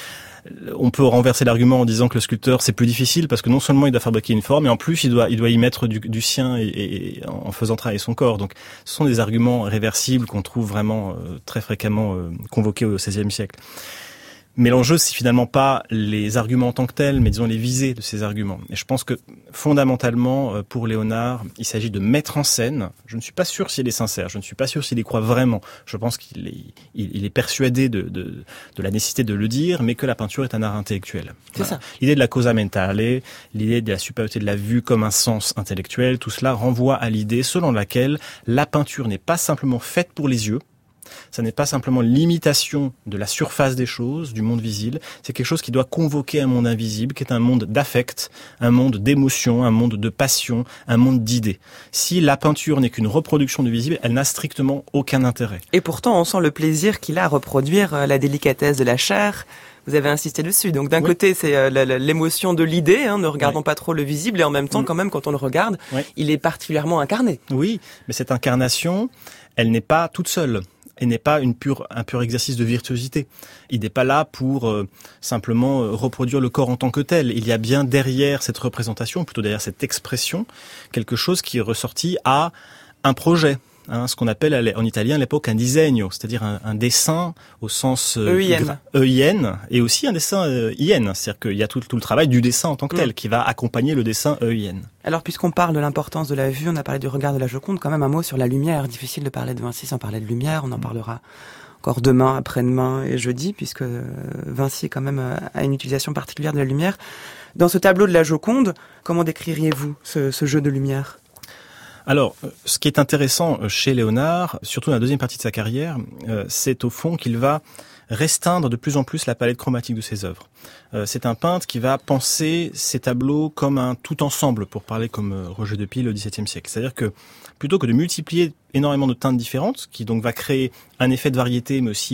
On peut renverser l'argument en disant que le sculpteur, c'est plus difficile parce que non seulement il doit fabriquer une forme, mais en plus il doit, il doit y mettre du, du sien et, et, en faisant travailler son corps. Donc ce sont des arguments réversibles qu'on trouve vraiment euh, très fréquemment euh, convoqués au seizième siècle. Mais l'enjeu, c'est finalement pas les arguments en tant que tels, mais disons les visées de ces arguments. Et je pense que fondamentalement, pour Léonard, il s'agit de mettre en scène. Je ne suis pas sûr s'il est sincère, je ne suis pas sûr s'il y croit vraiment. Je pense qu'il est, il, il est persuadé de, de, de la nécessité de le dire, mais que la peinture est un art intellectuel. C'est voilà. ça. L'idée de la cosa mentale, l'idée de la supériorité de la vue comme un sens intellectuel, tout cela renvoie à l'idée selon laquelle la peinture n'est pas simplement faite pour les yeux. Ça n'est pas simplement l'imitation de la surface des choses, du monde visible. C'est quelque chose qui doit convoquer un monde invisible, qui est un monde d'affect, un monde d'émotion, un monde de passion, un monde d'idées. Si la peinture n'est qu'une reproduction du visible, elle n'a strictement aucun intérêt. Et pourtant, on sent le plaisir qu'il a à reproduire la délicatesse de la chair. Vous avez insisté dessus. Donc d'un oui. côté, c'est euh, l'émotion de l'idée, hein, ne regardons oui. pas trop le visible, et en même temps, quand même, quand on le regarde, oui. il est particulièrement incarné. Oui, mais cette incarnation, elle n'est pas toute seule. Et n'est pas une pure, un pur exercice de virtuosité. Il n'est pas là pour euh, simplement euh, reproduire le corps en tant que tel. Il y a bien derrière cette représentation, plutôt derrière cette expression, quelque chose qui est ressorti à un projet. Hein, ce qu'on appelle en italien à l'époque un disegno, c'est-à-dire un, un dessin au sens euh, E I N. E I N, et aussi un dessin euh, I N, c'est-à-dire qu'il y a tout, tout le travail du dessin en tant que tel mmh. qui va accompagner le dessin E I N. Alors puisqu'on parle de l'importance de la vue, on a parlé du regard de la Joconde, quand même un mot sur la lumière. Difficile de parler de Vinci sans parler de lumière, on en mmh. parlera encore demain, après-demain et jeudi, puisque Vinci quand même a une utilisation particulière de la lumière. Dans ce tableau de la Joconde, comment décririez-vous ce, ce jeu de lumière ? Alors, ce qui est intéressant chez Léonard, surtout dans la deuxième partie de sa carrière, euh, c'est au fond qu'il va restreindre de plus en plus la palette chromatique de ses œuvres. Euh, c'est un peintre qui va penser ses tableaux comme un tout ensemble, pour parler comme euh, Roger de Pile au dix-septième siècle. C'est-à-dire que plutôt que de multiplier énormément de teintes différentes, qui donc va créer un effet de variété, mais aussi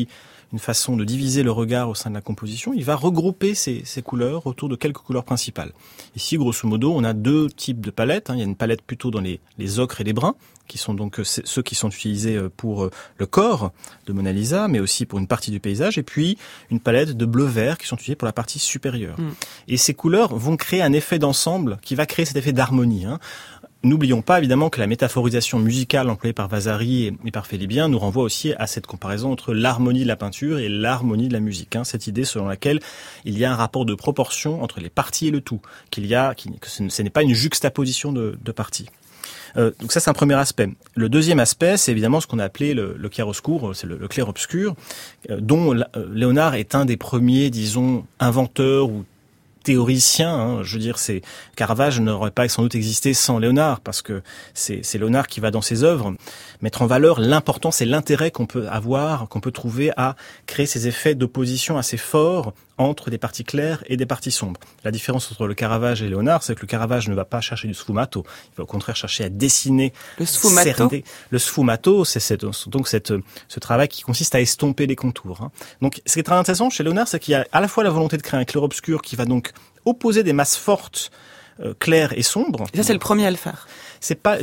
une façon de diviser le regard au sein de la composition. Il va regrouper ces, ces couleurs autour de quelques couleurs principales. Ici, grosso modo, on a deux types de palettes. Il y a une palette plutôt dans les, les ocres et les bruns, qui sont donc ceux qui sont utilisés pour le corps de Mona Lisa, mais aussi pour une partie du paysage, et puis une palette de bleu-vert qui sont utilisés pour la partie supérieure. Mm. Et ces couleurs vont créer un effet d'ensemble qui va créer cet effet d'harmonie, hein. N'oublions pas évidemment que la métaphorisation musicale employée par Vasari et par Félibien nous renvoie aussi à cette comparaison entre l'harmonie de la peinture et l'harmonie de la musique, hein, cette idée selon laquelle il y a un rapport de proportion entre les parties et le tout, qu'il y a, que ce n'est pas une juxtaposition de, de parties. Euh, donc ça, c'est un premier aspect. Le deuxième aspect, c'est évidemment ce qu'on a appelé le, le clair-obscur, c'est le, le clair-obscur, euh, dont euh, Léonard est un des premiers, disons, inventeurs ou théoricien, hein, je veux dire, c'est Caravage n'aurait pas sans doute existé sans Léonard, parce que c'est, c'est Léonard qui va dans ses œuvres mettre en valeur l'importance et l'intérêt qu'on peut avoir, qu'on peut trouver à créer ces effets d'opposition assez forts entre des parties claires et des parties sombres. La différence entre le Caravage et Léonard, c'est que le Caravage ne va pas chercher du sfumato, il va au contraire chercher à dessiner. Le sfumato. Cerner. Le sfumato, c'est cette, donc cette, ce travail qui consiste à estomper les contours, hein. Donc, ce qui est très intéressant chez Léonard, c'est qu'il y a à la fois la volonté de créer un clair-obscur qui va donc opposer des masses fortes, euh, claires et sombres. Et ça, c'est le premier à le faire. C'est pas,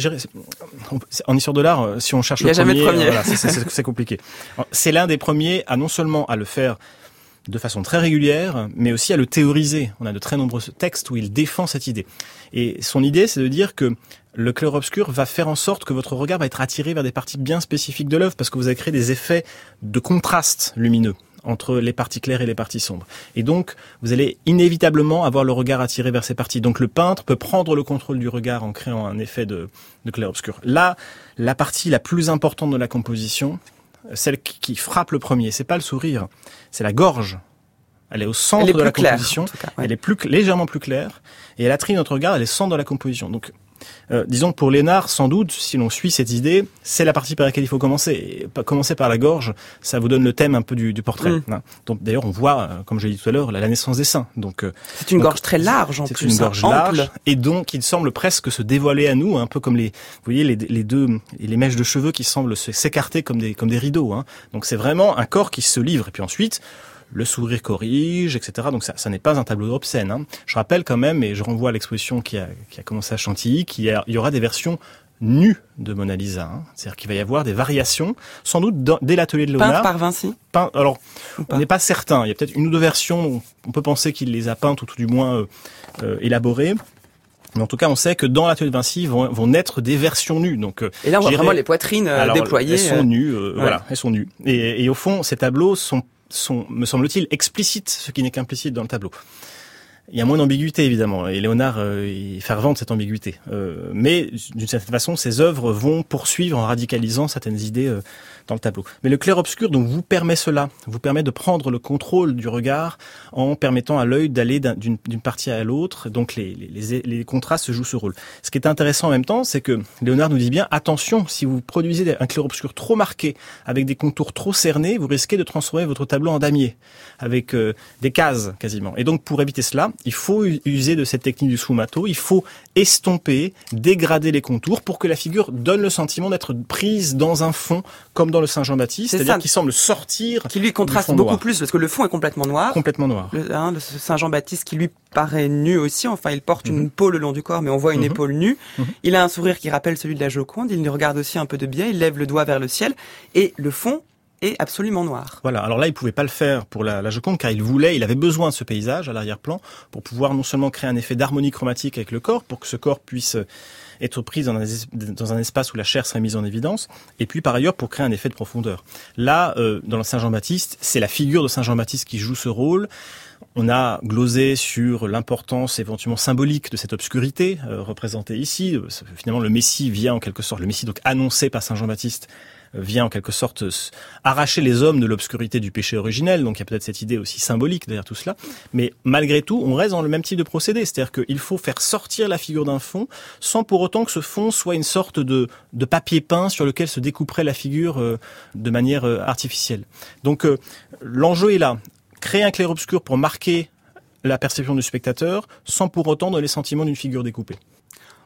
en histoire de l'art, si on cherche il le premier, jamais de premier. Voilà, c'est, c'est, c'est compliqué. C'est l'un des premiers à non seulement à le faire de façon très régulière, mais aussi à le théoriser. On a de très nombreux textes où il défend cette idée. Et son idée, c'est de dire que le clair-obscur va faire en sorte que votre regard va être attiré vers des parties bien spécifiques de l'œuvre, parce que vous avez créé des effets de contraste lumineux entre les parties claires et les parties sombres. Et donc, vous allez inévitablement avoir le regard attiré vers ces parties. Donc, le peintre peut prendre le contrôle du regard en créant un effet de, de clair-obscur. Là, la partie la plus importante de la composition, celle qui frappe le premier, c'est pas le sourire, c'est la gorge. Elle est au centre est de la claire, composition. Cas, ouais. Elle est plus légèrement plus claire et elle attrille notre regard. Elle est centre de la composition. Donc, euh, disons que pour Léonard, sans doute, si l'on suit cette idée, c'est la partie par laquelle il faut commencer. Et commencer par la gorge, ça vous donne le thème un peu du, du portrait. Mm. Hein. Donc, d'ailleurs, on voit, comme je l'ai dit tout à l'heure, la, la naissance des seins. Donc, euh, c'est une donc, gorge très large en c'est plus. C'est une gorge hein, large ample. Et donc, il semble presque se dévoiler à nous, un peu comme les, vous voyez, les, les deux, les mèches de cheveux qui semblent s'écarter comme des, comme des rideaux. Hein. Donc, c'est vraiment un corps qui se livre. Et puis ensuite, le sourire corrige, et cetera. Donc ça, ça n'est pas un tableau obscène, hein. Je rappelle quand même, et je renvoie à l'exposition qui a, qui a commencé à Chantilly, qu'il y, a, il y aura des versions nues de Mona Lisa. Hein. C'est-à-dire qu'il va y avoir des variations, sans doute dans, dès l'atelier de Léonard. Peintes par Vinci. Peint, alors, on n'est pas certain. Il y a peut-être une ou deux versions, on peut penser qu'il les a peintes, ou tout du moins euh, euh, élaborées. Mais en tout cas, on sait que dans l'atelier de Vinci vont, vont naître des versions nues. Donc, euh, et là, on voit vraiment les poitrines euh, alors, déployées. Elles sont euh... nues, euh, ouais. Voilà, elles sont nues. Et, et au fond, ces tableaux sont sont, me semble-t-il, explicites, ce qui n'est qu'implicite dans le tableau. Il y a moins d'ambiguïté, évidemment, et Léonard euh, est fervent de cette ambiguïté. Euh, mais, d'une certaine façon, ses œuvres vont poursuivre en radicalisant certaines idées euh, dans le tableau. Mais le clair-obscur, donc, vous permet cela, vous permet de prendre le contrôle du regard en permettant à l'œil d'aller d'une, d'une partie à l'autre. Donc, les, les, les contrastes jouent ce rôle. Ce qui est intéressant en même temps, c'est que Léonard nous dit bien, attention, si vous produisez un clair-obscur trop marqué, avec des contours trop cernés, vous risquez de transformer votre tableau en damier, avec euh, des cases, quasiment. Et donc, pour éviter cela, il faut user de cette technique du sfumato, il faut estomper, dégrader les contours pour que la figure donne le sentiment d'être prise dans un fond, comme dans le Saint-Jean-Baptiste, c'est c'est-à-dire qu'il semble sortir qui lui contraste du fond beaucoup noir. Plus, parce que le fond est complètement noir. Complètement noir. Le, hein, le Saint-Jean-Baptiste qui lui paraît nu aussi, enfin il porte mm-hmm. une peau le long du corps, mais on voit une mm-hmm. épaule nue. Mm-hmm. Il a un sourire qui rappelle celui de la Joconde, il regarde aussi un peu de biais, il lève le doigt vers le ciel, et le fond est absolument noir. Voilà. Alors là, il pouvait pas le faire pour la, la Joconde, car il voulait, il avait besoin de ce paysage à l'arrière-plan pour pouvoir non seulement créer un effet d'harmonie chromatique avec le corps, pour que ce corps puisse être pris dans un, dans un espace où la chair serait mise en évidence, et puis par ailleurs pour créer un effet de profondeur. Là, euh, dans le Saint-Jean-Baptiste, c'est la figure de Saint-Jean-Baptiste qui joue ce rôle. On a glosé sur l'importance éventuellement symbolique de cette obscurité euh, représentée ici. Finalement, le Messie vient en quelque sorte, le Messie donc annoncé par Saint-Jean-Baptiste, vient en quelque sorte arracher les hommes de l'obscurité du péché originel. Donc il y a peut-être cette idée aussi symbolique derrière tout cela. Mais malgré tout, on reste dans le même type de procédé. C'est-à-dire qu'il faut faire sortir la figure d'un fond sans pour autant que ce fond soit une sorte de, de papier peint sur lequel se découperait la figure euh, de manière euh, artificielle. Donc euh, l'enjeu est là. Créer un clair-obscur pour marquer la perception du spectateur sans pour autant donner le sentiment d'une figure découpée.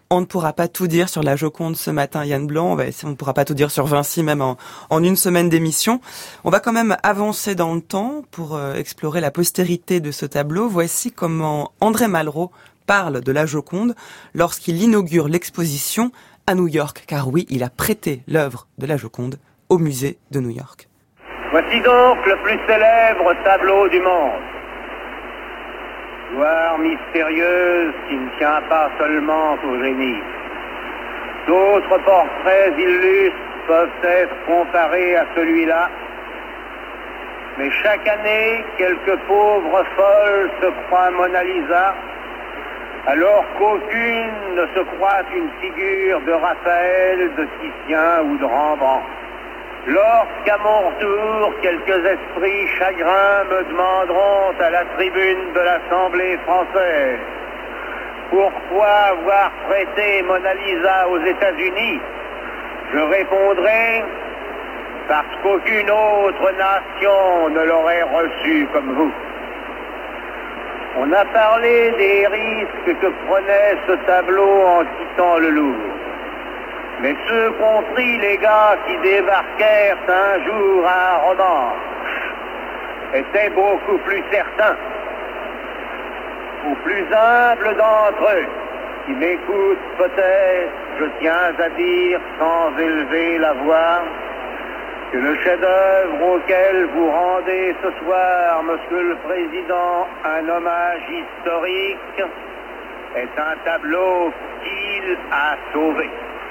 On ne pourra pas tout dire sur la Joconde ce matin, Yann Blanc. On va essayer, on ne pourra pas tout dire sur Vinci, même en, en une semaine d'émission. On va quand même avancer dans le temps pour euh, explorer la postérité de ce tableau. Voici comment André Malraux parle de la Joconde lorsqu'il inaugure l'exposition à New York. Car oui, il a prêté l'œuvre de la Joconde au musée de New York. Voici donc le plus célèbre tableau du monde. Gloire mystérieuse qui ne tient pas seulement au génie. D'autres portraits illustres peuvent être comparés à celui-là, mais chaque année, quelques pauvres folles se croient Mona Lisa, alors qu'aucune ne se croit une figure de Raphaël, de Titien ou de Rembrandt. Lorsqu'à mon tour, quelques esprits chagrins me demanderont à la tribune de l'Assemblée française pourquoi avoir prêté Mona Lisa aux États-Unis, je répondrai parce qu'aucune autre nation ne l'aurait reçue comme vous. On a parlé des risques que prenait ce tableau en quittant le Louvre. Mais ceux compris les gars qui débarquèrent un jour à Romanche étaient beaucoup plus certains. Aux plus humbles d'entre eux, qui m'écoutent peut-être, je tiens à dire sans élever la voix, que le chef-d'œuvre auquel vous rendez ce soir, Monsieur le Président, un hommage historique, est un tableau qu'il a sauvé.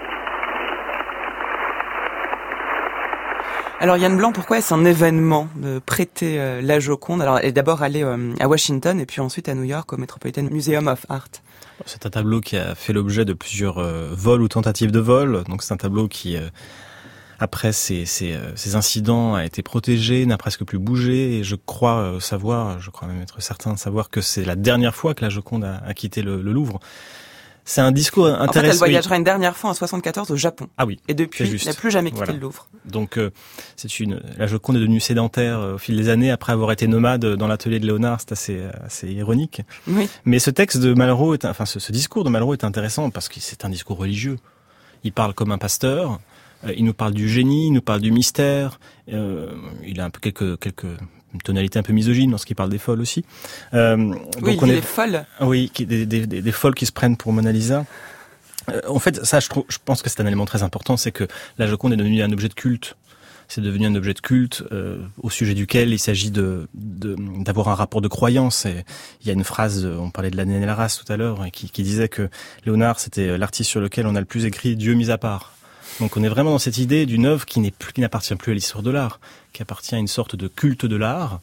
Alors Yann Blanc, pourquoi est-ce un événement de prêter euh, la Joconde? Alors elle est d'abord allée euh, à Washington et puis ensuite à New York au Metropolitan Museum of Art. C'est un tableau qui a fait l'objet de plusieurs euh, vols ou tentatives de vol. Donc c'est un tableau qui, euh, après ces, ces, euh, ces incidents, a été protégé, n'a presque plus bougé. Et je crois euh, savoir, je crois même être certain de savoir que c'est la dernière fois que la Joconde a, a quitté le, le Louvre. C'est un discours intéressant. En fait, elle voyagera une dernière fois en soixante-quatorze au Japon. Ah oui. Et depuis, elle n'a plus jamais quitté voilà. le Louvre. Donc, euh, c'est une, la Joconde est devenue sédentaire euh, au fil des années après avoir été nomade dans l'atelier de Léonard. C'est assez, assez ironique. Oui. Mais ce texte de Malraux est, enfin, ce, ce discours de Malraux est intéressant parce que c'est un discours religieux. Il parle comme un pasteur. Euh, il nous parle du génie, il nous parle du mystère. Euh, il a un peu quelques, quelques, une tonalité un peu misogyne lorsqu'il parle des folles aussi. Euh, oui, donc on il est des folles. Oui, des, des, des, des folles qui se prennent pour Mona Lisa. Euh, en fait, ça, je, trouve, je pense que c'est un élément très important, c'est que la Joconde est devenue un objet de culte. C'est devenu un objet de culte euh, au sujet duquel il s'agit de, de d'avoir un rapport de croyance. Et il y a une phrase, on parlait de la Naine et la race tout à l'heure, qui, qui disait que Léonard, c'était l'artiste sur lequel on a le plus écrit Dieu mis à part. Donc on est vraiment dans cette idée d'une œuvre qui n'est plus, qui n'appartient plus à l'histoire de l'art, qui appartient à une sorte de culte de l'art,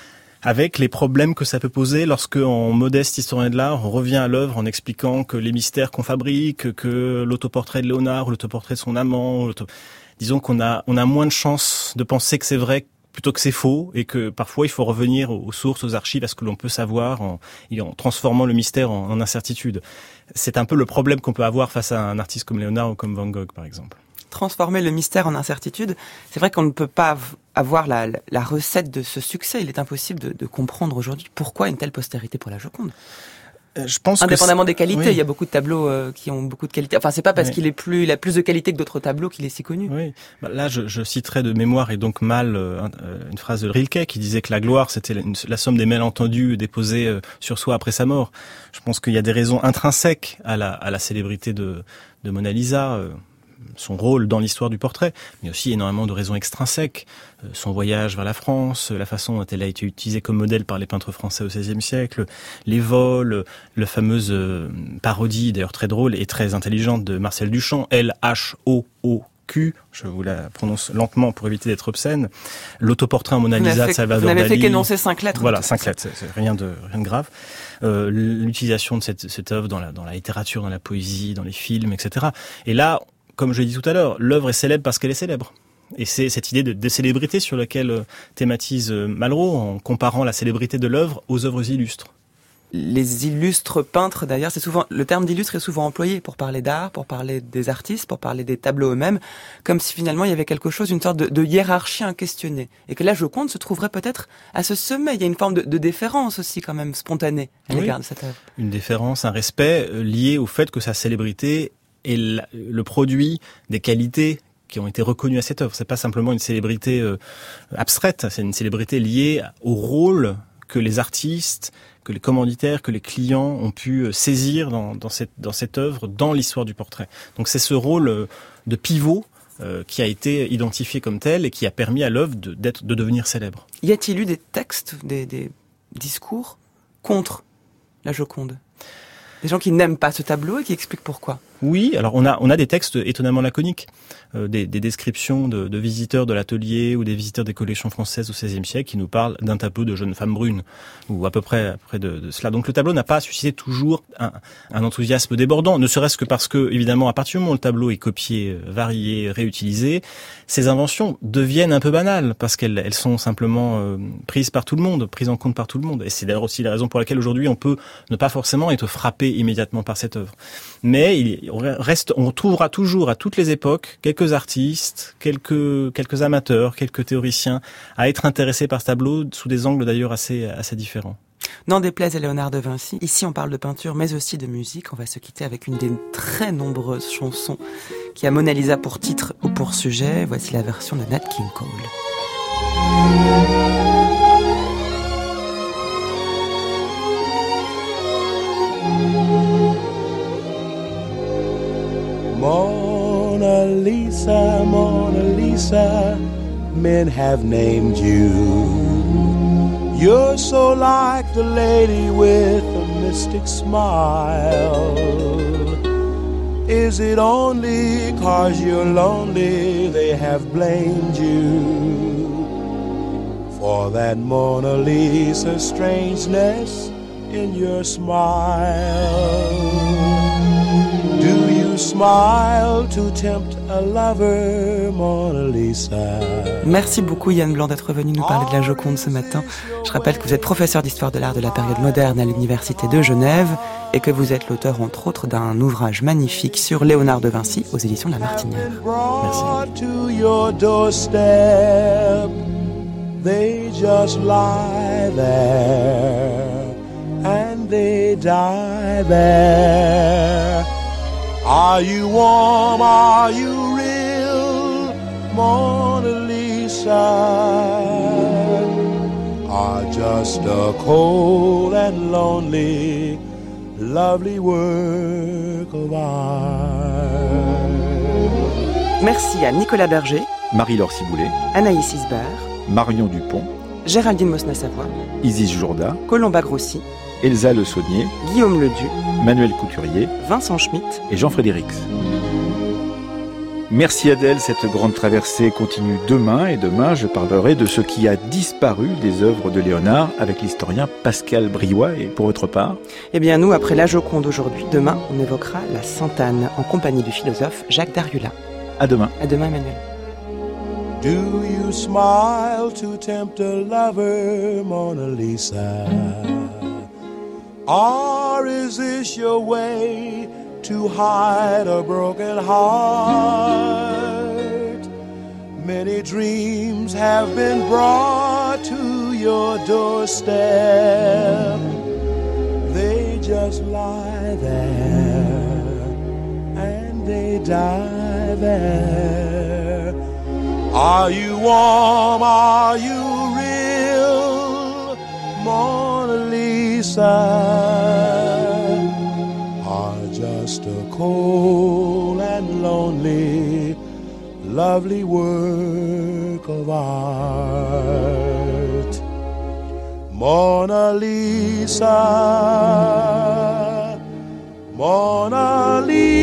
avec les problèmes que ça peut poser lorsque, en modeste historien de l'art, on revient à l'œuvre en expliquant que les mystères qu'on fabrique, que l'autoportrait de Léonard, ou l'autoportrait de son amant, l'auto... disons qu'on a, on a moins de chances de penser que c'est vrai plutôt que c'est faux, et que parfois il faut revenir aux sources, aux archives, à ce que l'on peut savoir, en, en transformant le mystère en, en incertitude. C'est un peu le problème qu'on peut avoir face à un artiste comme Léonard ou comme Van Gogh, par exemple. Transformer le mystère en incertitude, c'est vrai qu'on ne peut pas avoir la, la recette de ce succès. Il est impossible de, de comprendre aujourd'hui pourquoi une telle postérité pour la Joconde. Je pense Indépendamment que des qualités, oui. Il y a beaucoup de tableaux euh, qui ont beaucoup de qualités. Enfin, c'est pas parce oui. qu'il est plus, il a plus de qualité que d'autres tableaux qu'il est si connu. Oui. Bah, là, je, je citerai de mémoire et donc mal euh, une phrase de Rilke qui disait que la gloire c'était la, la somme des malentendus déposés euh, sur soi après sa mort. Je pense qu'il y a des raisons intrinsèques à la, à la célébrité de, de Mona Lisa. Euh, son rôle dans l'histoire du portrait, mais aussi énormément de raisons extrinsèques, euh, son voyage vers la France, la façon dont elle a été utilisée comme modèle par les peintres français au seizième siècle, les vols, la fameuse euh, parodie, d'ailleurs très drôle et très intelligente de Marcel Duchamp, L H O O Q, je vous la prononce lentement pour éviter d'être obscène, l'autoportrait en Mona Lisa de Salvador Dali. Vous n'avez fait qu'énoncer cinq lettres. Voilà, cinq lettres, c'est, c'est rien de rien de grave. Euh, l'utilisation de cette, cette œuvre dans la, dans la littérature, dans la poésie, dans les films, et cetera. Et là, comme je l'ai dit tout à l'heure, l'œuvre est célèbre parce qu'elle est célèbre. Et c'est cette idée de, de célébrité sur laquelle thématise Malraux en comparant la célébrité de l'œuvre aux œuvres illustres. les illustres peintres, d'ailleurs, c'est souvent, le terme d'illustre est souvent employé pour parler d'art, pour parler des artistes, pour parler des tableaux eux-mêmes, comme si finalement il y avait quelque chose, une sorte de, de hiérarchie à questionner. Et que la Joconde se trouverait peut-être à ce sommet. Il y a une forme de, de déférence aussi, quand même, spontanée à l'égard oui. de cette œuvre. Une déférence, un respect lié au fait que sa célébrité est le produit des qualités qui ont été reconnues à cette œuvre. C'est pas simplement une célébrité euh, abstraite, c'est une célébrité liée au rôle que les artistes, que les commanditaires, que les clients ont pu saisir dans, dans, cette, dans cette œuvre, dans l'histoire du portrait. Donc c'est ce rôle de pivot euh, qui a été identifié comme tel et qui a permis à l'œuvre de, d'être, de devenir célèbre. Y a-t-il eu des textes, des, des discours contre la Joconde ? Des gens qui n'aiment pas ce tableau et qui expliquent pourquoi. Oui, alors on a on a des textes étonnamment laconiques, euh, des, des descriptions de, de visiteurs de l'atelier ou des visiteurs des collections françaises au seizième siècle qui nous parlent d'un tableau de jeune femme brune ou à peu près à peu près de, de cela. Donc le tableau n'a pas suscité toujours un, un enthousiasme débordant, ne serait-ce que parce que évidemment à partir du moment où le tableau est copié, varié, réutilisé, ces inventions deviennent un peu banales parce qu'elles elles sont simplement euh, prises par tout le monde, prises en compte par tout le monde. Et c'est d'ailleurs aussi la raison pour laquelle aujourd'hui on peut ne pas forcément être frappé immédiatement par cette œuvre. Mais il reste, on trouvera toujours à toutes les époques quelques artistes, quelques quelques amateurs, quelques théoriciens à être intéressés par ce tableau sous des angles d'ailleurs assez assez différents. N'en déplaise à Léonard de Vinci, ici on parle de peinture mais aussi de musique. On va se quitter avec une des très nombreuses chansons qui a Mona Lisa pour titre ou pour sujet. Voici la version de Nat King Cole. Mona Lisa, Mona Lisa, men have named you. You're so like the lady with a mystic smile. Is it only 'cause you're lonely they have blamed you for that Mona Lisa strangeness in your smile? Do you smile to tempt a lover, Mona Lisa? Merci beaucoup Yann Blanc d'être venu nous parler de la Joconde ce matin. Je rappelle que vous êtes professeur d'histoire de l'art de la période moderne à l'Université de Genève et que vous êtes l'auteur entre autres d'un ouvrage magnifique sur Léonard de Vinci aux éditions de La Martinière. Merci. They just lie there and they die there. Are you warm? Are you real, Mona Lisa? Or just a cold and lonely, lovely work of art? Merci à Nicolas Berger, Marie-Laure Ciboulet, Anaïs Isbert, Marion Dupont, Géraldine Mosna-Savoie, Isis Jourda, Colomba Grossi, Elsa Le Saunier, Guillaume Ledu, Manuel Couturier, Vincent Schmitt et Jean-Frédéric. Merci Adèle, cette grande traversée continue demain et demain je parlerai de ce qui a disparu des œuvres de Léonard avec l'historien Pascal Briouat. Et pour votre part? Eh bien nous, après la Joconde aujourd'hui, demain on évoquera la Sainte-Anne en compagnie du philosophe Jacques Derrida. À demain. À demain Emmanuel. Do you smile to tempt a lover, Mona Lisa? Or is this your way to hide a broken heart? Many dreams have been brought to your doorstep. They just lie there and they die there. Are you warm? Are you real, Mona Lisa? Or just a cold and lonely, lovely work of art? Mona Lisa, Mona Lisa.